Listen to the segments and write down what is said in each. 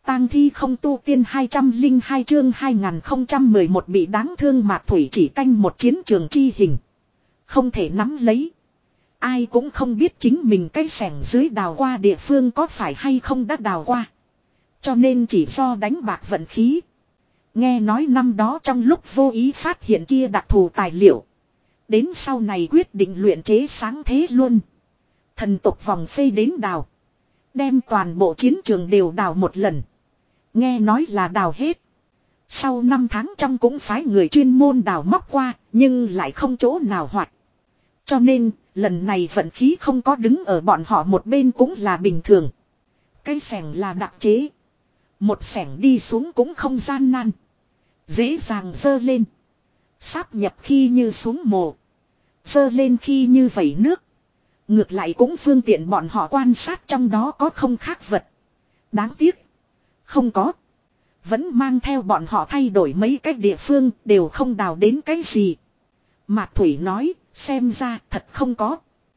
tang thi không tu tiên 202 chương 2011 bị đáng thương Mạc Thủy chỉ canh một chiến trường chi hình. Không thể nắm lấy. Ai cũng không biết chính mình cái xẻng dưới đào qua địa phương có phải hay không đã đào qua. Cho nên chỉ do đánh bạc vận khí. Nghe nói năm đó trong lúc vô ý phát hiện kia đặc thù tài liệu. Đến sau này quyết định luyện chế sáng thế luôn. Thần tộc vòng phê đến đào. Đem toàn bộ chiến trường đều đào một lần. Nghe nói là đào hết. Sau 5 tháng trong cũng phái người chuyên môn đào móc qua. Nhưng lại không chỗ nào hoạt. Cho nên lần này vận khí không có đứng ở bọn họ một bên cũng là bình thường. Cái xẻng là đặc chế. Một xẻng đi xuống cũng không gian nan. Dễ dàng dơ lên. Sáp nhập khi như xuống mồ. Dơ lên khi như vẩy nước. Ngược lại cũng phương tiện bọn họ quan sát trong đó có không khác vật. Đáng tiếc. Không có. Vẫn mang theo bọn họ thay đổi mấy cái địa phương đều không đào đến cái gì. Mạc Thủy nói xem ra thật không có.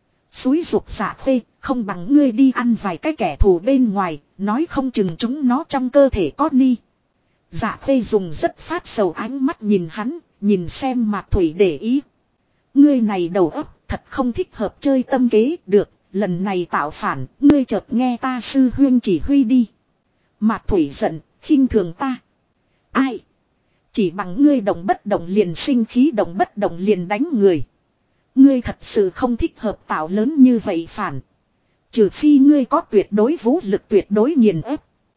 Xúi dục Dạ Khê không bằng ngươi đi ăn vài cái kẻ thù bên ngoài. Nói không chừng chúng nó trong cơ thể có ni. Dạ Khê dùng rất phát sầu ánh mắt nhìn hắn. Nhìn xem Mạc Thủy để ý. Ngươi này đầu óc thật không thích hợp chơi tâm kế được. Lần này tạo phản ngươi chợt nghe ta sư huyên chỉ huy đi. Mạc Thủy giận khinh thường ta. Ai? Chỉ bằng ngươi động bất động liền sinh khí, động bất động liền đánh người. Ngươi thật sự không thích hợp tạo lớn như vậy phản. Trừ phi ngươi có tuyệt đối vũ lực, tuyệt đối nghiền ép.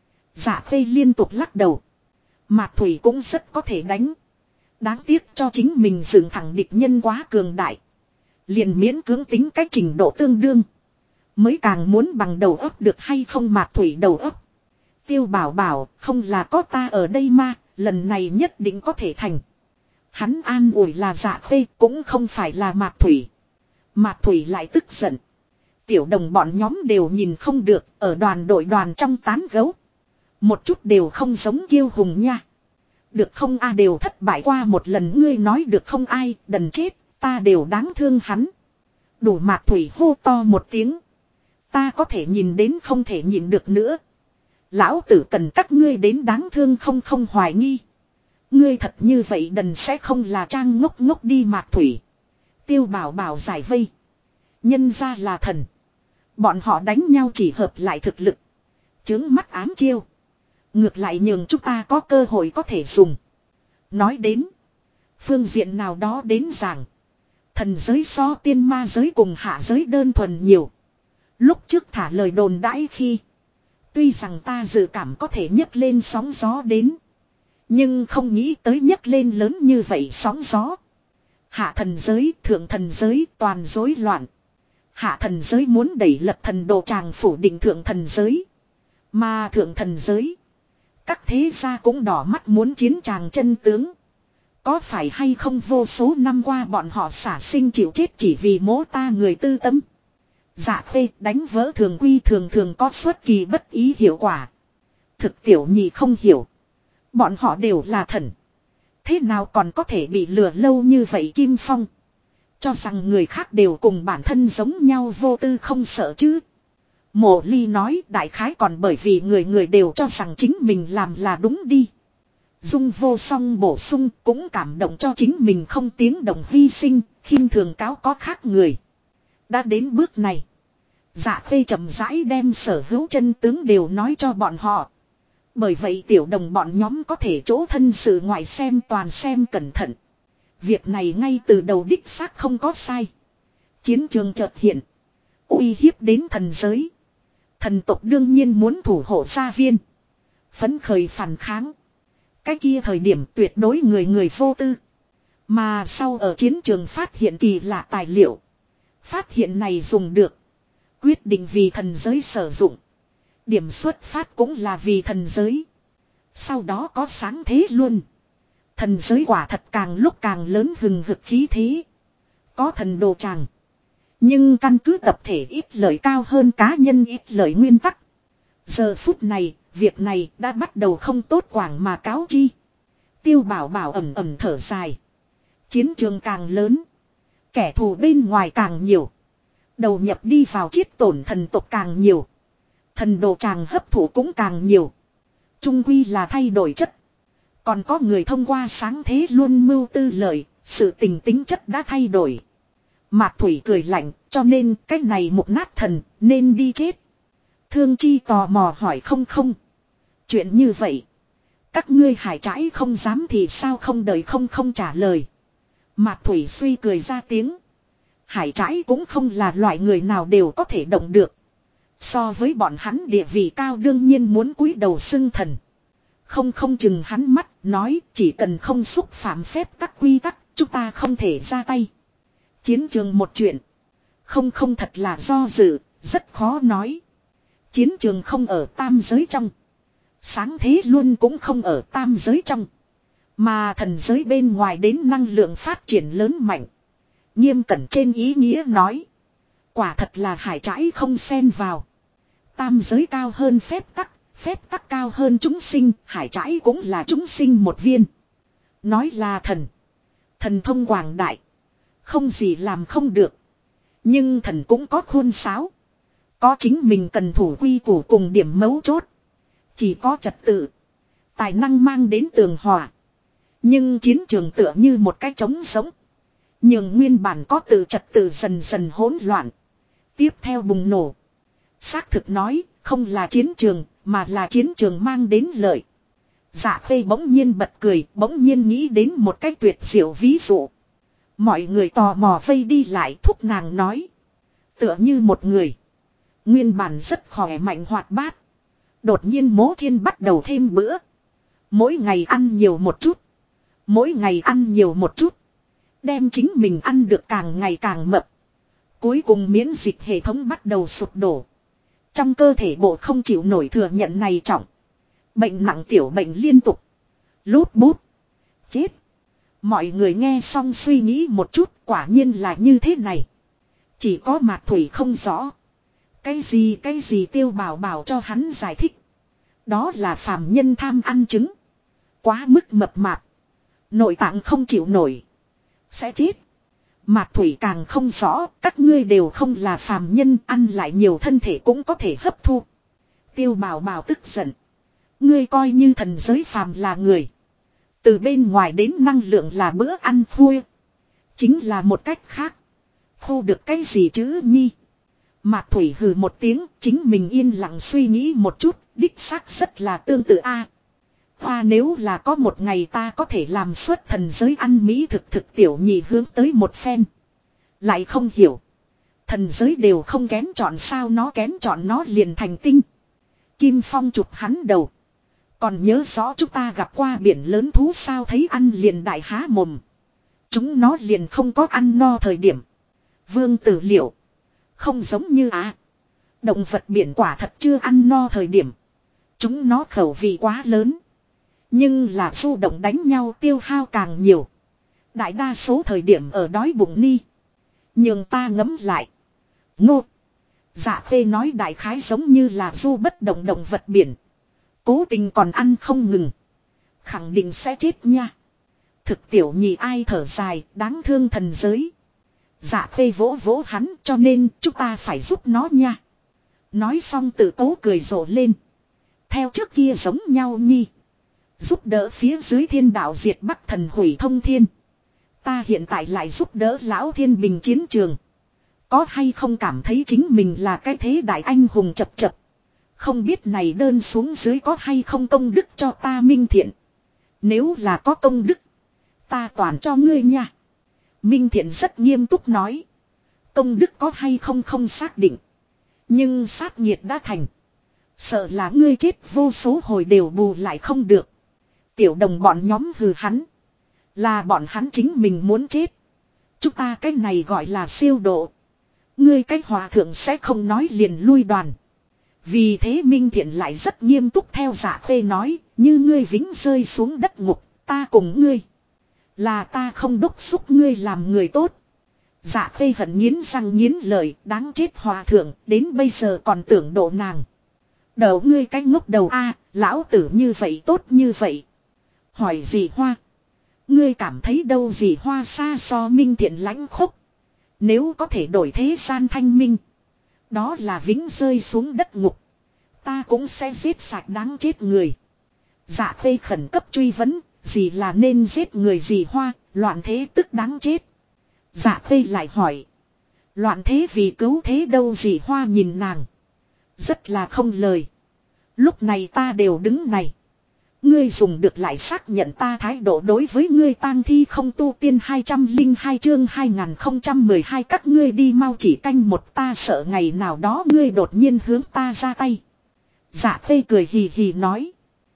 Dạ Khê liên tục lắc đầu. Mạc Thủy cũng rất có thể đánh. Đáng tiếc cho chính mình dựng thẳng địch nhân quá cường đại. Liền miễn cưỡng tính cách trình độ tương đương. Mới càng muốn bằng đầu óc được hay không. Mạc Thủy đầu óc. Tiêu Bảo Bảo không là có ta ở đây mà. Lần này nhất định có thể thành. Hắn an ủi là Dạ Khê cũng không phải là Mạc Thủy. Mạc Thủy lại tức giận. Tiểu đồng bọn nhóm đều nhìn không được. Ở đoàn đội đoàn trong tán gấu. Một chút đều không giống Kiêu Hùng nha. Được không a đều thất bại qua một lần. Ngươi nói được không ai đần chết. Ta đều đáng thương hắn. Đủ. Mạc Thủy hô to một tiếng. Ta có thể nhìn đến không thể nhìn được nữa. Lão tử cần các ngươi đến đáng thương không hoài nghi. Ngươi thật như vậy đần sẽ không là trang ngốc ngốc đi. Mạc Thủy. Tiêu Bảo Bảo giải vây. Nhân ra là thần. Bọn họ đánh nhau chỉ hợp lại thực lực. Chướng mắt ám chiêu. Ngược lại nhường chúng ta có cơ hội có thể dùng. Nói đến. Phương diện nào đó đến rằng. Thần giới so tiên ma giới cùng hạ giới đơn thuần nhiều. Lúc trước thả lời đồn đãi khi. Tuy rằng ta dự cảm có thể nhấc lên sóng gió đến. Nhưng không nghĩ tới nhấc lên lớn như vậy sóng gió. Hạ thần giới, thượng thần giới toàn rối loạn. Hạ thần giới muốn đẩy lật thần đồ tràng phủ định thượng thần giới. Mà thượng thần giới. Các thế gia cũng đỏ mắt muốn chiến tràng chân tướng. Có phải hay không vô số năm qua bọn họ xả sinh chịu chết chỉ vì mố ta người tư tâm. Dạ Khê đánh vỡ thường quy thường có xuất kỳ bất ý hiệu quả. Thực tiểu nhị không hiểu. Bọn họ đều là thần. Thế nào còn có thể bị lừa lâu như vậy Kim Phong. Cho rằng người khác đều cùng bản thân giống nhau vô tư không sợ chứ. Mộ Ly nói đại khái còn bởi vì người người đều cho rằng chính mình làm là đúng đi. Dung Vô Song bổ sung cũng cảm động cho chính mình không tiếng động hy sinh, khinh thường cáo có khác người. Đã đến bước này. Dạ Khê chậm rãi đem sở hữu chân tướng đều nói cho bọn họ. Bởi vậy tiểu đồng bọn nhóm có thể chỗ thân sự ngoại xem toàn xem cẩn thận. Việc này ngay từ đầu đích xác không có sai. Chiến trường chợt hiện. Uy hiếp đến thần giới. Thần tộc đương nhiên muốn thủ hộ gia viên. Phấn khởi phản kháng. Cái kia thời điểm tuyệt đối người người vô tư. Mà sau ở chiến trường phát hiện kỳ lạ tài liệu. Phát hiện này dùng được. Quyết định vì thần giới sử dụng. Điểm xuất phát cũng là vì thần giới. Sau đó có sáng thế luôn. Thần giới quả thật càng lúc càng lớn hừng hực khí thế. Có thần đồ tràng. Nhưng căn cứ tập thể ít lợi cao hơn cá nhân ít lợi nguyên tắc. Giờ phút này, việc này đã bắt đầu không tốt quảng mà cáo chi. Tiêu Bảo Bảo ẩm ẩm thở dài. Chiến trường càng lớn. Kẻ thù bên ngoài càng nhiều. Đầu nhập đi vào chiết tổn thần tộc càng nhiều. Thần đồ tràng hấp thụ cũng càng nhiều. Trung quy là thay đổi chất. Còn có người thông qua sáng thế luôn mưu tư lợi, sự tình tính chất đã thay đổi. Mạc Thủy cười lạnh, cho nên cái này mục nát thần, nên đi chết. Thương Chi tò mò hỏi không không. Chuyện như vậy. Các ngươi hải trãi không dám thì sao không đợi không không trả lời. Mạc Thủy suy cười ra tiếng. Hải trãi cũng không là loại người nào đều có thể động được. So với bọn hắn địa vị cao đương nhiên muốn cúi đầu xưng thần. Không không chừng hắn mắt nói chỉ cần không xúc phạm phép các quy tắc chúng ta không thể ra tay. Chiến trường một chuyện. Không không thật là do dự, rất khó nói. Chiến trường không ở tam giới trong. Sáng thế luôn cũng không ở tam giới trong. Mà thần giới bên ngoài đến năng lượng phát triển lớn mạnh. Nghiêm cẩn trên ý nghĩa nói. Quả thật là hải trãi không xen vào. Tam giới cao hơn phép tắc cao hơn chúng sinh, hải trãi cũng là chúng sinh một viên. Nói là thần. Thần thông quảng đại. Không gì làm không được. Nhưng thần cũng có khuôn sáo. Có chính mình cần thủ quy củ cùng điểm mấu chốt. Chỉ có trật tự. Tài năng mang đến tường hòa. Nhưng chiến trường tựa như một cái trống sống. Nhưng nguyên bản có tự trật tự dần dần hỗn loạn. Tiếp theo bùng nổ. Xác thực nói, không là chiến trường, mà là chiến trường mang đến lợi. Dạ Khê bỗng nhiên bật cười, bỗng nhiên nghĩ đến một cái tuyệt diệu ví dụ. Mọi người tò mò vây đi lại thúc nàng nói. Tựa như một người. Nguyên bản rất khỏe mạnh hoạt bát. Đột nhiên Mỗ Thiên bắt đầu thêm bữa. Mỗi ngày ăn nhiều một chút. Mỗi ngày ăn nhiều một chút. Đem chính mình ăn được càng ngày càng mập. Cuối cùng miễn dịch hệ thống bắt đầu sụp đổ. Trong cơ thể bộ không chịu nổi thừa nhận này trọng. Bệnh nặng tiểu bệnh liên tục. Lút bút. Chết. Mọi người nghe xong suy nghĩ một chút, quả nhiên là như thế này. Chỉ có Mạc Thủy không rõ. Cái gì Tiêu Bảo Bảo cho hắn giải thích. Đó là phàm nhân tham ăn trứng. Quá mức mập mạp. Nội tạng không chịu nổi. Sẽ chết. Mạc Thủy càng không rõ, các ngươi đều không là phàm nhân, ăn lại nhiều thân thể cũng có thể hấp thu. Tiêu Bảo Bảo tức giận. Ngươi coi như thần giới phàm là người. Từ bên ngoài đến năng lượng là bữa ăn khuya. Chính là một cách khác. Khu được cái gì chứ nhi. Mạc Thủy hừ một tiếng, chính mình yên lặng suy nghĩ một chút, đích xác rất là tương tự a. Hoa nếu là có một ngày ta có thể làm xuất thần giới ăn mỹ thực tiểu nhị hướng tới một phen. Lại không hiểu. Thần giới đều không kén chọn sao nó kén chọn nó liền thành tinh. Kim Phong chụp hắn đầu. Còn nhớ rõ chúng ta gặp qua biển lớn thú sao thấy ăn liền đại há mồm. Chúng nó liền không có ăn no thời điểm. Vương Tử Liệu. Không giống như động vật biển quả thật chưa ăn no thời điểm. Chúng nó khẩu vị quá lớn. Nhưng là du động đánh nhau tiêu hao càng nhiều. Đại đa số thời điểm ở đói bụng ni. Nhưng ta ngấm lại. Ngô. Dạ Khê nói đại khái giống như là du bất động động vật biển. Cố tình còn ăn không ngừng. Khẳng định sẽ chết nha. Thực tiểu nhị ai thở dài đáng thương thần giới. Dạ Khê vỗ vỗ hắn cho nên chúng ta phải giúp nó nha. Nói xong tự cố cười rộ lên. Theo trước kia giống nhau nhi. Giúp đỡ phía dưới thiên đạo diệt bắc thần hủy thông thiên. Ta hiện tại lại giúp đỡ lão thiên bình chiến trường. Có hay không cảm thấy chính mình là cái thế đại anh hùng chập chập. Không biết này đơn xuống dưới có hay không công đức cho ta Minh Thiện. Nếu là có công đức. Ta toàn cho ngươi nha. Minh Thiện rất nghiêm túc nói. Công đức có hay không không xác định. Nhưng sát nghiệt đã thành. Sợ là ngươi chết vô số hồi đều bù lại không được. Tiểu đồng bọn nhóm hừ hắn. Là bọn hắn chính mình muốn chết. Chúng ta cái này gọi là siêu độ. Ngươi cái hòa thượng sẽ không nói liền lui đoàn. Vì thế Minh Thiện lại rất nghiêm túc theo Dạ Khê nói. Như ngươi vĩnh rơi xuống đất ngục. Ta cùng ngươi. Là ta không đốc xúc ngươi làm người tốt. Dạ Khê hận nghiến răng nghiến lợi. Đáng chết hòa thượng. Đến bây giờ còn tưởng độ nàng. Đầu ngươi cái ngốc đầu a, lão tử như vậy tốt như vậy. Hỏi gì hoa. Ngươi cảm thấy đâu gì hoa xa so Minh Thiện lãnh khốc. Nếu có thể đổi thế gian thanh minh. Đó là vĩnh rơi xuống đất ngục. Ta cũng sẽ giết sạch đáng chết người. Dạ Khê khẩn cấp truy vấn, gì là nên giết người gì Hoa, loạn thế tức đáng chết. Dạ Khê lại hỏi. Loạn thế vì cứu thế đâu gì Hoa nhìn nàng. Rất là không lời. Lúc này ta đều đứng này. Ngươi dùng được lại xác nhận ta thái độ đối với ngươi tang thi không tu tiên 202 chương 2012 các ngươi đi mau chỉ canh một ta sợ ngày nào đó ngươi đột nhiên hướng ta ra tay. Dạ Khê cười hì hì nói.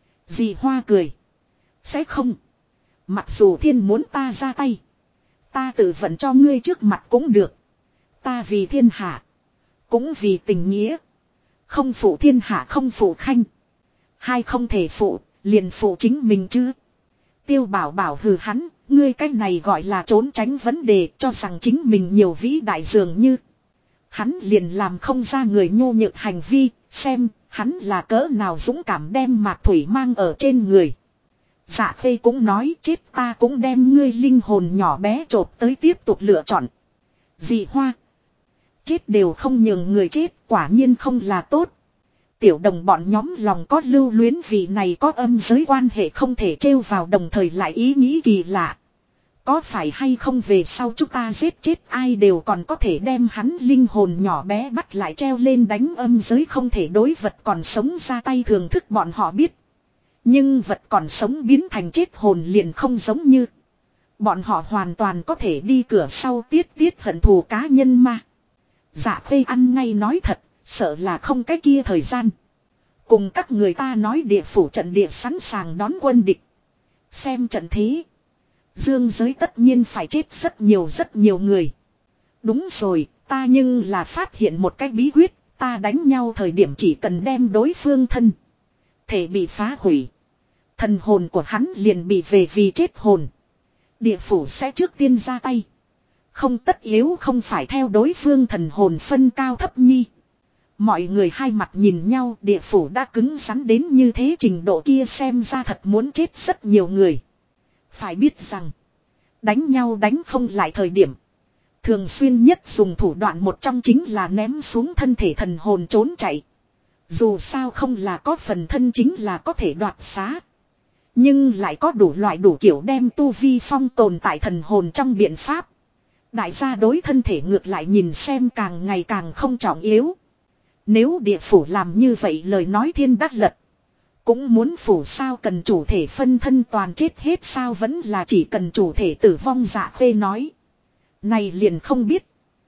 Dì Hoa cười. Sẽ không. Mặc dù thiên muốn ta ra tay. Ta tự vận cho ngươi trước mặt cũng được. Ta vì thiên hạ. Cũng vì tình nghĩa. Không phụ thiên hạ không phụ khanh. Hai không thể phụ. Liền phụ chính mình chứ. Tiêu Bảo Bảo hừ hắn. Ngươi cách này gọi là trốn tránh vấn đề. Cho rằng chính mình nhiều vĩ đại dường như. Hắn liền làm không ra người nhu nhược hành vi. Xem hắn là cỡ nào dũng cảm đem Mạc Thủy mang ở trên người. Dạ Khê cũng nói chết ta cũng đem ngươi linh hồn nhỏ bé chộp tới tiếp tục lựa chọn. Dì Hoa. Chết đều không nhường người chết quả nhiên không là tốt. Tiểu đồng bọn nhóm lòng có lưu luyến vì này có âm giới quan hệ không thể trêu vào đồng thời lại ý nghĩ kỳ lạ. Có phải hay không về sau chúng ta giết chết ai đều còn có thể đem hắn linh hồn nhỏ bé bắt lại treo lên đánh âm giới không thể đối vật còn sống ra tay thường thức bọn họ biết. Nhưng vật còn sống biến thành chết hồn liền không giống như. Bọn họ hoàn toàn có thể đi cửa sau tiết hận thù cá nhân mà. Dạ Khê ăn ngay nói thật, sợ là không cái kia thời gian. Cùng các người ta nói địa phủ trận địa sẵn sàng đón quân địch. Xem trận thế. Dương giới tất nhiên phải chết rất nhiều người. Đúng rồi, ta nhưng là phát hiện một cái bí quyết, ta đánh nhau thời điểm chỉ cần đem đối phương thân thể bị phá hủy. Thần hồn của hắn liền bị về vì chết hồn. Địa phủ sẽ trước tiên ra tay. Không tất yếu không phải theo đối phương thần hồn phân cao thấp nhi. Mọi người hai mặt nhìn nhau địa phủ đã cứng rắn đến như thế trình độ kia xem ra thật muốn chết rất nhiều người. Phải biết rằng đánh nhau đánh không lại thời điểm. Thường xuyên nhất dùng thủ đoạn một trong chính là ném xuống thân thể thần hồn trốn chạy. Dù sao không là có phần thân chính là có thể đoạt xá. Nhưng lại có đủ loại đủ kiểu đem tu vi phong tồn tại thần hồn trong biện pháp. Đại gia đối thân thể ngược lại nhìn xem càng ngày càng không trọng yếu. Nếu địa phủ làm như vậy lời nói thiên đắc lật. Cũng muốn phủ sao cần chủ thể phân thân toàn chết hết sao vẫn là chỉ cần chủ thể tử vong Dạ Khê nói. Này liền không biết.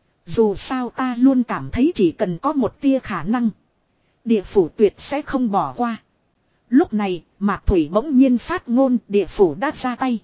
Dù sao ta luôn cảm thấy chỉ cần có một tia khả năng. Địa phủ tuyệt sẽ không bỏ qua. Lúc này Mạc Thủy bỗng nhiên phát ngôn địa phủ đã ra tay.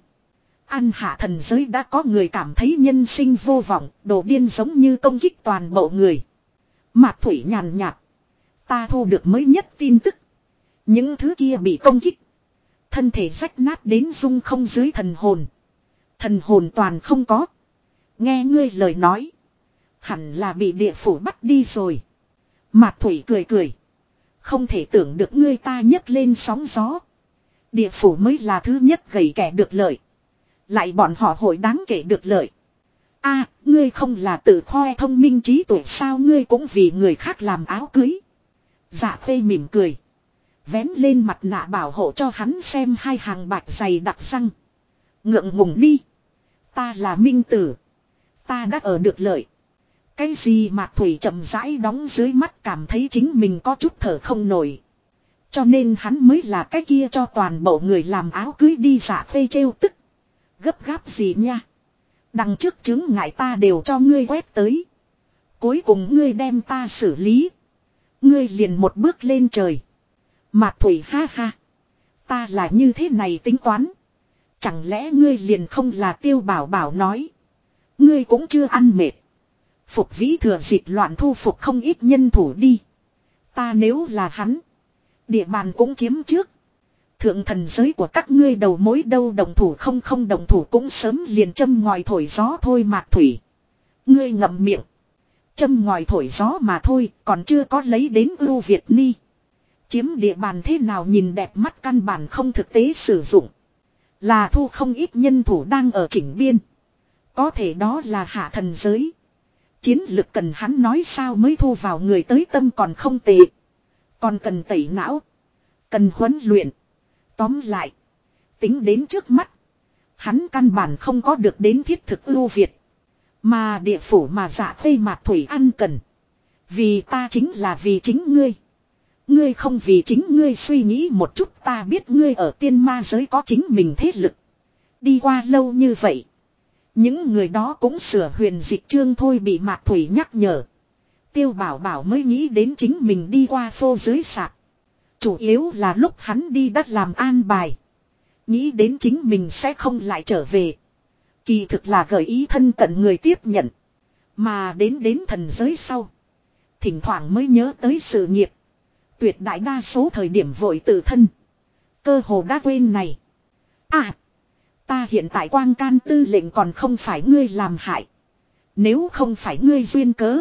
Ăn hạ thần giới đã có người cảm thấy nhân sinh vô vọng, đồ điên giống như công kích toàn bộ người. Mạc Thủy nhàn nhạt. Ta thu được mới nhất tin tức. Những thứ kia bị công kích. Thân thể rách nát đến dung không dưới thần hồn. Thần hồn toàn không có. Nghe ngươi lời nói. Hẳn là bị địa phủ bắt đi rồi. Mạc Thủy cười cười. Không thể tưởng được ngươi ta nhấc lên sóng gió. Địa phủ mới là thứ nhất gầy kẻ được lợi. Lại bọn họ hội đáng kể được lợi. A, ngươi không là tự khoe thông minh trí tuệ sao ngươi cũng vì người khác làm áo cưới. Dạ Khê mỉm cười. Vén lên mặt nạ bảo hộ cho hắn xem hai hàng bạch dày đặc răng. Ngượng ngùng đi. Ta là minh tử. Ta đã ở được lợi. Cái gì Mạc Thủy chậm rãi đóng dưới mắt cảm thấy chính mình có chút thở không nổi. Cho nên hắn mới là cái kia cho toàn bộ người làm áo cưới đi Dạ Khê trêu tức. Gấp gáp gì nha. Đằng trước chứng ngại ta đều cho ngươi quét tới. Cuối cùng ngươi đem ta xử lý. Ngươi liền một bước lên trời. Mạc Thủy ha ha. Ta là như thế này tính toán. Chẳng lẽ ngươi liền không là Tiêu Bảo Bảo nói. Ngươi cũng chưa ăn mệt. Phục vĩ thừa dịp loạn thu phục không ít nhân thủ đi. Ta nếu là hắn. Địa bàn cũng chiếm trước. Thượng thần giới của các ngươi đầu mối đâu đồng thủ không đồng thủ cũng sớm liền châm ngòi thổi gió thôi Mạc Thủy. Ngươi ngậm miệng. Châm ngòi thổi gió mà thôi còn chưa có lấy đến ưu Việt Ni. Chiếm địa bàn thế nào nhìn đẹp mắt căn bản không thực tế sử dụng. Là thu không ít nhân thủ đang ở chỉnh biên. Có thể đó là hạ thần giới. Chiến lực cần hắn nói sao mới thu vào người tới tâm còn không tệ. Còn cần tẩy não. Cần huấn luyện. Tóm lại. Tính đến trước mắt. Hắn căn bản không có được đến thiết thực ưu việt. Mà địa phủ mà Dạ Khê Mạt Thủy ăn cần. Vì ta chính là vì chính ngươi. Ngươi không vì chính ngươi suy nghĩ một chút, ta biết ngươi ở tiên ma giới có chính mình thế lực. Đi qua lâu như vậy. Những người đó cũng sửa huyền dịch chương thôi bị Mạt Thủy nhắc nhở. Tiêu Bảo Bảo mới nghĩ đến chính mình đi qua phô dưới sạp. Chủ yếu là lúc hắn đi đất làm an bài. Nghĩ đến chính mình sẽ không lại trở về. Kỳ thực là gợi ý thân cận người tiếp nhận. Mà đến thần giới sau. Thỉnh thoảng mới nhớ tới sự nghiệp. Tuyệt đại đa số thời điểm vội tự thân. Cơ hồ đã quên này. À. Ta hiện tại quang can tư lệnh còn không phải ngươi làm hại. Nếu không phải ngươi duyên cớ.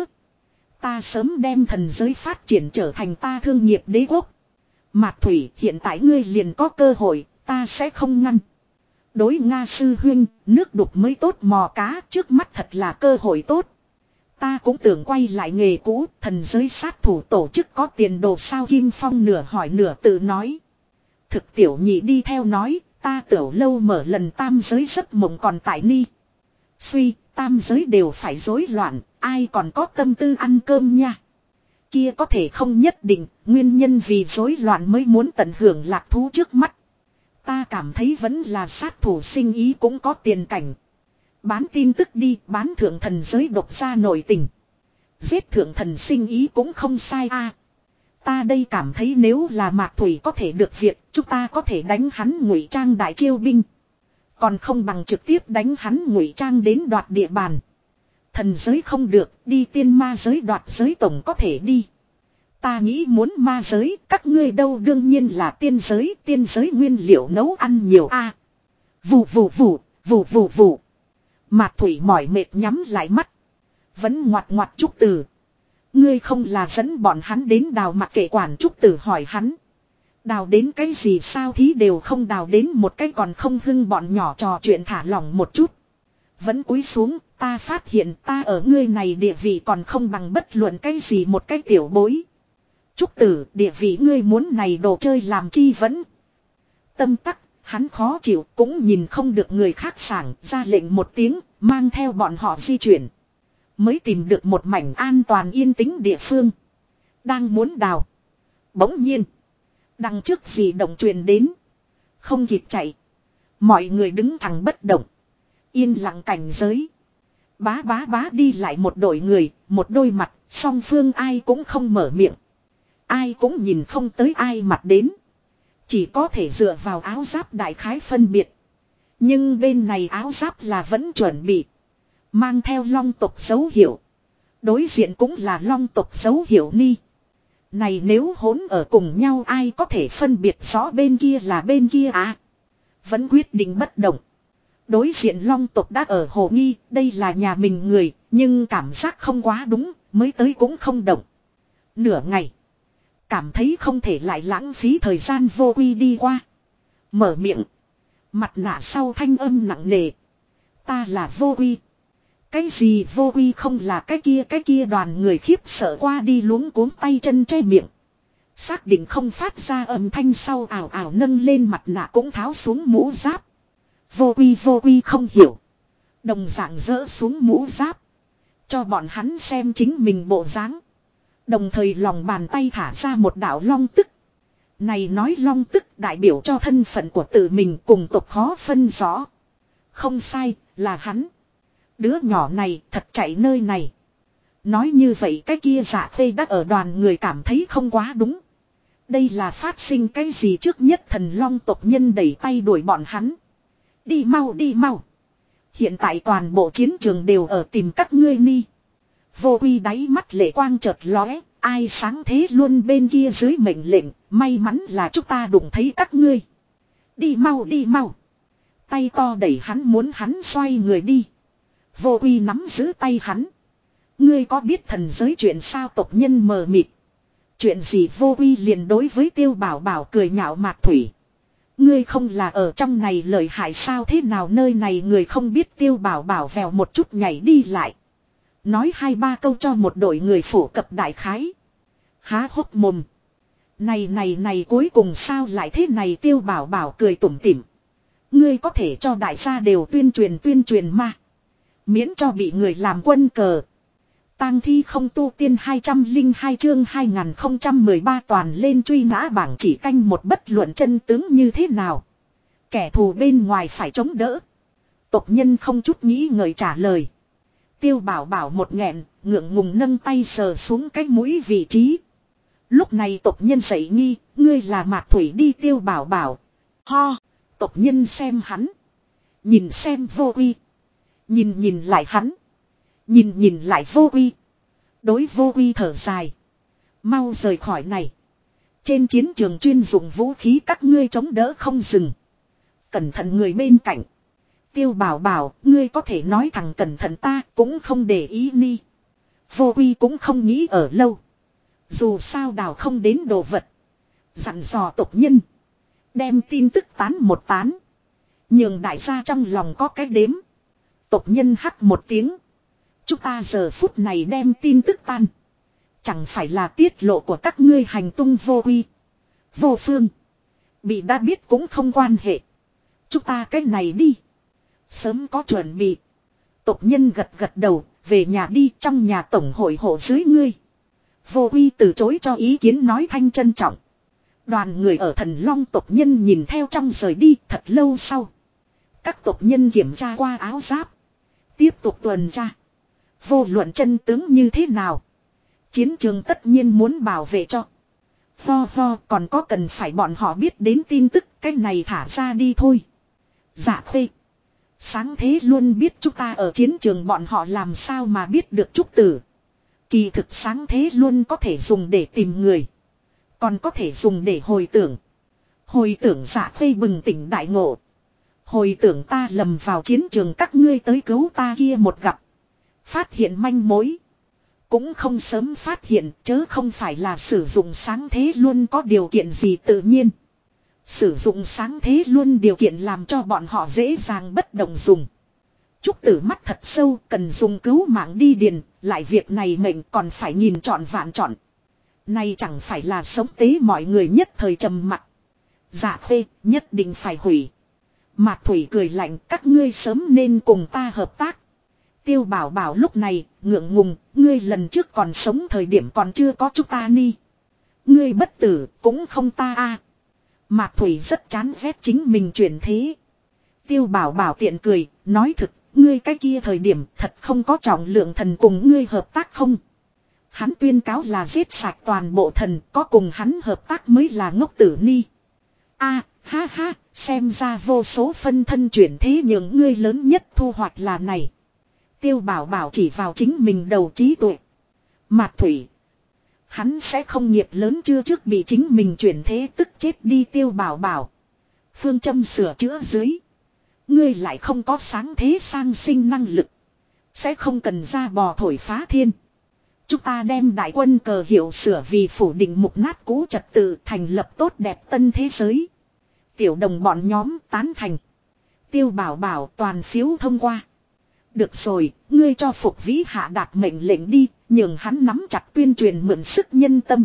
Ta sớm đem thần giới phát triển trở thành ta thương nghiệp đế quốc. Mạt Thủy, hiện tại ngươi liền có cơ hội, ta sẽ không ngăn. Đối Nga sư huynh, nước đục mới tốt mò cá, trước mắt thật là cơ hội tốt. Ta cũng tưởng quay lại nghề cũ, thần giới sát thủ tổ chức có tiền đồ sao Kim Phong nửa hỏi nửa tự nói. Thực tiểu nhị đi theo nói, ta tiểu lâu mở lần tam giới giấc mộng còn tại ni. Suy, tam giới đều phải rối loạn, ai còn có tâm tư ăn cơm nha. Kia có thể không nhất định, nguyên nhân vì rối loạn mới muốn tận hưởng lạc thú trước mắt. Ta cảm thấy vẫn là sát thủ sinh ý cũng có tiền cảnh. Bán tin tức đi, bán thượng thần giới độc gia nổi tình. Giết thượng thần sinh ý cũng không sai a. Ta đây cảm thấy nếu là Mạc Thủy có thể được việc, chúng ta có thể đánh hắn ngụy trang đại chiêu binh. Còn không bằng trực tiếp đánh hắn ngụy trang đến đoạt địa bàn. Thần giới không được, đi tiên ma giới đoạt giới tổng có thể đi. Ta nghĩ muốn ma giới, các ngươi đâu đương nhiên là tiên giới nguyên liệu nấu ăn nhiều a. Vù vù vù, vù vù vù. Mạc Thủy mỏi mệt nhắm lại mắt. Vẫn ngoặt ngoặt Trúc Tử. Ngươi không là dẫn bọn hắn đến đào mặc kệ quản Trúc Tử hỏi hắn. Đào đến cái gì sao thí đều không đào đến một cái còn không hưng bọn nhỏ trò chuyện thả lỏng một chút. Vẫn cúi xuống, ta phát hiện ta ở ngươi này địa vị còn không bằng bất luận cái gì một cái tiểu bối. Trúc Tử, địa vị ngươi muốn này đồ chơi làm chi vẫn. Tâm tắc, hắn khó chịu cũng nhìn không được người khác sảng, ra lệnh một tiếng, mang theo bọn họ di chuyển. Mới tìm được một mảnh an toàn yên tĩnh địa phương. Đang muốn đào. Bỗng nhiên. Đằng trước gì động truyền đến. Không kịp chạy. Mọi người đứng thẳng bất động. Yên lặng cảnh giới. Bá bá bá đi lại một đội người, một đôi mặt, song phương ai cũng không mở miệng. Ai cũng nhìn không tới ai mặt đến. Chỉ có thể dựa vào áo giáp đại khái phân biệt. Nhưng bên này áo giáp là vẫn chuẩn bị. Mang theo long tộc dấu hiệu. Đối diện cũng là long tộc dấu hiệu ni. Này nếu hỗn ở cùng nhau ai có thể phân biệt rõ bên kia là bên kia à. Vẫn quyết định bất động. Đối diện long tộc đã ở hồ nghi, đây là nhà mình người, nhưng cảm giác không quá đúng, mới tới cũng không động. Nửa ngày. Cảm thấy không thể lại lãng phí thời gian vô quy đi qua. Mở miệng. Mặt nạ sau thanh âm nặng nề. Ta là vô quy. Cái gì vô quy không là cái kia đoàn người khiếp sợ qua đi luống cuống tay chân che miệng. Xác định không phát ra âm thanh sau ảo ảo nâng lên mặt nạ cũng tháo xuống mũ giáp. Vô quy không hiểu. Đồng dạng dỡ xuống mũ giáp. Cho bọn hắn xem chính mình bộ dáng. Đồng thời lòng bàn tay thả ra một đạo long tức. Này nói long tức đại biểu cho thân phận của tự mình cùng tộc khó phân rõ. Không sai, là hắn. Đứa nhỏ này thật chạy nơi này. Nói như vậy cái kia Dạ Khê đã ở đoàn người cảm thấy không quá đúng. Đây là phát sinh cái gì trước nhất thần long tộc nhân đẩy tay đuổi bọn hắn. Đi mau đi mau. Hiện tại toàn bộ chiến trường đều ở tìm các ngươi ni. Vô quy đáy mắt lệ quang chợt lóe. Ai sáng thế luôn bên kia dưới mệnh lệnh. May mắn là chúng ta đụng thấy các ngươi. Đi mau đi mau. Tay to đẩy hắn muốn hắn xoay người đi. Vô quy nắm giữ tay hắn. Ngươi có biết thần giới chuyện sao tộc nhân mờ mịt. Chuyện gì vô quy liền đối với Tiêu Bảo Bảo cười nhạo Mạc Thủy. Ngươi không là ở trong này lợi hại sao thế nào nơi này người không biết Tiêu Bảo Bảo vèo một chút nhảy đi lại. Nói hai ba câu cho một đội người phổ cập đại khái. Há hốc mồm. Này cuối cùng sao lại thế này, Tiêu Bảo Bảo cười tủm tỉm. Ngươi có thể cho đại gia đều tuyên truyền mà. Miễn cho bị người làm quân cờ. Tang thi không tu tiên 202 chương 2013 toàn lên truy nã bảng, chỉ canh một, bất luận chân tướng như thế nào. Kẻ thù bên ngoài phải chống đỡ. Tộc nhân không chút nghĩ ngợi trả lời. Tiêu Bảo Bảo một nghẹn, ngượng ngùng nâng tay sờ xuống cái mũi vị trí. Lúc này tộc nhân dậy nghi, ngươi là Mạc Thủy đi. Tiêu Bảo Bảo. Ho, tộc nhân xem hắn. Nhìn xem Vô Uy. Nhìn lại hắn. Nhìn lại Vô Uy. Đối Vô Uy thở dài. Mau rời khỏi này. Trên chiến trường chuyên dụng vũ khí các ngươi chống đỡ không dừng. Cẩn thận người bên cạnh. Tiêu Bảo Bảo, ngươi có thể nói thẳng cẩn thận, ta cũng không để ý ni. Vô Uy cũng không nghĩ ở lâu. Dù sao đào không đến đồ vật. Dặn dò tộc nhân. Đem tin tức tán một tán. Nhường đại gia trong lòng có cái đếm. Tộc nhân hắt một tiếng. Chúng ta giờ phút này đem tin tức tan. Chẳng phải là tiết lộ của các ngươi hành tung. Vô Uy, Vô Phương bị đã biết cũng không quan hệ. Chúng ta cái này đi. Sớm có chuẩn bị. Tộc nhân gật đầu. Về nhà đi, trong nhà tổng hội hộ dưới ngươi. Vô Uy từ chối cho ý kiến, nói thanh trân trọng. Đoàn người ở Thần Long tộc nhân nhìn theo trong rời đi. Thật lâu sau, các tộc nhân kiểm tra qua áo giáp. Tiếp tục tuần tra. Vô luận chân tướng như thế nào, chiến trường tất nhiên muốn bảo vệ cho. Còn có cần phải bọn họ biết đến tin tức, cái này thả ra đi thôi. Dạ Khuê, Sáng Thế luôn biết chúng ta ở chiến trường, bọn họ làm sao mà biết được Trúc Tử. Kỳ thực Sáng Thế luôn có thể dùng để tìm người. Còn có thể dùng để hồi tưởng. Hồi tưởng. Dạ Khuê bừng tỉnh đại ngộ. Hồi tưởng ta lầm vào chiến trường, các ngươi tới cứu ta kia một gặp. Phát hiện manh mối. Cũng không sớm phát hiện, chớ không phải là sử dụng Sáng Thế luôn có điều kiện gì tự nhiên. Sử dụng Sáng Thế luôn điều kiện làm cho bọn họ dễ dàng bất động dùng. Trúc Tử mắt thật sâu, cần dùng cứu mạng đi điền, lại việc này mệnh còn phải nhìn trọn vạn trọn. Này chẳng phải là sống tế, mọi người nhất thời trầm mặc. Dạ Khuê, nhất định phải hủy. Mạc Thủy cười lạnh, các ngươi sớm nên cùng ta hợp tác. Tiêu Bảo Bảo lúc này ngượng ngùng, ngươi lần trước còn sống thời điểm còn chưa có chúng ta ni. Ngươi bất tử cũng không ta a. Mạc Thủy rất chán ghét chính mình chuyển thế. Tiêu Bảo Bảo tiện cười, nói thực, ngươi cái kia thời điểm thật không có trọng lượng thần cùng ngươi hợp tác không. Hắn tuyên cáo là giết sạch toàn bộ thần, có cùng hắn hợp tác mới là ngốc tử ni. A, ha ha, xem ra vô số phân thân chuyển thế nhường ngươi lớn nhất thu hoạch là này. Tiêu Bảo Bảo chỉ vào chính mình đầu trí tuệ. Mạc Thủy, hắn sẽ không nghiệp lớn chưa trước bị chính mình chuyển thế tức chết đi. Tiêu Bảo Bảo, phương châm sửa chữa dưới. Ngươi lại không có sáng thế sang sinh năng lực. Sẽ không cần ra bò thổi phá thiên. Chúng ta đem đại quân cờ hiệu sửa vì phủ định mục nát cũ trật tự, thành lập tốt đẹp tân thế giới. Tiểu đồng bọn nhóm tán thành. Tiêu Bảo Bảo toàn phiếu thông qua. Được rồi, ngươi cho Phục Vĩ hạ đạt mệnh lệnh đi, nhường hắn nắm chặt tuyên truyền mượn sức nhân tâm.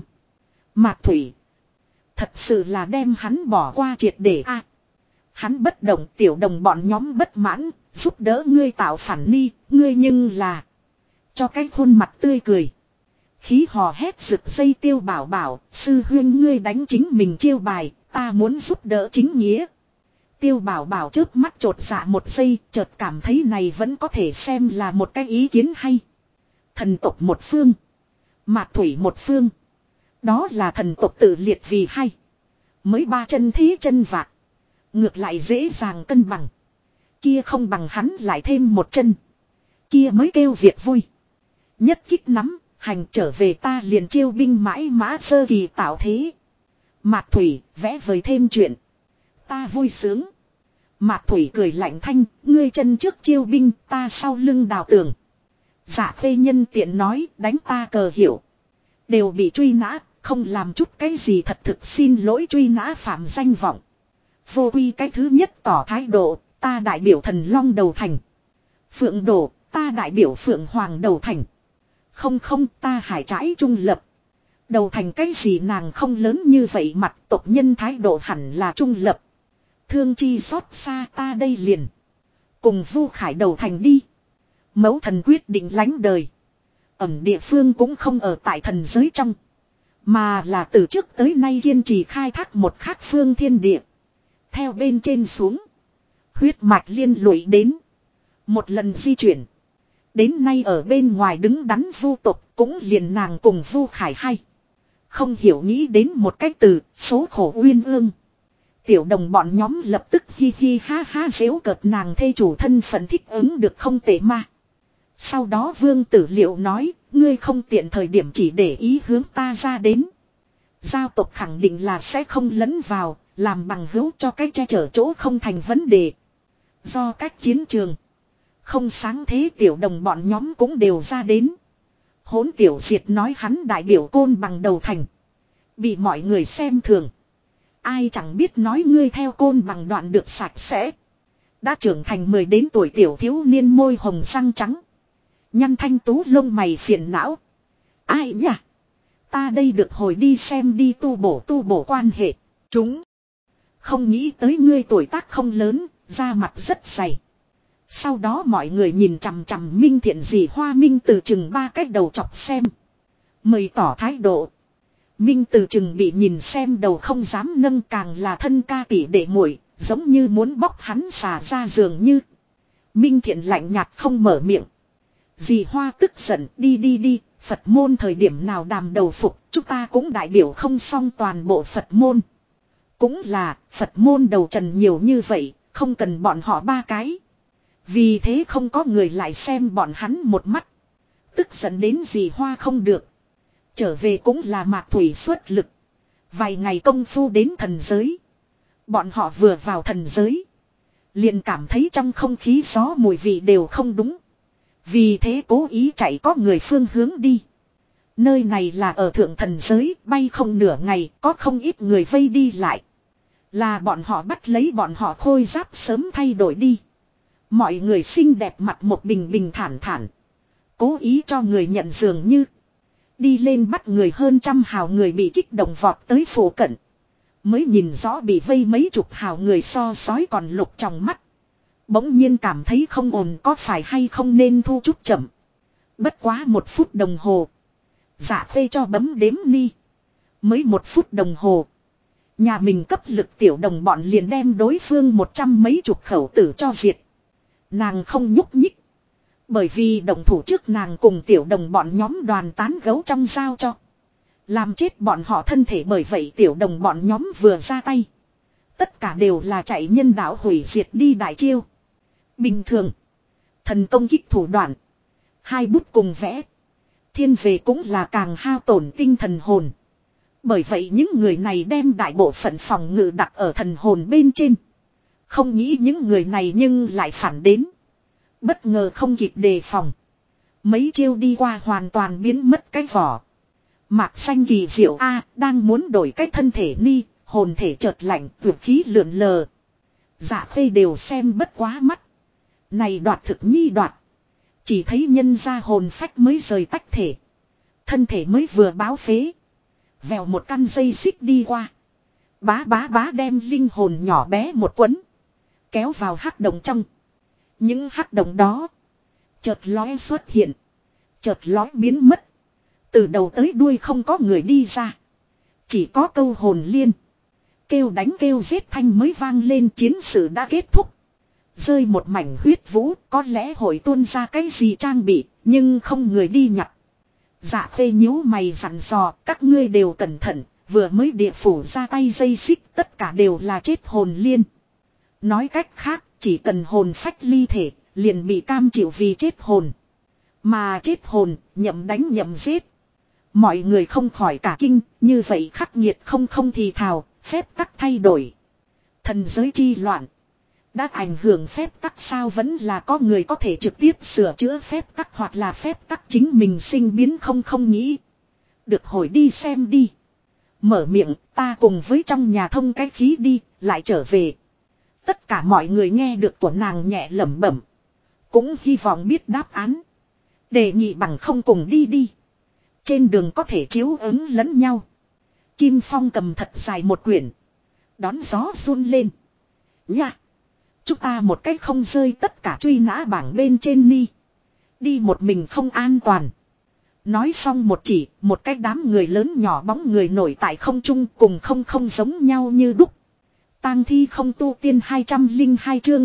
Mạc Thủy, thật sự là đem hắn bỏ qua triệt để a. Hắn bất động, tiểu đồng bọn nhóm bất mãn, giúp đỡ ngươi tạo phản ni, ngươi nhưng là cho cái khuôn mặt tươi cười. Khí hò hét rực dây. Tiêu Bảo Bảo, sư huyên ngươi đánh chính mình chiêu bài, ta muốn giúp đỡ chính nghĩa. Tiêu Bảo Bảo chớp mắt chột dạ một giây, chợt cảm thấy này vẫn có thể xem là một cái ý kiến hay. Thần tộc một phương, Mạc Thủy một phương. Đó là thần tộc tự liệt vì hay. Mới ba chân thí chân vạc. Ngược lại dễ dàng cân bằng. Kia không bằng hắn lại thêm một chân. Kia mới kêu việc vui. Nhất kích nắm, hành trở về ta liền chiêu binh mãi mã sơ kỳ tạo thế. Mạc Thủy, vẽ vời thêm chuyện. Ta vui sướng. Mạc Thủy cười lạnh thanh, ngươi chân trước chiêu binh, ta sau lưng đào tường. Dạ Phê nhân tiện nói, đánh ta cờ hiệu. Đều bị truy nã, không làm chút cái gì thật thực xin lỗi truy nã phạm danh vọng. Vô Uy cái thứ nhất tỏ thái độ, ta đại biểu Thần Long đầu thành. Phượng Đổ, ta đại biểu Phượng Hoàng đầu thành. Không, ta Hải Trãi trung lập. Đầu thành cái gì nàng không lớn như vậy mặt tộc nhân thái độ hẳn là trung lập. Thương chi xót xa ta đây liền. Cùng Vu Khải đầu thành đi. Mẫu thần quyết định lánh đời. Ẩm địa phương cũng không ở tại thần giới trong. Mà là từ trước tới nay kiên trì khai thác một khác phương thiên địa. Theo bên trên xuống. Huyết mạch liên lụy đến. Một lần di chuyển. Đến nay ở bên ngoài đứng đắn Vu tộc cũng liền nàng cùng Vu Khải hay. Không hiểu nghĩ đến một cách từ số khổ uyên ương. Tiểu đồng bọn nhóm lập tức hi hi ha ha giễu cợt nàng thê chủ thân phận thích ứng được không tệ mà. Sau đó Vương Tử Liệu nói, ngươi không tiện thời điểm chỉ để ý hướng ta ra đến. Giao tộc khẳng định là sẽ không lấn vào, làm bằng hữu cho cái che chở chỗ không thành vấn đề. Do cách chiến trường, không sáng thế tiểu đồng bọn nhóm cũng đều ra đến. Hỗn Tiểu Diệt nói hắn đại biểu Côn Bằng đầu thành. Bị mọi người xem thường. Ai chẳng biết nói ngươi theo Côn Bằng đoạn được sạch sẽ. Đã trưởng thành 10 đến tuổi tiểu thiếu niên môi hồng răng trắng. Nhăn thanh tú lông mày phiền não. Ai nhỉ? Ta đây được hồi đi xem đi tu bổ quan hệ. Chúng. Không nghĩ tới ngươi tuổi tác không lớn, da mặt rất dày. Sau đó mọi người nhìn chằm chằm Minh Thiện Dì Hoa Minh từ chừng 3 cái đầu chọc xem. Mời tỏ thái độ. Minh từ chừng bị nhìn xem đầu không dám nâng càng là thân ca tỷ đệ muội, giống như muốn bóc hắn xả ra giường như. Minh Thiện lạnh nhạt không mở miệng. Dì Hoa tức giận đi, Phật môn thời điểm nào đàm đầu phục, chúng ta cũng đại biểu không xong toàn bộ Phật môn. Cũng là, Phật môn đầu trần nhiều như vậy, không cần bọn họ 3 cái. Vì thế không có người lại xem bọn hắn một mắt. Tức giận đến dì Hoa không được. Trở về cũng là Mạc Thủy xuất lực. Vài ngày công phu đến thần giới. Bọn họ vừa vào thần giới. Liền cảm thấy trong không khí gió mùi vị đều không đúng. Vì thế cố ý chạy có người phương hướng đi. Nơi này là ở thượng thần giới, bay không nửa ngày, có không ít người vây đi lại. Là bọn họ bắt lấy bọn họ khôi giáp sớm thay đổi đi. Mọi người xinh đẹp mặt một bình thản thản. Cố ý cho người nhận dường như. Đi lên bắt người hơn 100 hào người bị kích động vọt tới phủ cận. Mới nhìn rõ bị vây mấy chục hào người so sói còn lục trong mắt. Bỗng nhiên cảm thấy không ổn có phải hay không nên thu chút chậm. Bất quá 1 phút đồng hồ. Dạ thuê cho bấm đếm ni. Mới 1 phút đồng hồ. Nhà mình cấp lực tiểu đồng bọn liền đem đối phương 100 mấy chục khẩu tử cho diệt. Nàng không nhúc nhích. Bởi vì động thủ trước nàng cùng tiểu đồng bọn nhóm đoàn tán gấu trong giao cho. Làm chết bọn họ thân thể bởi vậy tiểu đồng bọn nhóm vừa ra tay. Tất cả đều là chạy nhân đạo hủy diệt đi đại chiêu. Bình thường. Thần công kích thủ đoạn. 2 bút cùng vẽ. Thiên về cũng là càng hao tổn tinh thần hồn. Bởi vậy những người này đem đại bộ phận phòng ngự đặt ở thần hồn bên trên. Không nghĩ những người này nhưng lại phản đến. Bất ngờ không kịp đề phòng. Mấy chiêu đi qua hoàn toàn biến mất cái vỏ. Mạc xanh kỳ diệu A đang muốn đổi cái thân thể ni. Hồn thể chợt lạnh vượt khí lượn lờ. Dạ khê đều xem bất quá mắt. Này đoạt thực nhi đoạt. Chỉ thấy nhân ra hồn phách mới rời tách thể. Thân thể mới vừa báo phế. Vèo một căn dây xích đi qua. Bá đem linh hồn nhỏ bé một quấn. Kéo vào hắc động trong. Những hắc động đó. Chợt lóe xuất hiện. Chợt lóe biến mất. Từ đầu tới đuôi không có người đi ra. Chỉ có câu hồn liên. Kêu đánh kêu giết thanh mới vang lên chiến sự đã kết thúc. Rơi một mảnh huyết vũ có lẽ hội tuôn ra cái gì trang bị. Nhưng không người đi nhặt. Dạ phê nhíu mày dặn dò các ngươi đều cẩn thận. Vừa mới địa phủ ra tay dây xích tất cả đều là chết hồn liên. Nói cách khác chỉ cần hồn phách ly thể liền bị cam chịu vì chết hồn. Mà chết hồn nhậm đánh nhậm giết. Mọi người không khỏi cả kinh như vậy khắc nghiệt không thì thào phép tắc thay đổi. Thần giới chi loạn. Đã ảnh hưởng phép tắc sao vẫn là có người có thể trực tiếp sửa chữa phép tắc hoặc là phép tắc chính mình sinh biến không nghĩ. Được hồi đi xem đi. Mở miệng ta cùng với trong nhà thông cái khí đi lại trở về. Tất cả mọi người nghe được của nàng nhẹ lẩm bẩm. Cũng hy vọng biết đáp án. Đề nghị bằng không cùng đi. Trên đường có thể chiếu ứng lẫn nhau. Kim Phong cầm thật dài một quyển. Đón gió run lên. Nha. Chúng ta một cách không rơi tất cả truy nã bảng bên trên ni. Đi một mình không an toàn. Nói xong một cái đám người lớn nhỏ bóng người nổi tại không trung cùng không giống nhau như đúc. Tang thi không tu tiên 202 chương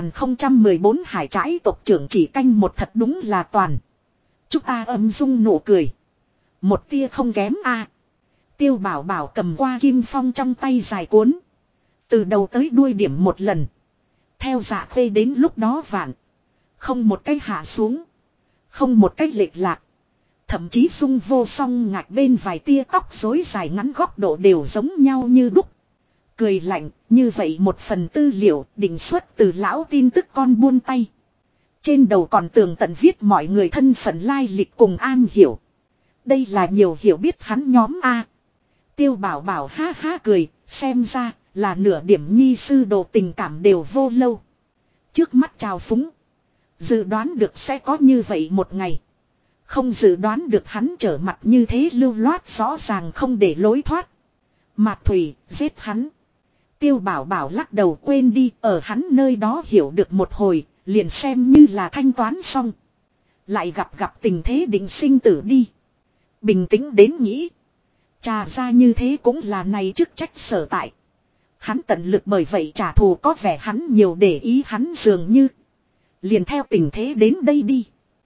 2014 hải trãi tộc trưởng chỉ canh một thật đúng là toàn. Chúng ta ấm dung nụ cười. Một tia không kém a. Tiêu Bảo Bảo cầm qua Kim Phong trong tay dài cuốn. Từ đầu tới đuôi điểm một lần. Theo Dạ Khê đến lúc đó vạn. Không một cách hạ xuống. Không một cách lệch lạc. Thậm chí Dung Vô Song ngạc bên vài tia tóc rối dài ngắn góc độ đều giống nhau như đúc. Cười lạnh, như vậy một phần tư liệu định xuất từ lão tin tức con buôn tay. Trên đầu còn tường tận viết mọi người thân phận lai lịch cùng an hiểu. Đây là nhiều hiểu biết hắn nhóm A. Tiêu Bảo Bảo ha ha cười, xem ra là nửa điểm nhi sư đồ tình cảm đều vô lâu. Trước mắt trào phúng. Dự đoán được sẽ có như vậy một ngày. Không dự đoán được hắn trở mặt như thế lưu loát rõ ràng không để lối thoát. Mạc Thủy, giết hắn. Tiêu Bảo Bảo lắc đầu quên đi, ở hắn nơi đó hiểu được một hồi, liền xem như là thanh toán xong. Lại gặp tình thế định sinh tử đi. Bình tĩnh đến nghĩ. Trà ra như thế cũng là này chức trách sở tại. Hắn tận lực bởi vậy trả thù có vẻ hắn nhiều để ý hắn dường như. Liền theo tình thế đến đây đi.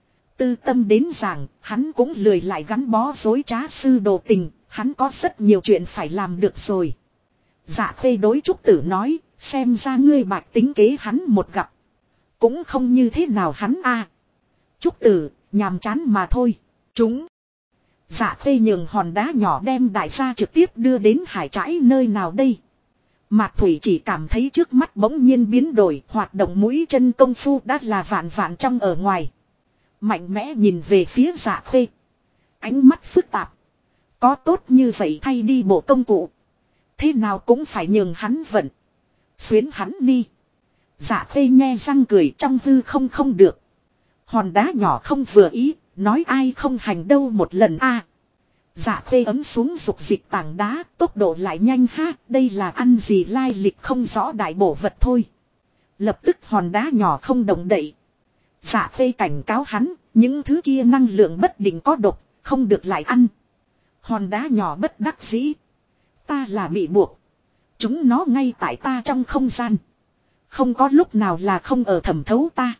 Tư tâm đến rằng hắn cũng lười lại gắn bó dối trá sư đồ tình. Hắn có rất nhiều chuyện phải làm được rồi. Dạ Khê đối Trúc Tử nói, xem ra ngươi bạch tính kế hắn một gặp. Cũng không như thế nào hắn a. Trúc Tử, nhàm chán mà thôi. Chúng. Dạ Khê nhường hòn đá nhỏ đem đại gia trực tiếp đưa đến hải trãi nơi nào đây. Mạc Thủy chỉ cảm thấy trước mắt bỗng nhiên biến đổi, hoạt động mũi chân công phu đã là vạn vạn trong ở ngoài. Mạnh mẽ nhìn về phía Dạ Khê. Ánh mắt phức tạp. Có tốt như vậy thay đi bộ công cụ. Thế nào cũng phải nhường hắn vận. Xuyến hắn đi. Dạ Khê nghe răng cười trong hư không được. Hòn đá nhỏ không vừa ý, nói ai không hành đâu một lần a. Dạ Khê ấm xuống dục dịch tảng đá, tốc độ lại nhanh ha, đây là ăn gì lai lịch không rõ đại bổ vật thôi. Lập tức hòn đá nhỏ không động đậy. Dạ Khê cảnh cáo hắn, những thứ kia năng lượng bất định có độc, không được lại ăn. Hòn đá nhỏ bất đắc dĩ. Ta là bị buộc. Chúng nó ngay tại ta trong không gian. Không có lúc nào là không ở thẩm thấu ta.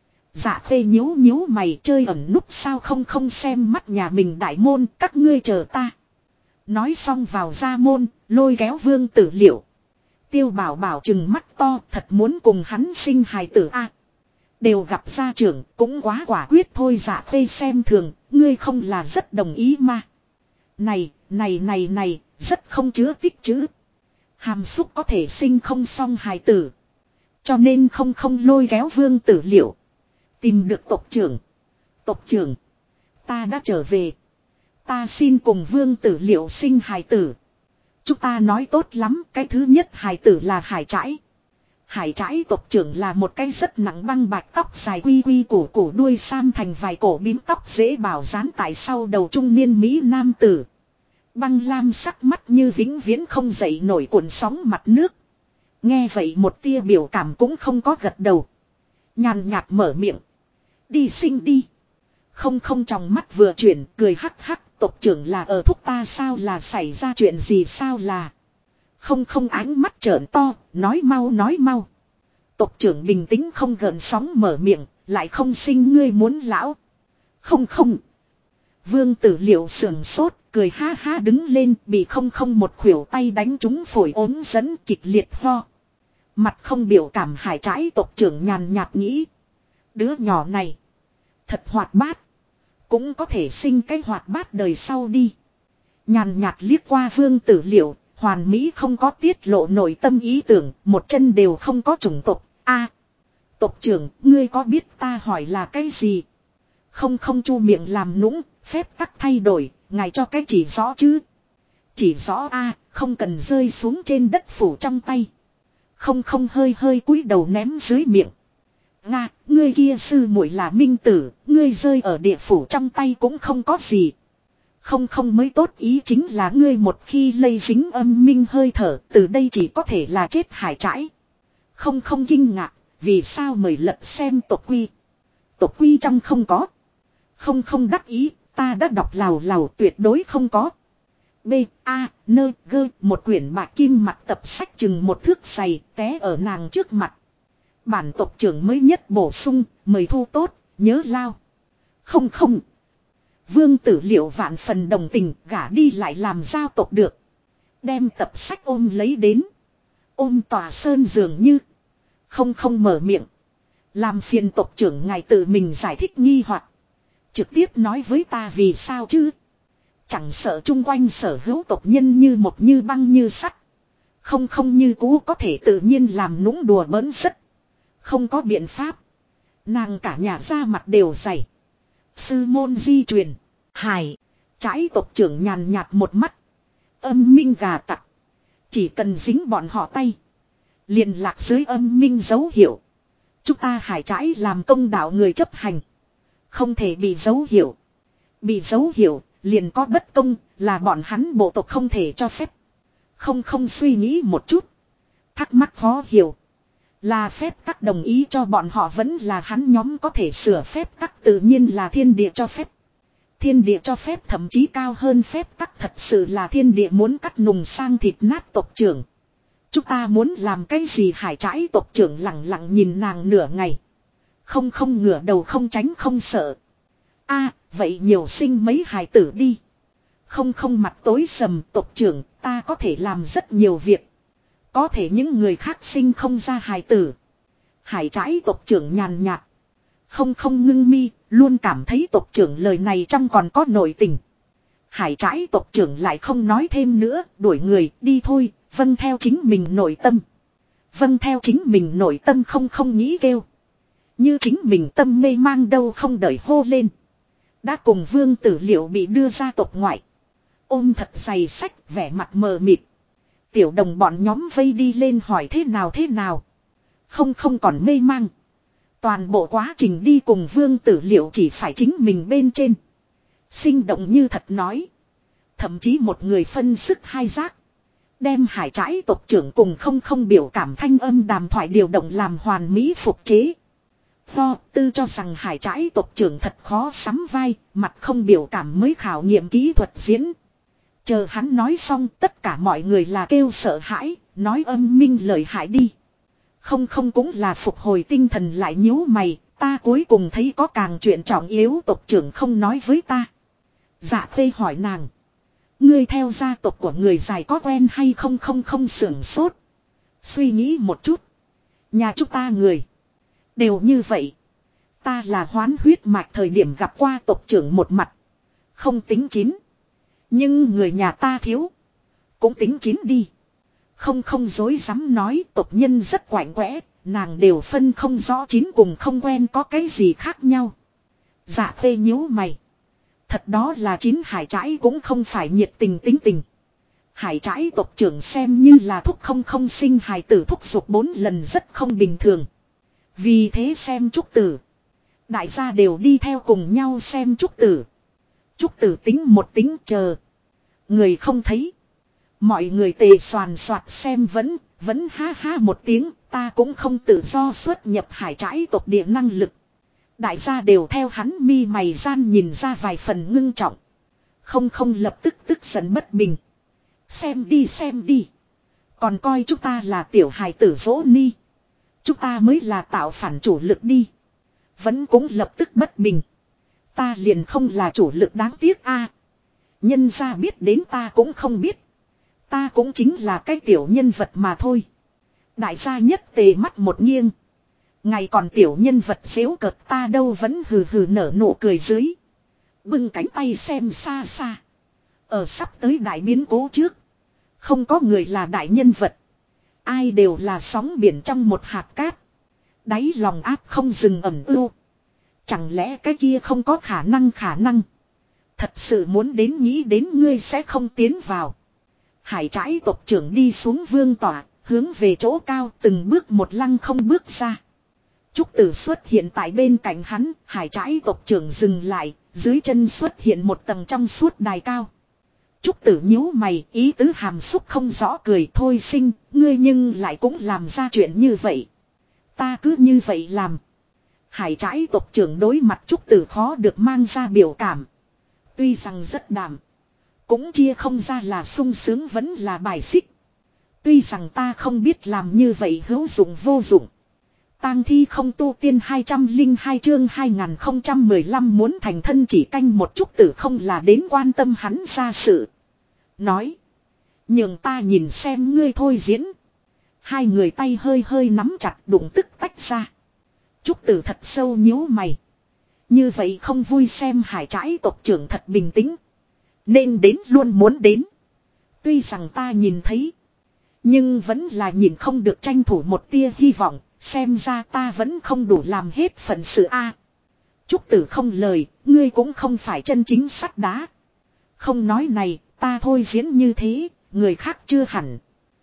Dạ Khê nhíu mày chơi ẩn núp sao không xem mắt nhà mình đại môn các ngươi chờ ta. Nói xong vào ra môn, lôi kéo Vương Tử Liệu. Tiêu Bảo Bảo chừng mắt to thật muốn cùng hắn sinh hài tử a. Đều gặp gia trưởng cũng quá quả quyết thôi. Dạ Khê xem thường, ngươi không là rất đồng ý mà. Này, rất không chứa tích chữ. Hàm xúc có thể sinh không xong hài tử. Cho nên không lôi kéo Vương Tử Liệu. Tìm được tộc trưởng. Tộc trưởng. Ta đã trở về. Ta xin cùng Vương Tử Liệu sinh hài tử. Chúng ta nói tốt lắm. Cái thứ nhất hài tử là hải trãi. Hải trãi tộc trưởng là một cái rất nặng băng bạch tóc dài quy cổ đuôi sam thành vài cổ bím tóc dễ bảo dán tại sau đầu trung niên Mỹ nam tử. Băng lam sắc mắt như vĩnh viễn không dậy nổi cuộn sóng mặt nước. Nghe vậy một tia biểu cảm cũng không có gật đầu. Nhàn nhạt mở miệng. Đi sinh đi. Không trong mắt vừa chuyển cười hắc tộc trưởng là ở thúc ta sao là xảy ra chuyện gì sao là. Không ánh mắt trợn to nói mau. Tộc trưởng bình tĩnh không gợn sóng mở miệng lại không sinh ngươi muốn lão. Không. Vương Tử Liệu sườn sốt cười ha đứng lên bị không một khuỷu tay đánh trúng phổi ốm dẫn kịch liệt ho. Mặt không biểu cảm hải trãi tộc trưởng nhàn nhạt nghĩ. Đứa nhỏ này. Thật hoạt bát. Cũng có thể sinh cái hoạt bát đời sau đi. Nhàn nhạt liếc qua Vương Tử Liệu. Hoàn Mỹ không có tiết lộ nội tâm ý tưởng. Một chân đều không có chủng tộc. A, tộc trưởng ngươi có biết ta hỏi là cái gì? Không chu miệng làm nũng. Phép tắc thay đổi. Ngài cho cái chỉ rõ chứ. Chỉ rõ a, không cần rơi xuống trên đất phủ trong tay. Không hơi cúi đầu ném dưới miệng. Nga, ngươi kia sư muội là minh tử, ngươi rơi ở địa phủ trong tay cũng không có gì. Không không mới tốt, ý chính là ngươi một khi lây dính âm minh hơi thở, từ đây chỉ có thể là chết hải trãi. Không không kinh ngạc, vì sao mời lật xem tộc quy. Tộc quy trong không có. Không không đắc ý, ta đã đọc lào lào tuyệt đối không có. B, A, N, G, một quyển bạc kim mặt tập sách chừng một thước dày, té ở nàng trước mặt. Bản tộc trưởng mới nhất bổ sung, mời thu tốt, nhớ lao. Không không. Vương Tử Liệu vạn phần đồng tình, gả đi lại làm giao tộc được. Đem tập sách ôm lấy đến. Ôm tòa sơn dường như. Không không mở miệng. Làm phiền tộc trưởng ngài tự mình giải thích nghi hoặc. Trực tiếp nói với ta vì sao chứ. Chẳng sợ chung quanh sở hữu tộc nhân như một như băng như sắt. Không không như cũ có thể tự nhiên làm nũng đùa bỡn rất. Không có biện pháp. Nàng cả nhà ra mặt đều dày. Sư môn di truyền. Hải. Trái tộc trưởng nhàn nhạt một mắt. Âm minh gà tặc. Chỉ cần dính bọn họ tay. Liền lạc dưới âm minh dấu hiệu. Chúng ta hải trái làm công đạo người chấp hành. Không thể bị dấu hiệu. Bị dấu hiệu liền có bất công, là bọn hắn bộ tộc không thể cho phép. Không không suy nghĩ một chút. Thắc mắc khó hiểu. Là phép tắc đồng ý cho bọn họ vẫn là hắn nhóm có thể sửa phép tắc, tự nhiên là thiên địa cho phép. Thiên địa cho phép thậm chí cao hơn phép tắc, thật sự là thiên địa muốn cắt nùng sang thịt nát tộc trưởng. Chúng ta muốn làm cái gì hải trái tộc trưởng lặng lặng nhìn nàng nửa ngày. Không không ngửa đầu không tránh không sợ. A, vậy nhiều sinh mấy hài tử đi. Không không mặt tối sầm, tộc trưởng, ta có thể làm rất nhiều việc. Có thể những người khác sinh không ra hài tử. Hải trái tộc trưởng nhàn nhạt. Không không ngưng mi, luôn cảm thấy tộc trưởng lời này trong còn có nội tình. Hải trái tộc trưởng lại không nói thêm nữa, đuổi người, đi thôi, vâng theo chính mình nội tâm. Vâng theo chính mình nội tâm, không không nghĩ kêu. Như chính mình tâm mê mang đâu không đợi hô lên. Đã cùng Vương Tử Liệu bị đưa ra tộc ngoại. Ôm thật dày sách, vẻ mặt mờ mịt. Tiểu đồng bọn nhóm vây đi lên hỏi thế nào thế nào. Không không còn mê mang. Toàn bộ quá trình đi cùng Vương Tử Liệu chỉ phải chính mình bên trên. Sinh động như thật nói. Thậm chí một người phân sức hai giác. Đem hải trái tộc trưởng cùng không không biểu cảm thanh âm đàm thoại điều động làm hoàn mỹ phục chế. Lo tư cho rằng hải trái tộc trưởng thật khó sắm vai, mặt không biểu cảm mới khảo nghiệm kỹ thuật diễn. Chờ hắn nói xong tất cả mọi người là kêu sợ hãi, nói âm minh lời hại đi. Không không cũng là phục hồi tinh thần lại nhíu mày, ta cuối cùng thấy có càng chuyện trọng yếu tộc trưởng không nói với ta. Dạ Khê hỏi nàng. Ngươi theo gia tộc của người dài có quen hay không không không sưởng sốt. Suy nghĩ một chút. Nhà chúng ta người. Đều như vậy. Ta là hoán huyết mạch thời điểm gặp qua tộc trưởng một mặt. Không tính chín. Nhưng người nhà ta thiếu. Cũng tính chín đi. Không không dối dám nói tộc nhân rất quạnh quẽ. Nàng đều phân không rõ chín cùng không quen có cái gì khác nhau. Dạ Khê nhíu mày. Thật đó là chín hải trái cũng không phải nhiệt tình tính tình. Hải trái tộc trưởng xem như là thúc không không sinh hài tử thúc giục 4 lần rất không bình thường. Vì thế xem trúc tử. Đại gia đều đi theo cùng nhau xem trúc tử. Trúc tử tính một tính chờ. Người không thấy. Mọi người tề soàn soạt xem vẫn ha ha một tiếng. Ta cũng không tự do xuất nhập hải trái tộc địa năng lực. Đại gia đều theo hắn mi mày gian nhìn ra vài phần ngưng trọng. Không không lập tức tức giận bất bình. Xem đi xem đi. Còn coi chúng ta là tiểu hài tử dỗ ni. Chúng ta mới là tạo phản chủ lực đi. Vẫn cũng lập tức bất bình. Ta liền không là chủ lực đáng tiếc a. Nhân gia biết đến ta cũng không biết. Ta cũng chính là cái tiểu nhân vật mà thôi. Đại gia nhất tề mắt một nghiêng. Ngày còn tiểu nhân vật xéo cợt ta đâu vẫn hừ hừ nở nụ cười dưới. Bưng cánh tay xem xa xa. Ở sắp tới đại biến cố trước. Không có người là đại nhân vật. Ai đều là sóng biển trong một hạt cát. Đáy lòng áp không dừng ẩm ưu. Chẳng lẽ cái kia không có khả năng. Thật sự muốn đến nghĩ đến ngươi sẽ không tiến vào. Hải trái tộc trưởng đi xuống vương tỏa. Hướng về chỗ cao từng bước một lăng không bước ra. Trúc Tử xuất hiện tại bên cạnh hắn, hải trãi tộc trưởng dừng lại, dưới chân xuất hiện một tầng trong suốt đài cao. Trúc Tử nhíu mày, ý tứ hàm xúc không rõ cười thôi sinh, ngươi nhưng lại cũng làm ra chuyện như vậy. Ta cứ như vậy làm. Hải trãi tộc trưởng đối mặt Trúc Tử khó được mang ra biểu cảm. Tuy rằng rất đàm. Cũng chia không ra là sung sướng vẫn là bài xích. Tuy rằng ta không biết làm như vậy hữu dụng vô dụng. Tang thi không tu tiên 202 chương 2015 muốn thành thân chỉ canh một Trúc Tử không là đến quan tâm hắn ra sự. Nói. Nhường ta nhìn xem ngươi thôi diễn. Hai người tay hơi hơi nắm chặt đụng tức tách ra. Trúc Tử thật sâu nhíu mày. Như vậy không vui xem hải trãi tộc trưởng thật bình tĩnh. Nên đến luôn muốn đến. Tuy rằng ta nhìn thấy. Nhưng vẫn là nhìn không được tranh thủ một tia hy vọng. Xem ra ta vẫn không đủ làm hết phận sự A. Trúc Tử không lời. Ngươi cũng không phải chân chính sắt đá. Không nói này. Ta thôi diễn như thế. Người khác chưa hẳn.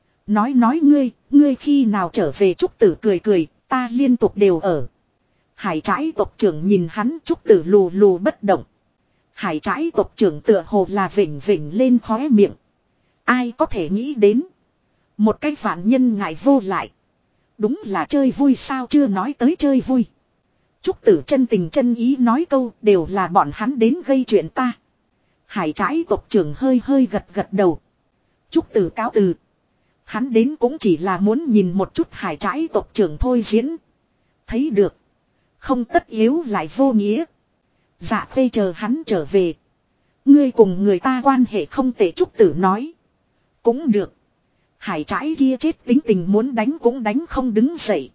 Nói ngươi khi nào trở về Trúc Tử cười cười. Ta liên tục đều ở. Hải trãi tộc trưởng nhìn hắn Trúc Tử lù lù bất động. Hải trãi tộc trưởng tựa hồ là vỉnh vỉnh lên khóe miệng. Ai có thể nghĩ đến. Một cái vạn nhân ngại vô lại. Đúng là chơi vui sao chưa nói tới chơi vui. Trúc Tử chân tình chân ý nói câu đều là bọn hắn đến gây chuyện ta. Hải trãi tộc trưởng hơi hơi gật gật đầu. Trúc Tử cáo từ. Hắn đến cũng chỉ là muốn nhìn một chút hải trãi tộc trưởng thôi diễn. Thấy được. Không tất yếu lại vô nghĩa. Dạ Khê chờ hắn trở về. Ngươi cùng người ta quan hệ không tệ Trúc Tử nói. Cũng được. Hải trãi kia chết tính tình muốn đánh cũng đánh không đứng dậy.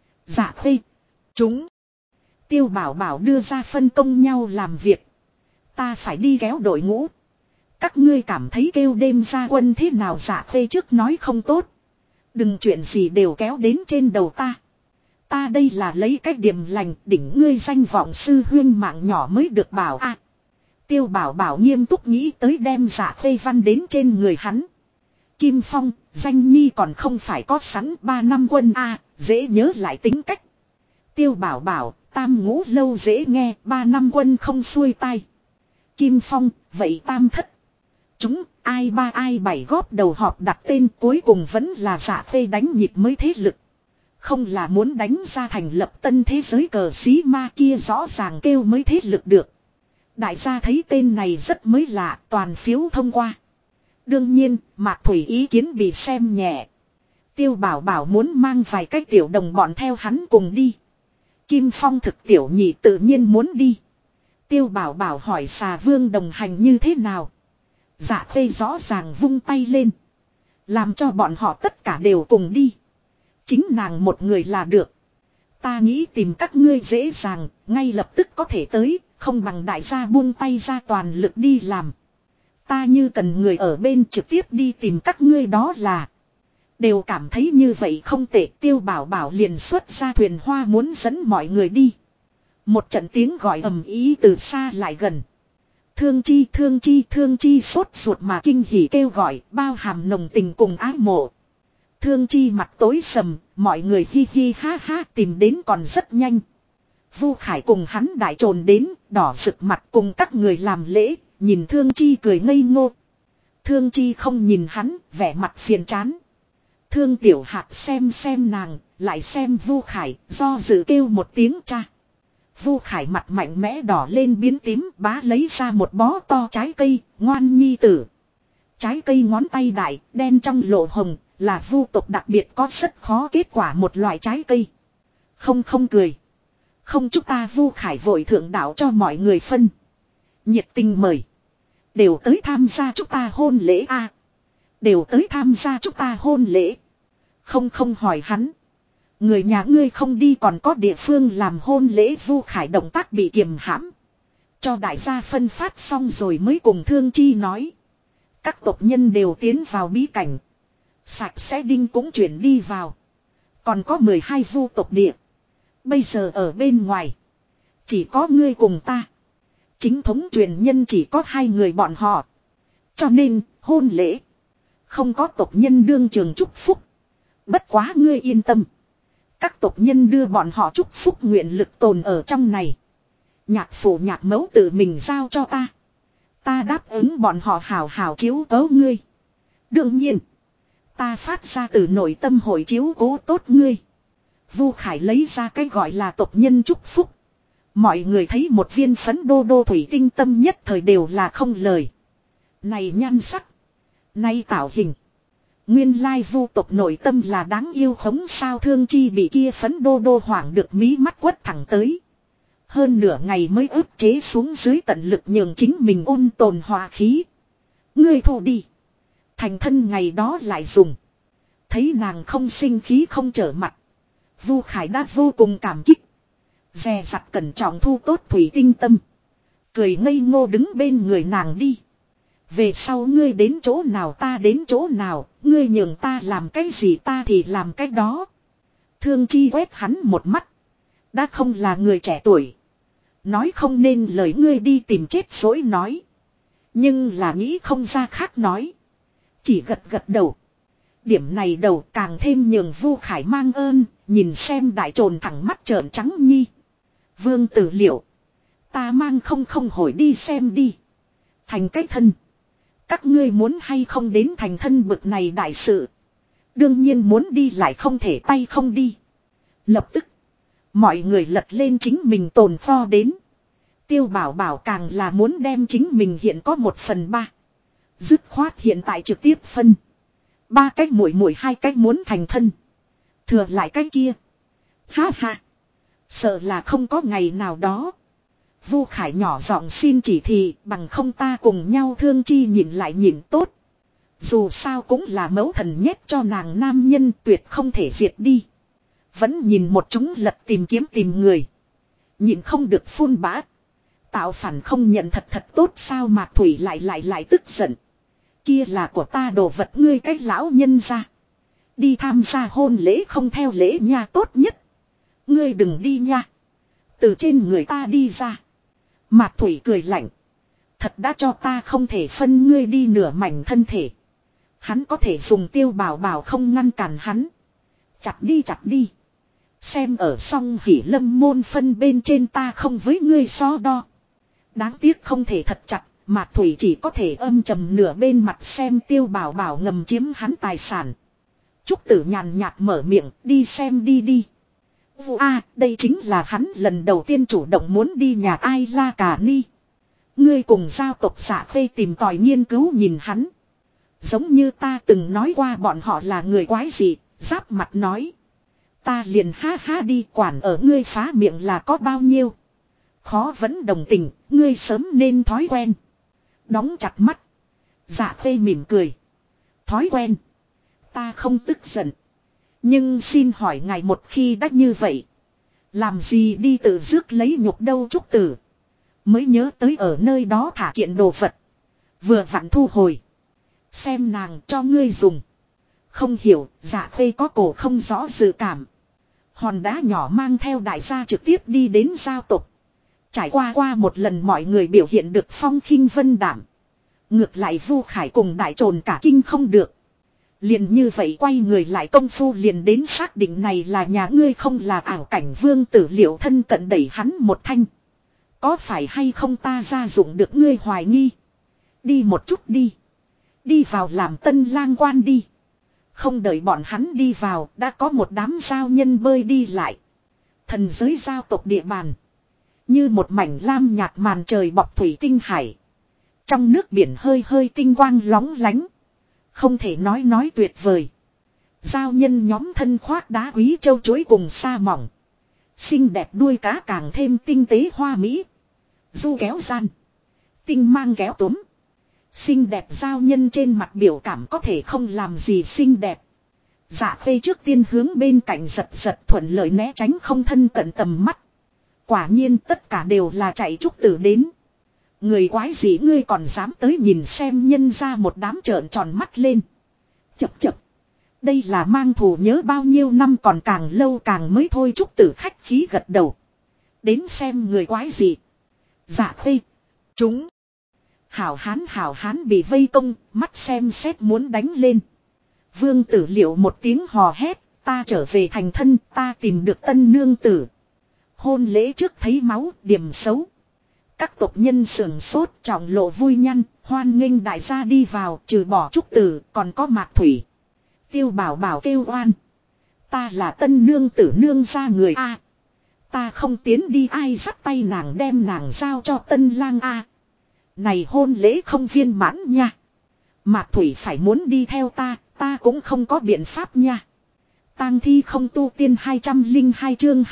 Dạ Khê. Chúng. Tiêu Bảo Bảo đưa ra phân công nhau làm việc. Ta phải đi kéo đội ngũ. Các ngươi cảm thấy kêu đêm ra quân thế nào Dạ Khê trước nói không tốt. Đừng chuyện gì đều kéo đến trên đầu ta. Ta đây là lấy cách điểm lành đỉnh ngươi danh vọng sư huyên mạng nhỏ mới được bảo a. Tiêu Bảo Bảo nghiêm túc nghĩ tới đem Dạ Khê văn đến trên người hắn. Kim Phong, danh nhi còn không phải có sẵn 3 năm quân a, dễ nhớ lại tính cách. Tiêu Bảo Bảo, tam ngũ lâu dễ nghe, 3 năm quân không xuôi tai. Kim Phong, vậy tam thất. Chúng, ai ba ai bảy góp đầu họp đặt tên cuối cùng vẫn là Dạ Khê đánh nhịp mới thế lực. Không là muốn đánh ra thành lập tân thế giới cờ xí ma kia rõ ràng kêu mới thế lực được. Đại gia thấy tên này rất mới lạ, toàn phiếu thông qua. Đương nhiên, Mạc Thủy ý kiến bị xem nhẹ. Tiêu Bảo Bảo muốn mang vài cái tiểu đồng bọn theo hắn cùng đi. Kim Phong thực tiểu nhị tự nhiên muốn đi. Tiêu Bảo Bảo hỏi xà vương đồng hành như thế nào. Dạ Khê rõ ràng vung tay lên. Làm cho bọn họ tất cả đều cùng đi. Chính nàng một người là được. Ta nghĩ tìm các ngươi dễ dàng, ngay lập tức có thể tới, không bằng đại gia buông tay ra toàn lực đi làm. Ta như cần người ở bên trực tiếp đi tìm các ngươi đó là. Đều cảm thấy như vậy không tệ Tiêu Bảo Bảo liền xuất ra thuyền hoa muốn dẫn mọi người đi. Một trận tiếng gọi ầm ý từ xa lại gần. Thương chi sốt ruột mà kinh hỉ kêu gọi bao hàm nồng tình cùng ái mộ. Thương chi mặt tối sầm, mọi người hi hi ha ha tìm đến còn rất nhanh. Vu Khải cùng hắn đại trồn đến, đỏ rực mặt cùng các người làm lễ, nhìn Thương chi cười ngây ngô. Thương chi không nhìn hắn, vẻ mặt phiền chán. Thương Tiểu Hạc xem nàng, lại xem Vu Khải, do dự kêu một tiếng cha. Vu Khải mặt mạnh mẽ đỏ lên biến tím, bá lấy ra một bó to trái cây, ngoan nhi tử. Trái cây ngón tay đại, đen trong lộ hồng, là vu tộc đặc biệt có rất khó kết quả một loại trái cây. Không cười. Không chúng ta Vu Khải vội thượng đạo cho mọi người phân. Nhiệt tình mời. Đều tới tham gia chúng ta hôn lễ a. Đều tới tham gia chúng ta hôn lễ. Không hỏi hắn. Người nhà ngươi không đi còn có địa phương làm hôn lễ Vu Khải động tác bị kiềm hãm. Cho đại gia phân phát xong rồi mới cùng Thương Chi nói. Các tộc nhân đều tiến vào bí cảnh. Sạch sẽ đinh cũng chuyển đi vào. Còn có 12 vu tộc địa. Bây giờ ở bên ngoài. Chỉ có ngươi cùng ta. Chính thống truyền nhân chỉ có 2 người bọn họ. Cho nên hôn lễ. Không có tộc nhân đương trường chúc phúc. Bất quá ngươi yên tâm. Các tộc nhân đưa bọn họ chúc phúc nguyện lực tồn ở trong này. Nhạc phụ nhạc mẫu tự mình giao cho ta. Ta đáp ứng bọn họ hào hào chiếu cố ngươi. Đương nhiên. Ta phát ra từ nội tâm hội chiếu cố tốt ngươi. Vu Khải lấy ra cái gọi là tộc nhân chúc phúc. Mọi người thấy một viên phấn đô đô thủy tinh tâm nhất thời đều là không lời. Này nhan sắc. Này tạo hình. Nguyên lai vu tộc nội tâm là đáng yêu khống sao Thương Chi bị kia phấn đô đô hoảng được mí mắt quất thẳng tới. Hơn nửa ngày mới ức chế xuống dưới tận lực nhường chính mình ôn tồn hòa khí. Ngươi thu đi. Thành thân ngày đó lại dùng. Thấy nàng không sinh khí không trở mặt. Vu Khải đã vô cùng cảm kích. Dè dặt cẩn trọng thu tốt thủy tinh tâm. Cười ngây ngô đứng bên người nàng đi. Về sau ngươi đến chỗ nào ta đến chỗ nào. Ngươi nhường ta làm cái gì ta thì làm cái đó. Thương Chi quét hắn một mắt. Đã không là người trẻ tuổi. Nói không nên lời ngươi đi tìm chết dối nói. Nhưng là nghĩ không ra khác nói. Chỉ gật gật đầu. Điểm này đầu càng thêm nhường Vu Khải mang ơn. Nhìn xem đại trồn thẳng mắt trợn trắng nhi. Vương Tử Liệu. Ta mang không hồi đi xem đi. Thành cái thân. Các ngươi muốn hay không đến thành thân bực này đại sự. Đương nhiên muốn đi lại không thể tay không đi. Lập tức. Mọi người lật lên chính mình tồn kho đến. Tiêu Bảo Bảo càng là muốn đem chính mình hiện có 1/3. Dứt khoát hiện tại trực tiếp phân. 3 cách muội 2 cách muốn thành thân. Thừa lại cái kia. Ha ha. Sợ là không có ngày nào đó. Vu Khải nhỏ giọng xin chỉ thị bằng không ta cùng nhau Thương Chi nhìn lại nhìn tốt. Dù sao cũng là mẫu thần nhét cho nàng nam nhân tuyệt không thể diệt đi. Vẫn nhìn một chúng lật tìm kiếm tìm người. Nhìn không được phun bã. Tạo phản không nhận thật tốt sao Mạc Thủy lại tức giận. Kia là của ta đồ vật ngươi cách lão nhân ra. Đi tham gia hôn lễ không theo lễ nha tốt nhất. Ngươi đừng đi nha. Từ trên người ta đi ra. Mạc Thủy cười lạnh. Thật đã cho ta không thể phân ngươi đi nửa mảnh thân thể. Hắn có thể dùng Tiêu Bảo Bảo không ngăn cản hắn. Chặt đi. Xem ở song hỉ lâm môn phân bên trên ta không với ngươi so đo. Đáng tiếc không thể thật chặt. Mạc Thủy chỉ có thể âm trầm nửa bên mặt xem Tiêu Bảo Bảo ngầm chiếm hắn tài sản. Trúc Tử nhàn nhạt mở miệng đi xem đi. Đây chính là hắn lần đầu tiên chủ động muốn đi nhà ai La Cà Ni. Ngươi cùng giao tộc Dạ Khê tìm tòi nghiên cứu nhìn hắn. Giống như ta từng nói qua bọn họ là người quái gì, giáp mặt nói. Ta liền ha đi quản ở ngươi phá miệng là có bao nhiêu. Khó vẫn đồng tình, ngươi sớm nên thói quen. Đóng chặt mắt. Dạ Khê mỉm cười. Thói quen. Ta không tức giận. Nhưng xin hỏi ngài một khi đã như vậy. Làm gì đi tự rước lấy nhục đâu Trúc Tử. Mới nhớ tới ở nơi đó thả kiện đồ vật. Vừa vặn thu hồi. Xem nàng cho ngươi dùng. Không hiểu, Dạ Khê có cổ không rõ dự cảm. Hòn đá nhỏ mang theo đại gia trực tiếp đi đến giao tộc. Trải qua một lần mọi người biểu hiện được phong khinh vân đảm. Ngược lại Vu Khải cùng đại trồn cả kinh không được. Liền như vậy quay người lại công phu liền đến xác định này là nhà ngươi không là ảo cảnh Vương Tử Liệu thân cận đẩy hắn một thanh. Có phải hay không ta ra dụng được ngươi hoài nghi. Đi một chút đi. Đi vào làm tân lang quan đi. Không đợi bọn hắn đi vào đã có một đám giao nhân bơi đi lại. Thần giới giao tộc địa bàn. Như một mảnh lam nhạt màn trời bọc thủy tinh hải. Trong nước biển hơi tinh quang lóng lánh. Không thể nói tuyệt vời. Giao nhân nhóm thân khoác đá quý châu chuối cùng sa mỏng. Xinh đẹp đuôi cá càng thêm tinh tế hoa mỹ. Du kéo gian. Tinh mang kéo túm. Xinh đẹp giao nhân trên mặt biểu cảm có thể không làm gì xinh đẹp. Dạ Khê trước tiên hướng bên cạnh giật thuận lợi né tránh không thân cận tầm mắt. Quả nhiên tất cả đều là chạy Trúc Tử đến. Người quái gì ngươi còn dám tới nhìn xem nhân ra một đám trợn tròn mắt lên. Chập. Đây là mang thù nhớ bao nhiêu năm còn càng lâu càng mới thôi Trúc Tử khách khí gật đầu. Đến xem người quái gì. Dạ Khê. Chúng. Hảo hán bị vây công, mắt xem xét muốn đánh lên. Vương Tử Liệu một tiếng hò hét, Ta trở về thành thân, ta tìm được tân nương tử. Hôn lễ trước thấy máu, điểm xấu. Các tộc nhân sưởng sốt, trọng lộ vui nhăn, hoan nghênh đại gia đi vào, trừ bỏ Trúc Tử, còn có Mạc Thủy. Tiêu Bảo Bảo kêu oan. Ta là tân nương tử nương gia người A. Ta không tiến đi, ai dắt tay nàng đem nàng giao cho tân lang A. Này hôn lễ không viên mãn nha. Mạc Thủy phải muốn đi theo ta cũng không có biện pháp nha. Tang thi không tu tiên 202 chương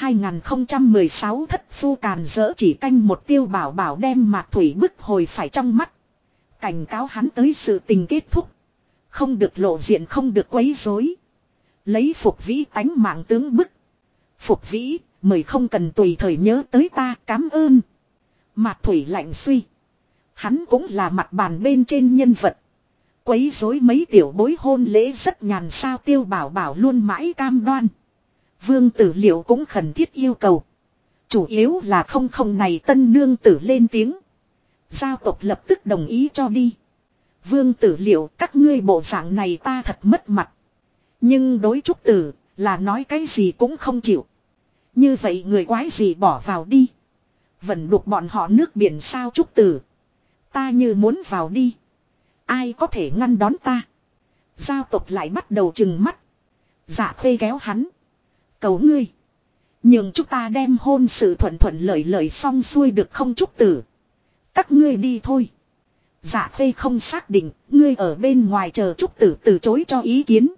2016 thất phu càn rỡ chỉ canh một. Tiêu Bảo Bảo đem Mạc Thủy bức hồi phải trong mắt. Cảnh cáo hắn tới sự tình kết thúc. Không được lộ diện, không được quấy rối. Lấy Phục Vĩ tánh mạng tướng bức. Phục Vĩ, mời không cần tùy thời nhớ tới ta, cảm ơn. Mạc Thủy lạnh suy. Hắn cũng là mặt bàn bên trên nhân vật. Quấy rối mấy tiểu bối hôn lễ rất nhàn sao. Tiêu Bảo Bảo luôn mãi cam đoan. Vương Tử Liệu cũng khẩn thiết yêu cầu. Chủ yếu là không này tân nương tử lên tiếng. Giao tộc lập tức đồng ý cho đi. Vương Tử Liệu, các ngươi bộ dạng này ta thật mất mặt. Nhưng đối Trúc Tử là nói cái gì cũng không chịu. Như vậy người quái gì bỏ vào đi. Vẫn đục bọn họ nước biển sao. Trúc Tử, ta như muốn vào đi. Ai có thể ngăn đón ta. Giao tộc lại bắt đầu trừng mắt. Dạ Khê kéo hắn. Cầu ngươi, nhường chúng ta đem hôn sự thuận lợi lợi xong xuôi được không. Trúc Tử, các ngươi đi thôi. Dạ Khê không xác định. Ngươi ở bên ngoài chờ. Trúc Tử từ chối cho ý kiến.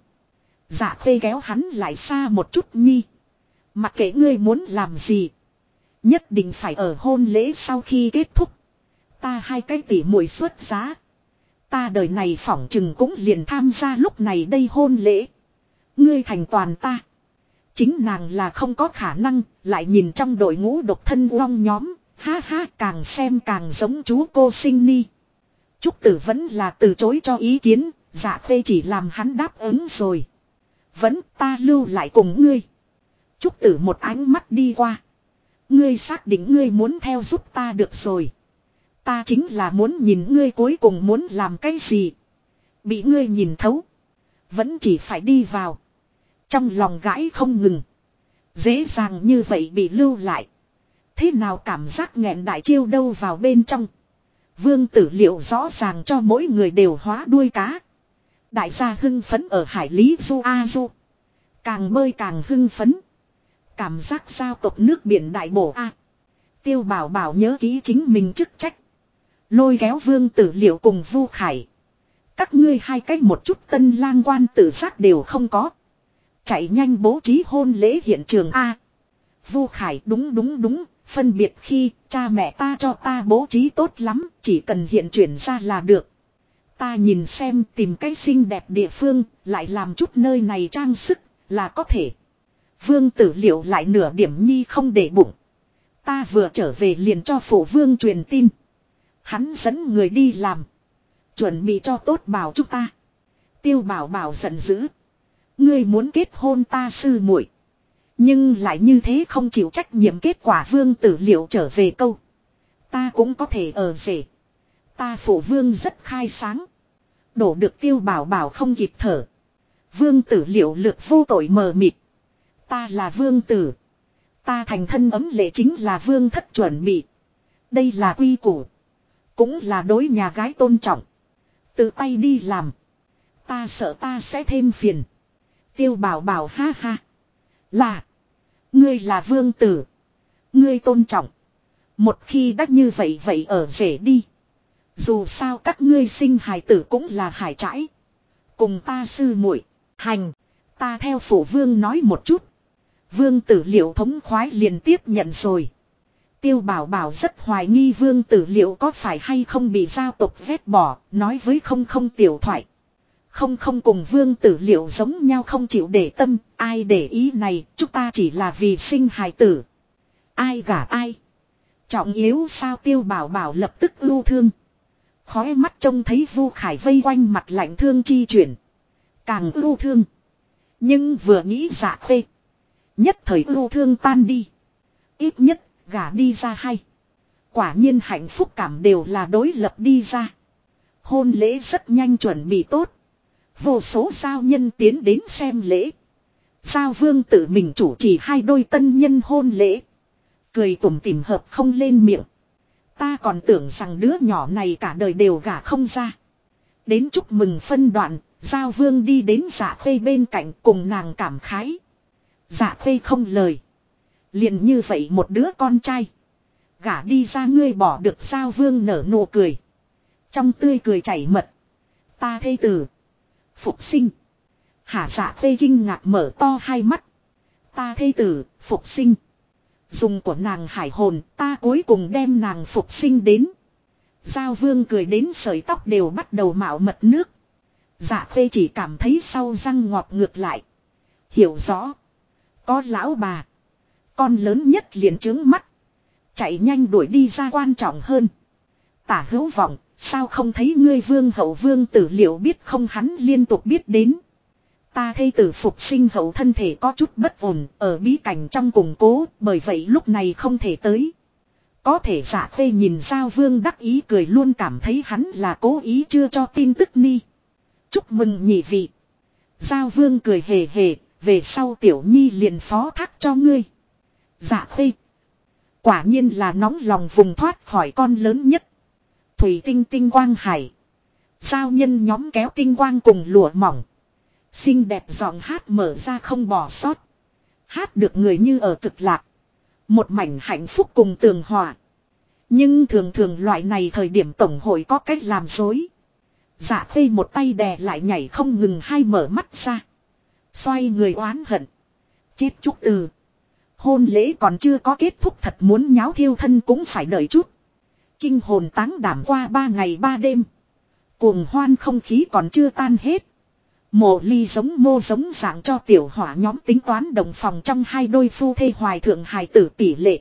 Dạ Khê kéo hắn lại xa một chút nhi. Mặc kệ ngươi muốn làm gì, nhất định phải ở hôn lễ sau khi kết thúc. Ta hai cái tỷ muội xuất giá. Ta đời này phỏng chừng cũng liền tham gia lúc này đây hôn lễ. Ngươi thành toàn ta. Chính nàng là không có khả năng. Lại nhìn trong đội ngũ độc thân uong nhóm. Ha ha, càng xem càng giống chú cô sinh ni. Trúc Tử vẫn là từ chối cho ý kiến. Dạ Khê chỉ làm hắn đáp ứng rồi. Vẫn ta lưu lại cùng ngươi. Trúc Tử một ánh mắt đi qua. Ngươi xác định ngươi muốn theo giúp ta được rồi. Ta chính là muốn nhìn ngươi cuối cùng muốn làm cái gì. Bị ngươi nhìn thấu. Vẫn chỉ phải đi vào. Trong lòng gãi không ngừng. Dễ dàng như vậy bị lưu lại. Thế nào cảm giác nghẹn đại chiêu đâu vào bên trong. Vương Tử Liệu rõ ràng cho mỗi người đều hóa đuôi cá. Đại gia hưng phấn ở hải lý du a du. Càng bơi càng hưng phấn. Cảm giác giao tộc nước biển đại bổ a. Tiêu Bảo Bảo nhớ kỹ chính mình chức trách. Lôi kéo Vương Tử Liệu cùng Vu Khải. Các ngươi hai cách một chút tân lang quan tự giác đều không có. Chạy nhanh bố trí hôn lễ hiện trường a. Vu Khải đúng. Phân biệt khi cha mẹ ta cho ta bố trí tốt lắm. Chỉ cần hiện chuyển ra là được. Ta nhìn xem tìm cái xinh đẹp địa phương. Lại làm chút nơi này trang sức là có thể. Vương Tử Liệu lại nửa điểm nhi không để bụng. Ta vừa trở về liền cho phụ vương truyền tin. Hắn dẫn người đi làm. Chuẩn bị cho tốt bảo chúng ta. Tiêu Bảo Bảo giận dữ. Ngươi muốn kết hôn ta sư muội, nhưng lại như thế không chịu trách nhiệm kết quả. Vương Tử Liệu trở về câu. Ta cũng có thể ở rể. Ta phụ vương rất khai sáng. Đổ được Tiêu Bảo Bảo không kịp thở. Vương Tử Liệu lược vô tội mờ mịt. Ta là vương tử. Ta thành thân ấm lệ chính là vương thất chuẩn bị. Đây là quy củ. Cũng là đối nhà gái tôn trọng. Tự tay đi làm. Ta sợ ta sẽ thêm phiền. Tiêu Bảo Bảo ha ha. Là. Ngươi là vương tử. Ngươi tôn trọng. Một khi đã như vậy ở rể đi. Dù sao các ngươi sinh hài tử cũng là hài trãi. Cùng ta sư muội hành. Ta theo phụ vương nói một chút. Vương Tử Liệu thống khoái liền tiếp nhận rồi. Tiêu Bảo Bảo rất hoài nghi Vương Tử Liệu có phải hay không bị gia tộc vét bỏ. Nói với không tiểu thoại. Không cùng Vương Tử Liệu giống nhau không chịu để tâm. Ai để ý này, chúng ta chỉ là vì sinh hài tử. Ai gả ai. Trọng yếu sao. Tiêu Bảo Bảo lập tức ưu thương. Khói mắt trông thấy Vu Khải vây quanh mặt lạnh thương chi chuyển. Càng ưu thương. Nhưng vừa nghĩ Dạ Khê. Nhất thời ưu thương tan đi. Ít nhất gả đi ra hay. Quả nhiên hạnh phúc cảm đều là đối lập đi ra. Hôn lễ rất nhanh chuẩn bị tốt. Vô số giao nhân tiến đến xem lễ. Giao Vương tự mình chủ trì hai đôi tân nhân hôn lễ. Cười tủm tỉm hợp không lên miệng. Ta còn tưởng rằng đứa nhỏ này cả đời đều gả không ra. Đến chúc mừng phân đoạn, Giao Vương đi đến Dạ Khuê bên cạnh cùng nàng cảm khái. Dạ Khuê không lời. Liền như vậy một đứa con trai. Gả đi ra ngươi bỏ được. Giao Vương nở nụ cười. Trong tươi cười chảy mật. Ta thê tử. Phục sinh. Hả? Dạ Khuê kinh ngạc mở to hai mắt. Ta thê tử, phục sinh. Dùng của nàng hải hồn, ta cuối cùng đem nàng phục sinh đến. Giao Vương cười đến sợi tóc đều bắt đầu mạo mật nước. Dạ Khuê chỉ cảm thấy sau răng ngọt ngược lại. Hiểu rõ. Có lão bà. Con lớn nhất liền trướng mắt. Chạy nhanh đuổi đi ra quan trọng hơn. Tả Hữu Vọng, sao không thấy ngươi Vương hậu Vương tử liệu biết không? Hắn liên tục biết đến. Ta thê tử phục sinh hậu thân thể có chút bất ổn, ở bí cảnh trong củng cố, bởi vậy lúc này không thể tới. Có thể Dạ Khuê nhìn Giao Vương đắc ý cười luôn cảm thấy hắn là cố ý chưa cho tin tức ni. Chúc mừng nhị vị. Giao Vương cười hề hề, về sau Tiểu Nhi liền phó thác cho ngươi. Dạ Khuê. Quả nhiên là nóng lòng vùng thoát khỏi con lớn nhất. Thủy tinh tinh quang hải. Giao nhân nhóm kéo tinh quang cùng lụa mỏng. Xinh đẹp giọng hát mở ra không bỏ sót. Hát được người như ở cực lạc. Một mảnh hạnh phúc cùng tường hòa. Nhưng thường thường loại này thời điểm tổng hội có cách làm dối. Dạ Khuê một tay đè lại nhảy không ngừng hai mở mắt ra. Xoay người oán hận. Chết chúc từ. Hôn lễ còn chưa có kết thúc, thật muốn nháo thiêu thân cũng phải đợi chút. Kinh hồn táng đảm qua 3 ngày 3 đêm. Cuồng hoan không khí còn chưa tan hết. Mộ Ly giống mô giống dạng cho tiểu hỏa nhóm tính toán đồng phòng trong hai đôi phu thê hoài thượng hài tử tỷ lệ.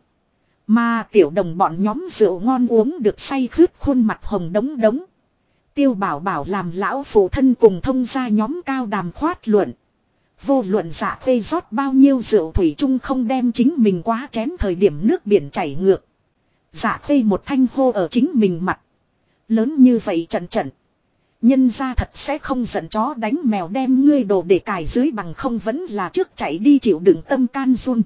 Mà tiểu đồng bọn nhóm rượu ngon uống được say khướt khuôn mặt hồng đống đống. Tiêu Bảo Bảo làm lão phụ thân cùng thông gia nhóm cao đàm khoát luận. Vô luận Dạ Khuê rót bao nhiêu rượu thủy chung không đem chính mình quá chén thời điểm nước biển chảy ngược. Dạ Khuê một thanh hô ở chính mình mặt. Lớn như vậy trận trận. Nhân ra thật sẽ không giận chó đánh mèo đem ngươi đồ để cài dưới bằng không vẫn là trước chạy đi chịu đựng tâm can run.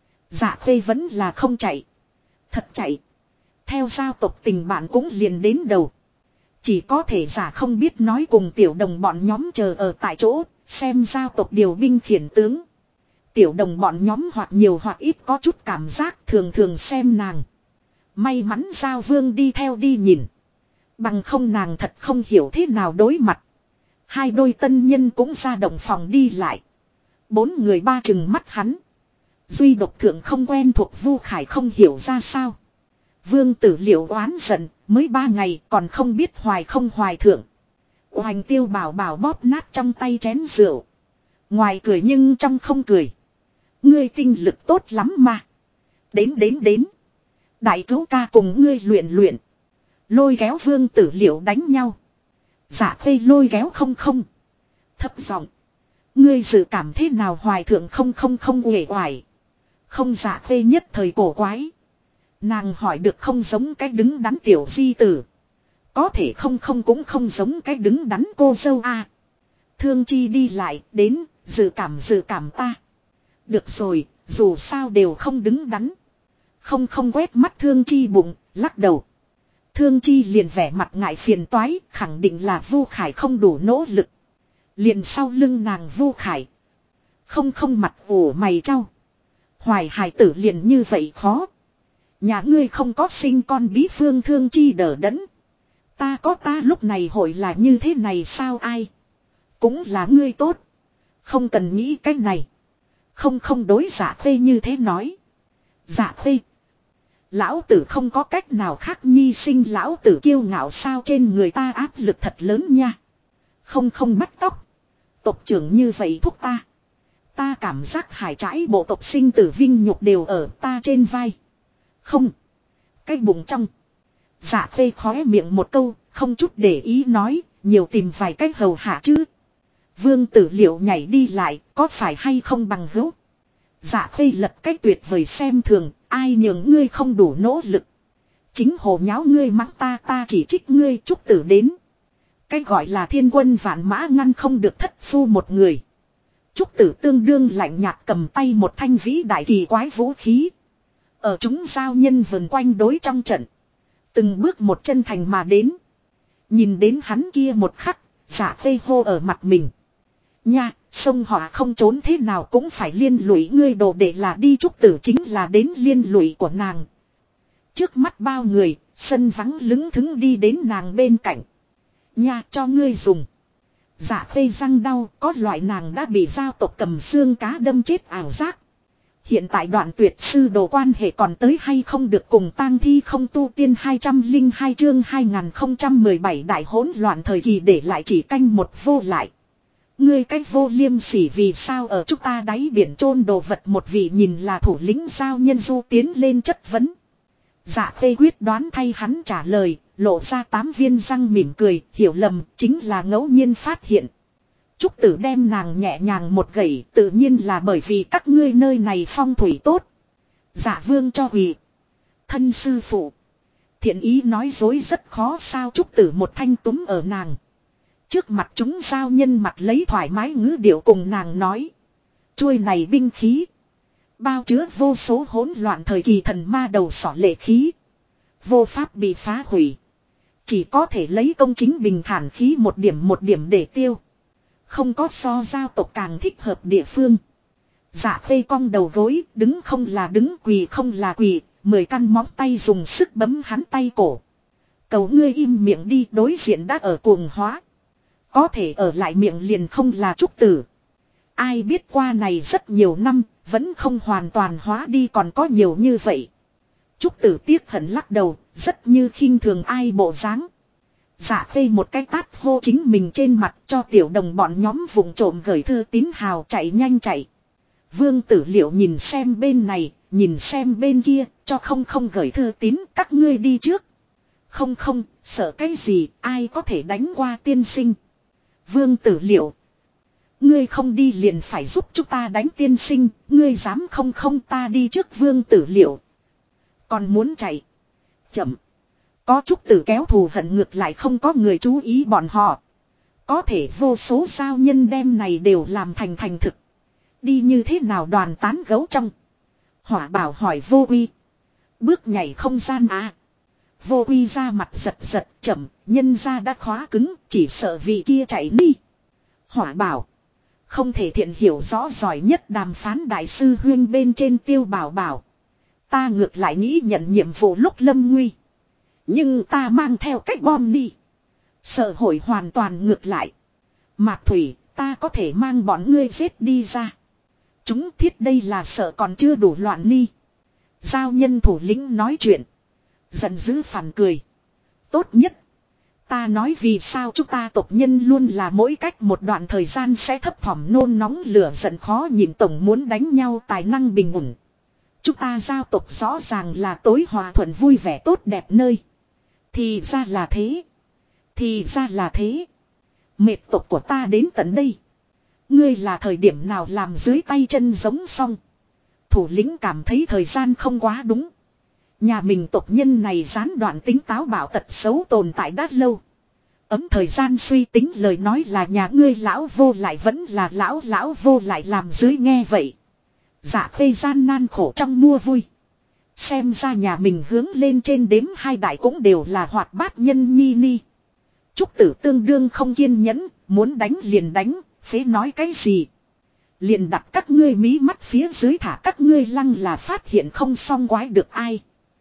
Dạ Khuê vẫn là không chạy. Thật chạy. Theo giao tộc tình bạn cũng liền đến đầu. Chỉ có thể giả không biết nói cùng tiểu đồng bọn nhóm chờ ở tại chỗ, xem giao tộc điều binh khiển tướng. Tiểu đồng bọn nhóm hoặc nhiều hoặc ít có chút cảm giác thường thường xem nàng. May mắn Giao Vương đi theo đi nhìn. Bằng không nàng thật không hiểu thế nào đối mặt. Hai đôi tân nhân cũng ra động phòng đi lại. 4 người ba chừng mắt hắn. Duy độc thượng không quen thuộc Vu Khải không hiểu ra sao. Vương tử Liệu oán giận, mới 3 ngày còn không biết hoài không hoài thượng. Hoành Tiêu Bảo Bảo bóp nát trong tay chén rượu. Ngoài cười nhưng trong không cười. Ngươi tinh lực tốt lắm mà. Đến. Đại cứu ca cùng ngươi luyện. Lôi kéo Vương tử Liệu đánh nhau. Dạ Khuê lôi kéo không. Thấp giọng. Ngươi dự cảm thế nào hoài thượng không uể oải. Không. Dạ Khuê nhất thời cổ quái. Nàng hỏi được không giống cái đứng đắn tiểu di tử. Có thể không cũng không giống cái đứng đắn cô dâu a. Thương Chi đi lại đến, dự cảm ta. Được rồi, dù sao đều không đứng đắn. Không quét mắt Thương Chi bụng, lắc đầu. Thương Chi liền vẻ mặt ngại phiền toái, khẳng định là Vu Khải không đủ nỗ lực. Liền sau lưng nàng Vu Khải. Không mặt ủ mày trao. Hoài hài tử liền như vậy khó. Nhà ngươi không có sinh con bí phương. Thương Chi đỡ đẫn. Ta có ta lúc này hội là như thế này sao ai. Cũng là ngươi tốt. Không cần nghĩ cách này. Không đối Dạ Khuê như thế nói. Dạ Khuê. Lão tử không có cách nào khác nhi sinh lão tử kiêu ngạo sao trên người ta áp lực thật lớn nha. Không bắt tóc. Tộc trưởng như vậy thúc ta. Ta cảm giác hải trãi bộ tộc sinh tử vinh nhục đều ở ta trên vai. Không. Cái bụng trong. Dạ Khuê khóe miệng một câu, không chút để ý nói, nhiều tìm vài cách hầu hạ chứ. Vương tử Liệu nhảy đi lại, có phải hay không bằng hữu. Dạ Khuê lật cách tuyệt vời xem thường, ai nhường ngươi không đủ nỗ lực. Chính hồ nháo ngươi mắng ta chỉ trích ngươi chúc tử đến. Cái gọi là thiên quân vạn mã ngăn không được thất phu một người. Trúc Tử tương đương lạnh nhạt cầm tay một thanh vĩ đại kỳ quái vũ khí. Ở chúng giao nhân vần quanh đối trong trận. Từng bước một chân thành mà đến. Nhìn đến hắn kia một khắc, Dạ Khê hô ở mặt mình. Nha, sông họa không trốn thế nào cũng phải liên lụy ngươi đồ để là đi. Trúc Tử chính là đến liên lụy của nàng. Trước mắt bao người, sân vắng lững thững đi đến nàng bên cạnh. Nha, cho ngươi dùng. Dạ Khê răng đau, có loại nàng đã bị giao tộc cầm xương cá đâm chết ảo giác. Hiện tại đoạn tuyệt sư đồ quan hệ còn tới hay không được cùng tang thi không tu tiên 202 chương 2017 đại hỗn loạn thời kỳ để lại chỉ canh một vô lại. Ngươi cách vô liêm sỉ vì sao ở chúng ta đáy biển chôn đồ vật một vị nhìn là thủ lĩnh giao nhân du tiến lên chất vấn. Dạ Khê quyết đoán thay hắn trả lời, lộ ra 8 viên răng mỉm cười, hiểu lầm chính là ngẫu nhiên phát hiện. Trúc Tử đem nàng nhẹ nhàng một gẩy, tự nhiên là bởi vì các ngươi nơi này phong thủy tốt. Dạ Vương cho quỳ. Thân sư phụ. Thiện ý nói dối rất khó sao. Trúc Tử một thanh túm ở nàng. Trước mặt chúng giao nhân mặt lấy thoải mái ngữ điệu cùng nàng nói. Chuôi này binh khí. Bao chứa vô số hỗn loạn thời kỳ thần ma đầu sỏ lệ khí. Vô pháp bị phá hủy. Chỉ có thể lấy công chính bình thản khí một điểm để tiêu. Không có so giao tộc càng thích hợp địa phương. Dạ Khê cong đầu gối, đứng không là đứng, quỳ không là quỳ, 10 căn móng tay dùng sức bấm hắn tay cổ. Cầu ngươi im miệng đi, đối diện đã ở cuồng hóa. Có thể ở lại miệng liền không là Trúc Tử. Ai biết qua này rất nhiều năm, vẫn không hoàn toàn hóa đi còn có nhiều như vậy. Trúc Tử tiếc hận lắc đầu, rất như khinh thường ai bộ dáng. Dạ Khê một cái tát hô chính mình trên mặt cho tiểu đồng bọn nhóm vùng trộm gửi thư tín hào chạy nhanh chạy. Vương Tử Liệu nhìn xem bên này, nhìn xem bên kia, cho không gửi thư tín, các ngươi đi trước. Không, sợ cái gì, ai có thể đánh qua tiên sinh. Vương Tử Liệu. Ngươi không đi liền phải giúp chúng ta đánh tiên sinh, ngươi dám không ta đi trước. Vương Tử Liệu. Còn muốn chạy. Chậm. Có Trúc Tử kéo thù hận ngược lại không có người chú ý bọn họ. Có thể vô số giao nhân đem này đều làm thành thực. Đi như thế nào đoàn tán gấu trong. Hỏa Bảo hỏi Vô Uy. Bước nhảy không gian à. Vô Uy ra mặt giật chậm, nhân ra đã khóa cứng, chỉ sợ vị kia chạy đi. Hỏa Bảo. Không thể thiện hiểu rõ giỏi nhất đàm phán đại sư huyên bên trên Tiêu Bảo Bảo. Ta ngược lại nghĩ nhận nhiệm vụ lúc lâm nguy. Nhưng ta mang theo cách bom đi. Sợ hội hoàn toàn ngược lại. Mạc Thủy, ta có thể mang bọn ngươi giết đi ra. Chúng thiết đây là sợ còn chưa đủ loạn ni. Giao nhân thủ lĩnh nói chuyện. Giận dữ phản cười. Tốt nhất. Ta nói vì sao chúng ta tộc nhân luôn là mỗi cách một đoạn thời gian sẽ thấp thỏm nôn nóng lửa giận khó nhìn tổng muốn đánh nhau tài năng bình ổn. Chúng ta giao tộc rõ ràng là tối hòa thuận vui vẻ tốt đẹp nơi. Thì ra là thế. Thì ra là thế. Mệt tộc của ta đến tận đây. Ngươi là thời điểm nào làm dưới tay chân giống xong. Thủ lĩnh cảm thấy thời gian không quá đúng. Nhà mình tộc nhân này gián đoạn tính táo bạo tật xấu tồn tại đã lâu. Ấm thời gian suy tính lời nói là nhà ngươi lão vô lại vẫn là lão vô lại làm dưới nghe vậy. Dạ Khê gian nan khổ trong mua vui. Xem ra nhà mình hướng lên trên đếm hai đại cũng đều là hoạt bát nhân nhi ni. Trúc Tử tương đương không kiên nhẫn, muốn đánh liền đánh, phế nói cái gì. Liền đặt các ngươi mí mắt phía dưới thả các ngươi lăng là phát hiện không xong quái được ai.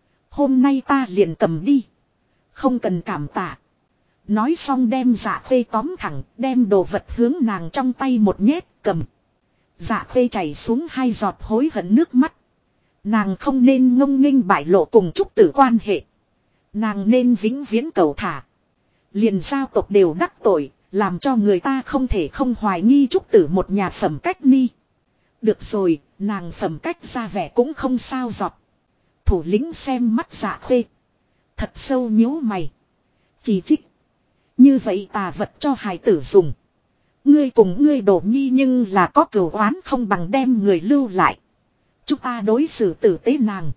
Hôm nay ta liền cầm đi. Không cần cảm tạ. Nói xong đem Dạ Khê tóm thẳng, đem đồ vật hướng nàng trong tay một nhét cầm. Dạ Khê chảy xuống 2 giọt hối hận nước mắt. Nàng không nên ngông nghênh bại lộ cùng Trúc Tử quan hệ. Nàng nên vĩnh viễn cầu thả. Liền giao tộc đều đắc tội, làm cho người ta không thể không hoài nghi Trúc Tử một nhà phẩm cách ni. Được rồi, nàng phẩm cách ra vẻ cũng không sao giọt. Thủ lĩnh xem mắt Dạ Khê. Thật sâu nhíu mày. Chỉ trích. Như vậy tà vật cho hài tử dùng. Ngươi cùng ngươi đổ nhi nhưng là có cửu oán không bằng đem người lưu lại. Chúng ta đối xử tử tế nàng.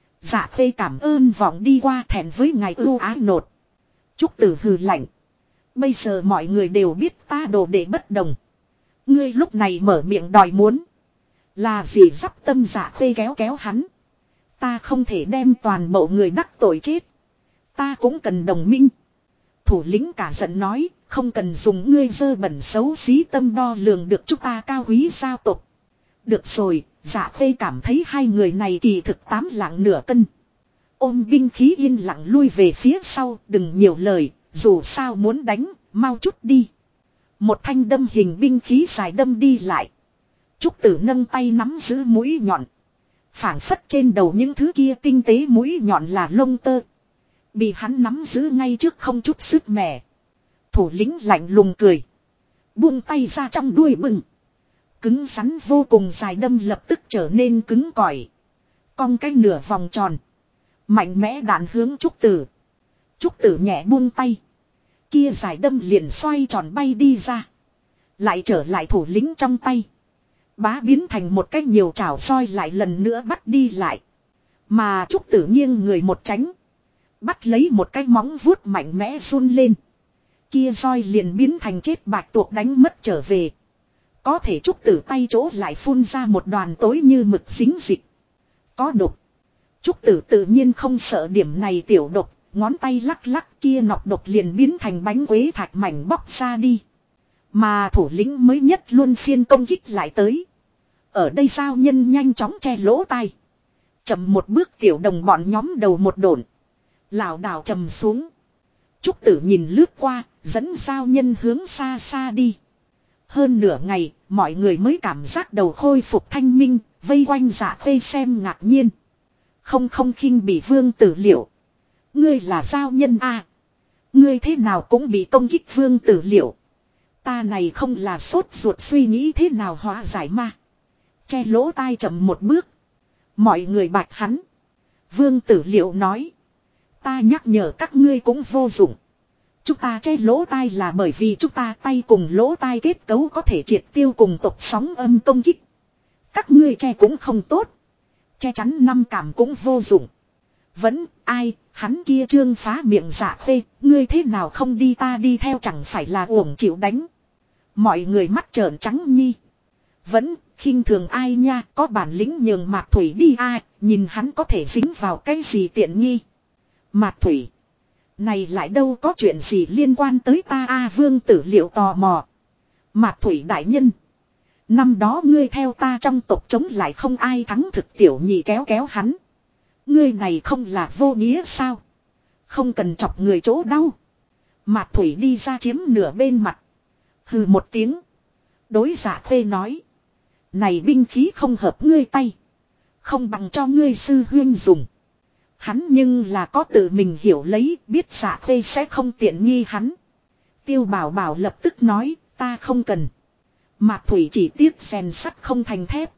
Dạ Khê cảm ơn vọng đi qua thẹn với ngài ưu ái nột. Trúc Tử hừ lạnh. Bây giờ mọi người đều biết ta đồ đệ bất đồng. Ngươi lúc này mở miệng đòi muốn. Là gì dắp tâm dạ khê kéo kéo hắn. Ta không thể đem toàn bộ người đắc tội chết. Ta cũng cần đồng minh. Thủ lĩnh cả giận nói, không cần dùng ngươi dơ bẩn xấu xí tâm đo lường được chúng ta cao quý giao tục. Được rồi, dạ khê cảm thấy hai người này kỳ thực 8 lạng nửa cân. Ôm binh khí yên lặng lui về phía sau, đừng nhiều lời, dù sao muốn đánh, mau chút đi. Một thanh đâm hình binh khí dài đâm đi lại. Trúc Tử nâng tay nắm giữ mũi nhọn. Phảng phất trên đầu những thứ kia tinh tế mũi nhọn là lông tơ. Bị hắn nắm giữ ngay trước không chút sức mẻ. Thủ lĩnh lạnh lùng cười. Buông tay ra trong đuôi bừng. Cứng rắn vô cùng dài đâm lập tức trở nên cứng cỏi. Cong cái nửa vòng tròn. Mạnh mẽ đạn hướng Trúc Tử. Trúc Tử nhẹ buông tay. Kia dài đâm liền xoay tròn bay đi ra. Lại trở lại thủ lĩnh trong tay. Bá biến thành một cái nhiều chảo soi lại lần nữa bắt đi lại. Mà Trúc Tử nghiêng người một tránh. Bắt lấy một cái móng vuốt mạnh mẽ run lên. Kia roi liền biến thành chết bạch tuộc đánh mất trở về. Có thể Trúc Tử tay chỗ lại phun ra một đoàn tối như mực dính dịch. Có độc. Trúc Tử tự nhiên không sợ điểm này tiểu độc. Ngón tay lắc lắc kia nọc độc liền biến thành bánh quế thạch mảnh bóc ra đi. Mà thủ lĩnh mới nhất luôn phiên công kích lại tới. Ở đây giao nhân nhanh chóng che lỗ tai. Chậm một bước tiểu đồng bọn nhóm đầu một độn. Lảo đảo trầm xuống. Trúc Tử nhìn lướt qua, dẫn giao nhân hướng xa xa đi. Hơn nửa ngày, mọi người mới cảm giác đầu khôi phục thanh minh, vây quanh Dạ Khê xem ngạc nhiên. Không khinh bị Vương Tử Liệu. Ngươi là giao nhân à? Ngươi thế nào cũng bị công kích Vương Tử Liệu. Ta này không là sốt ruột suy nghĩ thế nào hóa giải ma. Che lỗ tai chậm một bước. Mọi người bạch hắn. Vương Tử Liệu nói. Ta nhắc nhở các ngươi cũng vô dụng. Chúng ta che lỗ tai là bởi vì chúng ta tay cùng lỗ tai kết cấu có thể triệt tiêu cùng tộc sóng âm công kích. Các ngươi che cũng không tốt. Che chắn năm cảm cũng vô dụng. Vẫn ai, hắn kia trương phá miệng Dạ Khê, ngươi thế nào không đi ta đi theo chẳng phải là uổng chịu đánh. Mọi người mắt trợn trắng nhi. Vẫn, khinh thường ai nha, có bản lĩnh nhường Mạc Thủy đi ai, nhìn hắn có thể dính vào cái gì tiện nghi. Mạc Thủy. Này lại đâu có chuyện gì liên quan tới ta a Vương Tử Liệu tò mò. Mạc Thủy đại nhân. Năm đó ngươi theo ta trong tộc chống lại không ai thắng thực tiểu nhị kéo kéo hắn. Ngươi này không là vô nghĩa sao? Không cần chọc người chỗ đau. Mạc Thủy đi ra chiếm nửa bên mặt. Hừ một tiếng. Đối Dạ Khê nói. Này binh khí không hợp ngươi tay. Không bằng cho ngươi sư huyên dùng. Hắn nhưng là có tự mình hiểu lấy, biết Dạ Khê sẽ không tiện nghi hắn. Tiêu Bảo Bảo lập tức nói, ta không cần. Mạc Thủy chỉ tiếc rèn sắt không thành thép.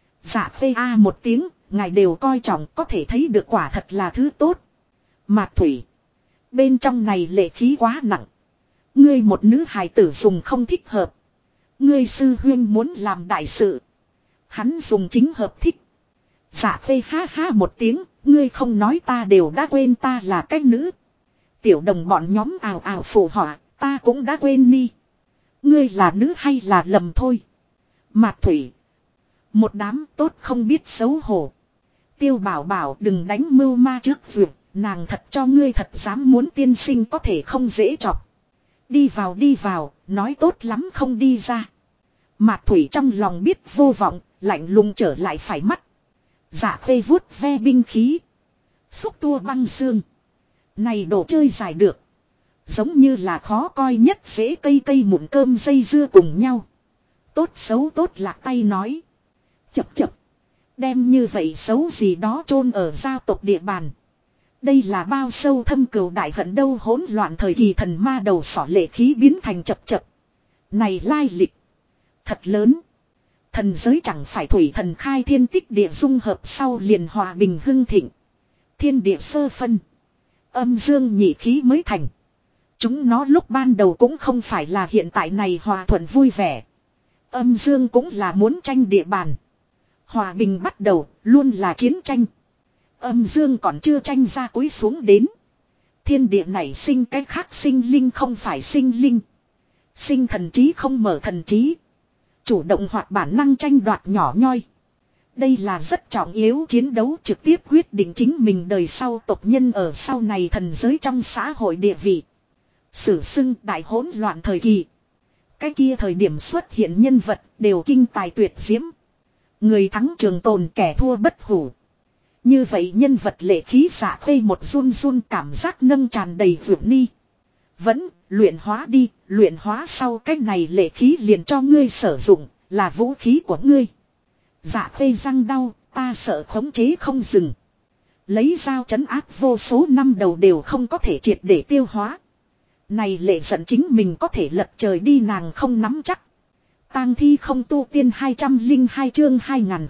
Dạ Khê a một tiếng, ngài đều coi trọng, có thể thấy được quả thật là thứ tốt. Mạc Thủy. Bên trong này lệ khí quá nặng. Ngươi một nữ hài tử dùng không thích hợp. Ngươi sư huyên muốn làm đại sự. Hắn dùng chính hợp thích. Dạ Khê ha ha một tiếng, ngươi không nói ta đều đã quên ta là cái nữ. Tiểu đồng bọn nhóm ào ào phụ họa, ta cũng đã quên đi. Ngươi là nữ hay là lầm thôi. Mạc Thủy. Một đám tốt không biết xấu hổ. Tiêu Bảo Bảo đừng đánh mưu ma trước vượt, nàng thật cho ngươi thật dám muốn tiên sinh có thể không dễ chọc. Đi vào, nói tốt lắm không đi ra. Mạc Thủy trong lòng biết vô vọng, lạnh lùng trở lại phải mắt. Dạ Khê vuốt ve binh khí. Xúc tua băng xương. Này đồ chơi dài được. Giống như là khó coi nhất dễ cây mụn cơm dây dưa cùng nhau. Tốt xấu tốt lạc tay nói. Chập chập. Đem như vậy xấu gì đó chôn ở gia tộc địa bàn. Đây là bao sâu thâm cừu đại hận đâu hỗn loạn thời kỳ thần ma đầu sỏ lệ khí biến thành chập chập. Này lai lịch. Thật lớn. Thần giới chẳng phải thủy thần khai thiên tích địa dung hợp sau liền hòa bình hưng thịnh. Thiên địa sơ phân. Âm dương nhị khí mới thành. Chúng nó lúc ban đầu cũng không phải là hiện tại này hòa thuận vui vẻ. Âm dương cũng là muốn tranh địa bàn. Hòa bình bắt đầu, luôn là chiến tranh. Âm dương còn chưa tranh ra cúi xuống đến. Thiên địa này sinh cái khác sinh linh không phải sinh linh. Sinh thần trí không mở thần trí. Chủ động hoặc bản năng tranh đoạt nhỏ nhoi. Đây là rất trọng yếu chiến đấu trực tiếp quyết định chính mình đời sau tộc nhân ở sau này thần giới trong xã hội địa vị. Sử xưng đại hỗn loạn thời kỳ. Cái kia thời điểm xuất hiện nhân vật đều kinh tài tuyệt diễm. Người thắng trường tồn kẻ thua bất hủ. Như vậy nhân vật lệ khí dạ khê một run run cảm giác nâng tràn đầy vượt ni. Vẫn luyện hóa đi, luyện hóa sau cách này lệ khí liền cho ngươi sử dụng, là vũ khí của ngươi. Dạ khê răng đau, ta sợ khống chế không dừng. Lấy dao trấn áp vô số năm đầu đều không có thể triệt để tiêu hóa. Này lệ giận chính mình có thể lật trời đi nàng không nắm chắc. Tang thi không tu tiên 202 chương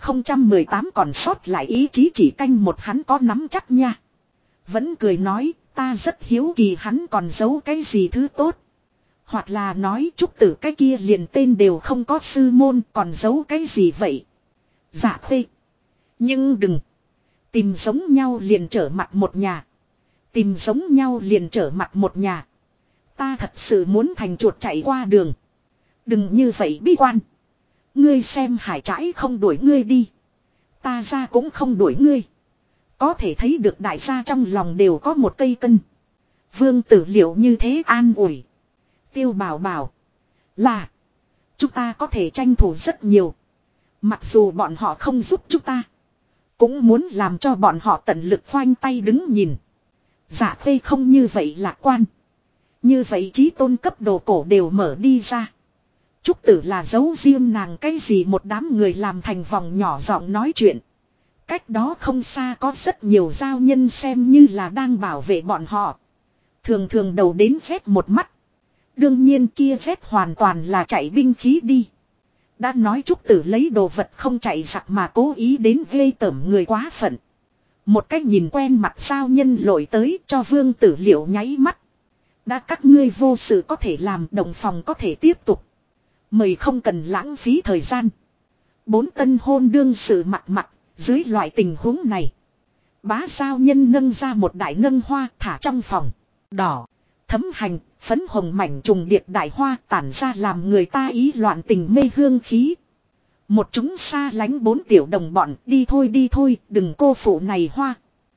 2018 còn sót lại ý chí chỉ canh một hắn có nắm chắc nha. Vẫn cười nói ta rất hiếu kỳ hắn còn giấu cái gì thứ tốt. Hoặc là nói trúc tử cái kia liền tên đều không có sư môn còn giấu cái gì vậy. Dạ khê. Nhưng đừng. Tìm giống nhau liền trở mặt một nhà. Tìm giống nhau liền trở mặt một nhà. Ta thật sự muốn thành chuột chạy qua đường. Đừng như vậy bi quan. Ngươi xem hải trãi không đuổi ngươi đi. Ta ra cũng không đuổi ngươi. Có thể thấy được đại gia trong lòng đều có một cây cân. Vương Tử Liệu như thế an ủi. Tiêu Bảo bảo. Là. Chúng ta có thể tranh thủ rất nhiều. Mặc dù bọn họ không giúp chúng ta. Cũng muốn làm cho bọn họ tận lực khoanh tay đứng nhìn. Dạ khê không như vậy lạc quan. Như vậy chí tôn cấp đồ cổ đều mở đi ra. Trúc tử là giấu riêng nàng cái gì một đám người làm thành vòng nhỏ giọng nói chuyện. Cách đó không xa có rất nhiều giao nhân xem như là đang bảo vệ bọn họ. Thường thường đầu đến phép một mắt. Đương nhiên kia phép hoàn toàn là chạy binh khí đi. Đã nói Trúc tử lấy đồ vật không chạy giặc mà cố ý đến ghê tởm người quá phận. Một cách nhìn quen mặt giao nhân lội tới cho Vương Tử Liệu nháy mắt. Đã các ngươi vô sự có thể làm đồng phòng có thể tiếp tục. Mời không cần lãng phí thời gian. 4 tân hôn đương sự mặt dưới loại tình huống này. Bá giao nhân nâng ra một đại nâng hoa thả trong phòng. Đỏ, thấm hành, phấn hồng mảnh trùng điệp đại hoa tản ra làm người ta ý loạn tình mê hương khí. Một chúng xa lánh 4 tiểu đồng bọn đi thôi đừng cô phụ này hoa.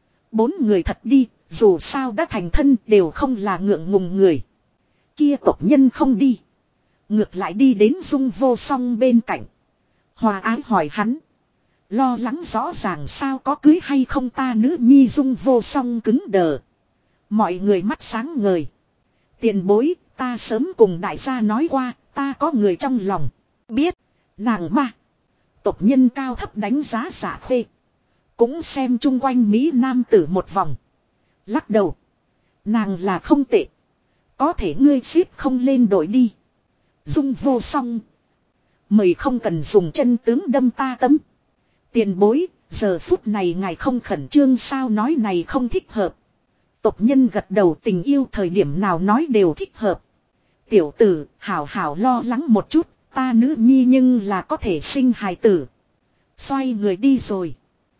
4 người thật đi, dù sao đã thành thân đều không là ngượng ngùng người. Kia tộc nhân không đi. Ngược lại đi đến Dung Vô Song bên cạnh. Hòa ái hỏi hắn. Lo lắng rõ ràng sao có cưới hay không ta nữ nhi Dung Vô Song cứng đờ. Mọi người mắt sáng ngời. Tiền bối, ta sớm cùng đại gia nói qua, ta có người trong lòng. Biết, nàng ma. Tộc nhân cao thấp đánh giá giả khê. Cũng xem chung quanh Mỹ Nam tử một vòng. Lắc đầu. Nàng là không tệ. Có thể ngươi xếp không lên đội đi. Dung Vô Song. Mời không cần dùng chân tướng đâm ta tấm. Tiền bối, giờ phút này ngài không khẩn trương sao nói này không thích hợp. Tộc nhân gật đầu tình yêu thời điểm nào nói đều thích hợp. Tiểu tử, hảo hảo lo lắng một chút, ta nữ nhi nhưng là có thể sinh hài tử. Xoay người đi rồi.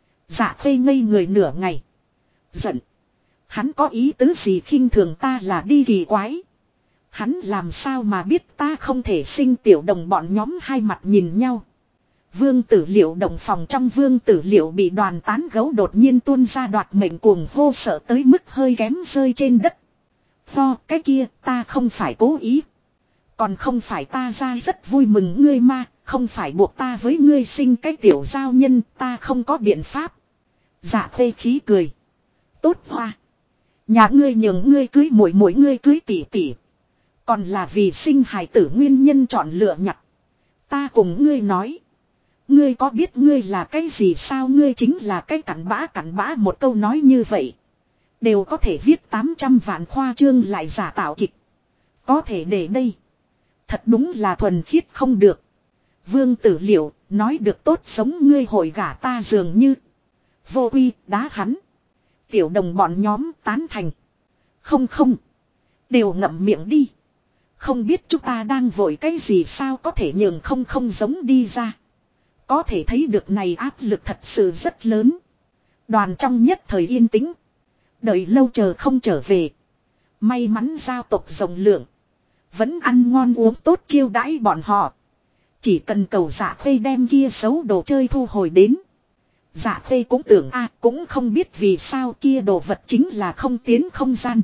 Dạ khê ngây người nửa ngày. Giận. Hắn có ý tứ gì khinh thường ta là đi kỳ quái. Hắn làm sao mà biết ta không thể sinh tiểu đồng bọn nhóm hai mặt nhìn nhau. Vương Tử Liệu động phòng trong Vương Tử Liệu bị đoàn tán gấu đột nhiên tuôn ra đoạt mệnh cuồng hô sợ tới mức hơi kém rơi trên đất. Pho cái kia ta không phải cố ý. Còn không phải ta ra rất vui mừng ngươi ma, không phải buộc ta với ngươi sinh cái tiểu giao nhân ta không có biện pháp. Dạ khê khí cười. Tốt hoa. Nhà ngươi nhường ngươi cưới mỗi ngươi cưới tỷ tỷ. Còn là vì sinh hài tử nguyên nhân chọn lựa nhặt. Ta cùng ngươi nói. Ngươi có biết ngươi là cái gì sao ngươi chính là cái cặn bã một câu nói như vậy. Đều có thể viết 800 vạn khoa trương lại giả tạo kịch. Có thể để đây. Thật đúng là thuần khiết không được. Vương Tử Liệu nói được tốt sống ngươi hội gả ta dường như. Vô uy đá hắn. Tiểu đồng bọn nhóm tán thành. Không. Đều ngậm miệng đi. Không biết chúng ta đang vội cái gì sao có thể nhường không giống đi ra. Có thể thấy được này áp lực thật sự rất lớn. Đoàn trong nhất thời yên tĩnh. Đợi lâu chờ không trở về. May mắn giao tộc rộng lượng. Vẫn ăn ngon uống tốt chiêu đãi bọn họ. Chỉ cần cầu Dạ Khê đem kia xấu đồ chơi thu hồi đến. Dạ Khê cũng tưởng cũng không biết vì sao kia đồ vật chính là không tiến không gian.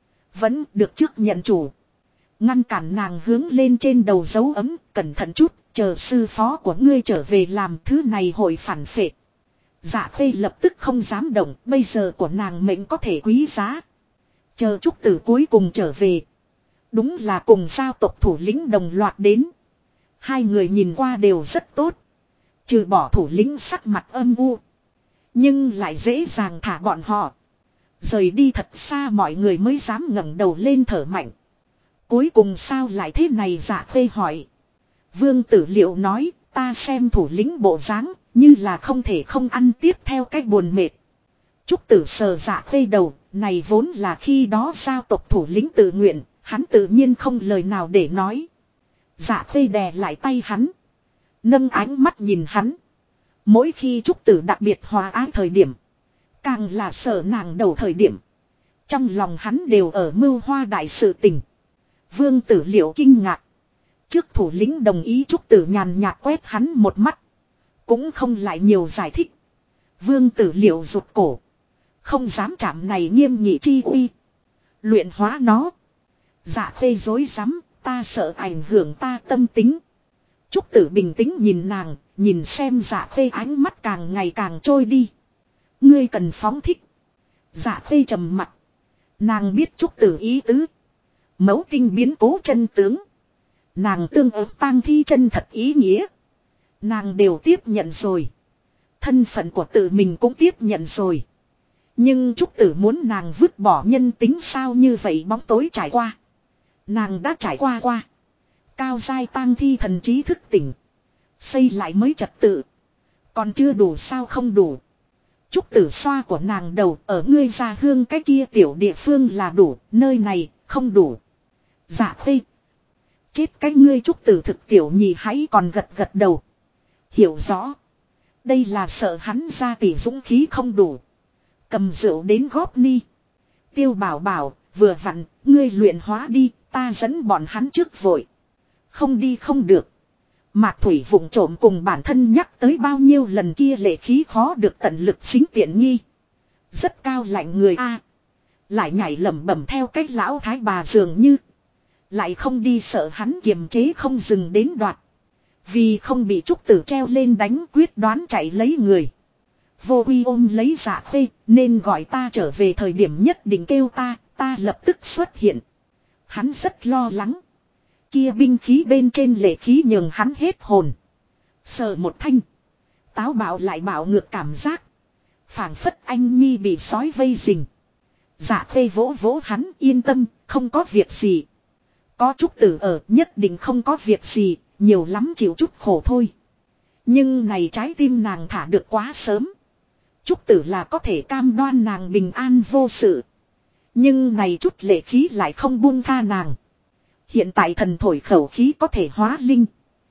Vẫn được trước nhận chủ. Ngăn cản nàng hướng lên trên đầu dấu ấm, cẩn thận chút, chờ sư phó của ngươi trở về làm thứ này hội phản phệ. Dạ Khê lập tức không dám động, bây giờ của nàng mệnh có thể quý giá. Chờ Trúc Tử cuối cùng trở về. Đúng là cùng giao tộc thủ lĩnh đồng loạt đến. Hai người nhìn qua đều rất tốt. Trừ bỏ thủ lĩnh sắc mặt âm u. Nhưng lại dễ dàng thả bọn họ. Rời đi thật xa mọi người mới dám ngẩng đầu lên thở mạnh. Cuối cùng sao lại thế này Dạ Khê hỏi. Vương Tử Liệu nói ta xem thủ lĩnh bộ dáng như là không thể không ăn tiếp theo cách buồn mệt. Trúc Tử sờ Dạ Khê đầu, này vốn là khi đó giao tộc thủ lĩnh tự nguyện, hắn tự nhiên không lời nào để nói. Dạ Khê đè lại tay hắn. Nâng ánh mắt nhìn hắn. Mỗi khi Trúc Tử đặc biệt hòa ái thời điểm. Càng là sợ nàng đầu thời điểm. Trong lòng hắn đều ở mưu hoa đại sự tình. Vương Tử Liệu kinh ngạc. Trước thủ lĩnh đồng ý Trúc Tử nhàn nhạt quét hắn một mắt. Cũng không lại nhiều giải thích. Vương Tử Liệu rụt cổ. Không dám chạm này nghiêm nghị chi uy. Luyện hóa nó. Dạ Khê dối rắm ta sợ ảnh hưởng ta tâm tính. Trúc Tử bình tĩnh nhìn nàng, nhìn xem Dạ Khê ánh mắt càng ngày càng trôi đi. Ngươi cần phóng thích. Dạ Khê trầm mặt. Nàng biết Trúc Tử ý tứ. Mẫu tinh biến cố chân tướng. Nàng tương ứng tang thi chân thật ý nghĩa. Nàng đều tiếp nhận rồi. Thân phận của tự mình cũng tiếp nhận rồi. Nhưng Trúc Tử muốn nàng vứt bỏ nhân tính sao như vậy bóng tối trải qua. Nàng đã trải qua. Cao giai tang thi thần trí thức tỉnh. Xây lại mới trật tự. Còn chưa đủ sao không đủ. Trúc Tử xoa của nàng đầu ở ngươi gia hương cái kia tiểu địa phương là đủ. Nơi này không đủ. Dạ Khê. Chết cái ngươi Trúc Tử thực tiểu nhì hãy còn gật gật đầu. Hiểu rõ. Đây là sợ hắn ra tỷ dũng khí không đủ. Cầm rượu đến góp ni. Tiêu Bảo bảo vừa vặn ngươi luyện hóa đi. Ta dẫn bọn hắn trước vội. Không đi không được. Mạc Thủy vụng trộm cùng bản thân nhắc tới bao nhiêu lần kia lệ khí khó được tận lực xính tiện nghi. Rất cao lạnh người lại nhảy lẩm bẩm theo cách lão thái bà dường như. Lại không đi sợ hắn kiềm chế không dừng đến đoạt. Vì không bị Trúc Tử treo lên đánh quyết đoán chạy lấy người. Vô Uy ôm lấy Dạ Khê nên gọi ta trở về thời điểm nhất định kêu ta lập tức xuất hiện. Hắn rất lo lắng. Kia binh khí bên trên lệ khí nhường hắn hết hồn. Sờ một thanh. Táo bạo lại bạo ngược cảm giác. Phảng phất anh nhi bị sói vây rình. Dạ Khê vỗ vỗ hắn yên tâm, không có việc gì. Có Trúc Tử ở nhất định không có việc gì, nhiều lắm chịu chút khổ thôi. Nhưng này trái tim nàng thả được quá sớm. Trúc Tử là có thể cam đoan nàng bình an vô sự. Nhưng này chút lệ khí lại không buông tha nàng. Hiện tại thần thổi khẩu khí có thể hóa linh.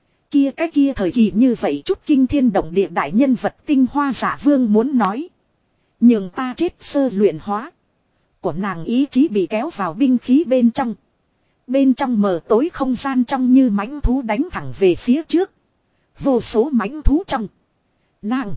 Cái kia thời kỳ như vậy chút kinh thiên động địa đại nhân vật tinh hoa giả vương muốn nói. Nhưng ta chết sơ luyện hóa. Của nàng ý chí bị kéo vào binh khí bên trong. Bên trong mờ tối không gian trong như mãnh thú đánh thẳng về phía trước. Vô số mãnh thú trong. Nàng.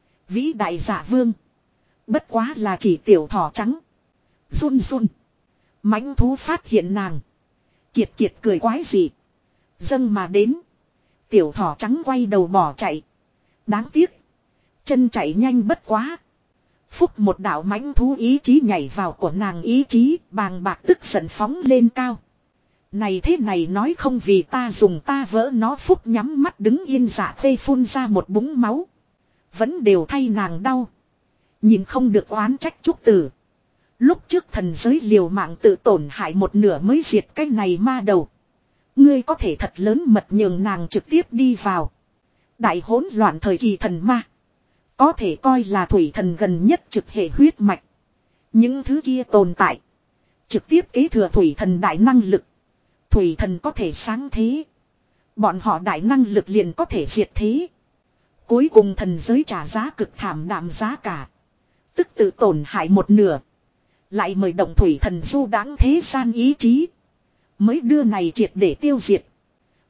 Vĩ đại giả vương. Bất quá là chỉ tiểu thỏ trắng. Run run. Mãnh thú phát hiện nàng. Kiệt kiệt cười quái gì. Dâng mà đến. Tiểu thỏ trắng quay đầu bỏ chạy. Đáng tiếc. Chân chạy nhanh bất quá. Phúc một đạo mãnh thú ý chí nhảy vào của nàng ý chí. Bàng bạc tức giận phóng lên cao. Này thế này nói không vì ta dùng ta vỡ nó. Phúc nhắm mắt đứng yên Dạ Khê phun ra một búng máu. Vẫn đều thay nàng đau. Nhìn không được oán trách Trúc Tử. Lúc trước thần giới liều mạng tự tổn hại một nửa mới diệt cái này ma đầu. Ngươi có thể thật lớn mật nhường nàng trực tiếp đi vào. Đại hỗn loạn thời kỳ thần ma. Có thể coi là thủy thần gần nhất trực hệ huyết mạch. Những thứ kia tồn tại. Trực tiếp kế thừa thủy thần đại năng lực. Thủy thần có thể sáng thế. Bọn họ đại năng lực liền có thể diệt thế. Cuối cùng thần giới trả giá cực thảm đạm giá cả. Tức tự tổn hại một nửa. Lại mời động thủy thần du đáng thế gian ý chí. Mới đưa này triệt để tiêu diệt.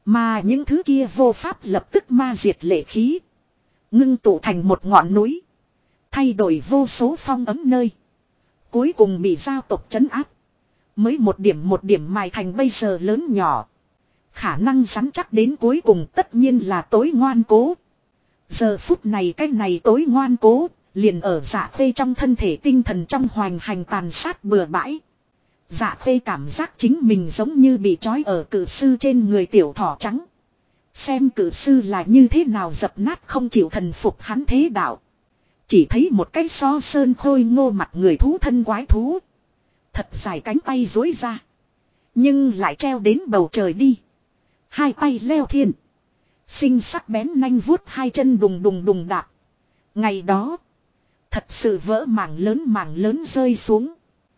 Mà những thứ kia vô pháp lập tức ma diệt lệ khí. Ngưng tụ thành một ngọn núi. Thay đổi vô số phong ấm nơi. Cuối cùng bị giao tộc trấn áp. Mới một điểm mài thành bây giờ lớn nhỏ. Khả năng rắn chắc đến cuối cùng tất nhiên là tối ngoan cố. Giờ phút này cái này tối ngoan cố. Liền ở Dạ Khê trong thân thể tinh thần trong hoành hành tàn sát bừa bãi. Dạ Khê cảm giác chính mình giống như bị trói ở cử sư trên người tiểu thỏ trắng. Xem cử sư là như thế nào dập nát không chịu thần phục hắn thế đạo. Chỉ thấy một cái so sơn khôi ngô mặt người thú thân quái thú. Thật dài cánh tay dối ra. Nhưng lại treo đến bầu trời đi. Hai tay leo thiên. Sinh sắc bén nanh vuốt hai chân đùng đùng đùng đạp. Ngày đó. Thật sự vỡ mảng lớn rơi xuống.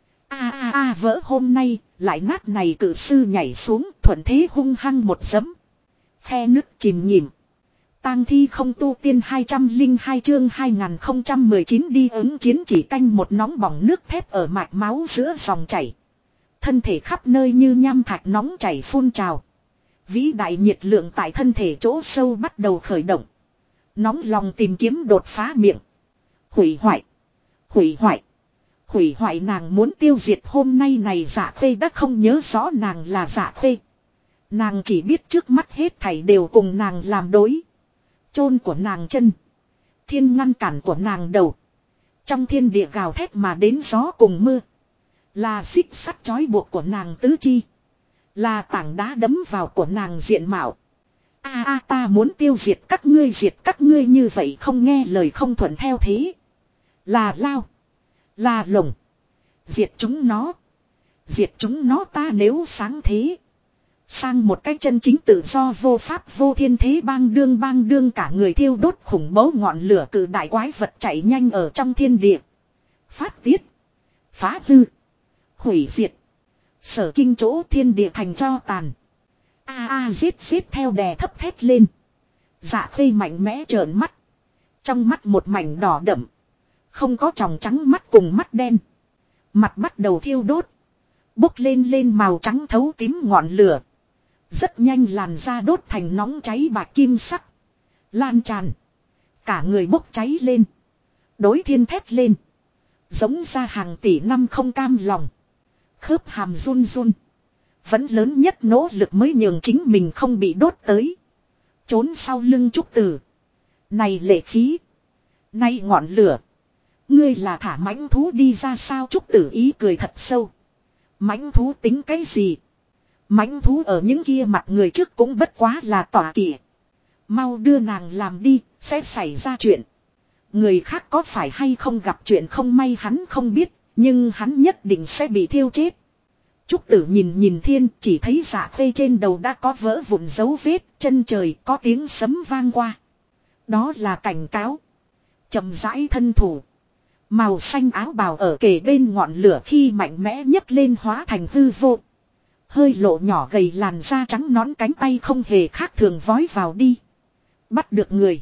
Vỡ hôm nay. Lại nát này cử sư nhảy xuống thuận thế hung hăng một giấm. Khe nứt chìm nhìm. Tang thi không tu tiên 202 chương 2019 đi ứng chiến chỉ canh một nóng bỏng nước thép ở mạch máu giữa dòng chảy. Thân thể khắp nơi như nham thạch nóng chảy phun trào. Vĩ đại nhiệt lượng tại thân thể chỗ sâu bắt đầu khởi động. Nóng lòng tìm kiếm đột phá miệng. Hủy hoại. Hủy hoại. Hủy hoại nàng muốn tiêu diệt hôm nay này Dạ Khê đã không nhớ rõ nàng là Dạ Khê. Nàng chỉ biết trước mắt hết thảy đều cùng nàng làm đối. Chôn của nàng chân. Thiên ngăn cản của nàng đầu. Trong thiên địa gào thét mà đến gió cùng mưa. Là xích sắt trói buộc của nàng tứ chi. Là tảng đá đấm vào của nàng diện mạo. Ta muốn tiêu diệt các ngươi như vậy không nghe lời không thuận theo thế. Là lao. Là lồng. Diệt chúng nó. Diệt chúng nó ta nếu sáng thế. Sang một cách chân chính tự do vô pháp vô thiên thế bang đương cả người thiêu đốt khủng bố ngọn lửa cự đại quái vật chạy nhanh ở trong thiên địa. Phát tiết. Phá hư. Hủy diệt. Sở kinh chỗ thiên địa thành tro tàn. Giết theo đè thấp thét lên. Dạ Khê mạnh mẽ trợn mắt. Trong mắt một mảnh đỏ đậm. Không có tròng trắng mắt cùng mắt đen. Mặt bắt đầu thiêu đốt. Bốc lên màu trắng thấu tím ngọn lửa. Rất nhanh làn da đốt thành nóng cháy bạc kim sắc. Lan tràn. Cả người bốc cháy lên. Đối thiên thét lên. Giống ra hàng tỷ năm không cam lòng. Khớp hàm run run. Vẫn lớn nhất nỗ lực mới nhường chính mình không bị đốt tới. Trốn sau lưng Trúc Tử. Này lệ khí. Này ngọn lửa. Ngươi là thả mãnh thú đi ra sao Trúc Tử ý cười thật sâu. Mãnh thú tính cái gì? Mãnh thú ở những kia mặt người trước cũng bất quá là tỏa kỵ. Mau đưa nàng làm đi, sẽ xảy ra chuyện. Người khác có phải hay không gặp chuyện không may hắn không biết, nhưng hắn nhất định sẽ bị thiêu chết. Trúc Tử nhìn thiên chỉ thấy Dạ Khê trên đầu đã có vỡ vụn dấu vết, chân trời có tiếng sấm vang qua. Đó là cảnh cáo. Chậm rãi thân thủ. Màu xanh áo bào ở kề bên ngọn lửa khi mạnh mẽ nhấc lên hóa thành hư vô. Hơi lộ nhỏ gầy làn da trắng nõn cánh tay không hề khác thường vói vào đi. Bắt được người.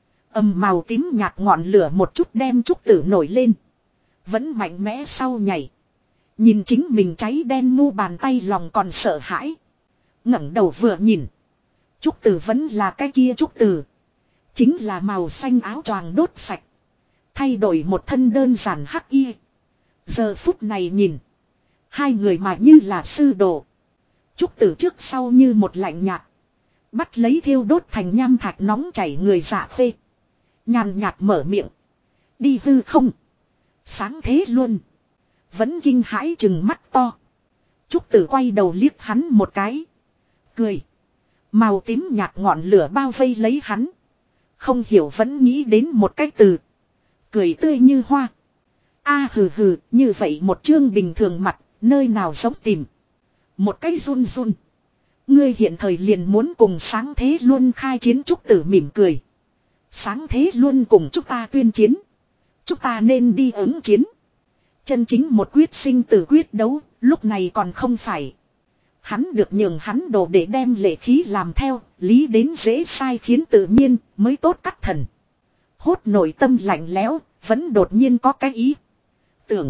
Màu tím nhạt ngọn lửa một chút đem Trúc Tử nổi lên. Vẫn mạnh mẽ sau nhảy. Nhìn chính mình cháy đen mu bàn tay lòng còn sợ hãi. Ngẩng đầu vừa nhìn. Trúc Tử vẫn là cái kia Trúc Tử. Chính là màu xanh áo choàng đốt sạch. Thay đổi một thân đơn giản hắc y. Giờ phút này nhìn. Hai người mà như là sư đồ. Trúc Tử trước sau như một lạnh nhạt. Bắt lấy thiêu đốt thành nham thạch nóng chảy người Dạ Khê. Nhàn nhạt mở miệng. Đi hư không. Sáng thế luôn. Vẫn kinh hãi chừng mắt to. Trúc Tử quay đầu liếc hắn một cái. Cười. Màu tím nhạt ngọn lửa bao vây lấy hắn. Không hiểu vẫn nghĩ đến một cái từ. Cười tươi như hoa. Hừ như vậy một chương bình thường mặt. Nơi nào giống tìm. Một cái run run. Ngươi hiện thời liền muốn cùng sáng thế luôn khai chiến Trúc Tử mỉm cười. Sáng thế luôn cùng chúng ta tuyên chiến. Chúng ta nên đi ứng chiến. Chân chính một quyết sinh tử quyết đấu. Lúc này còn không phải. Hắn được nhường hắn đồ để đem lệ khí làm theo. Lý đến dễ sai khiến tự nhiên mới tốt cắt thần. Hốt nội tâm lạnh lẽo. Vẫn đột nhiên có cái ý. Tưởng.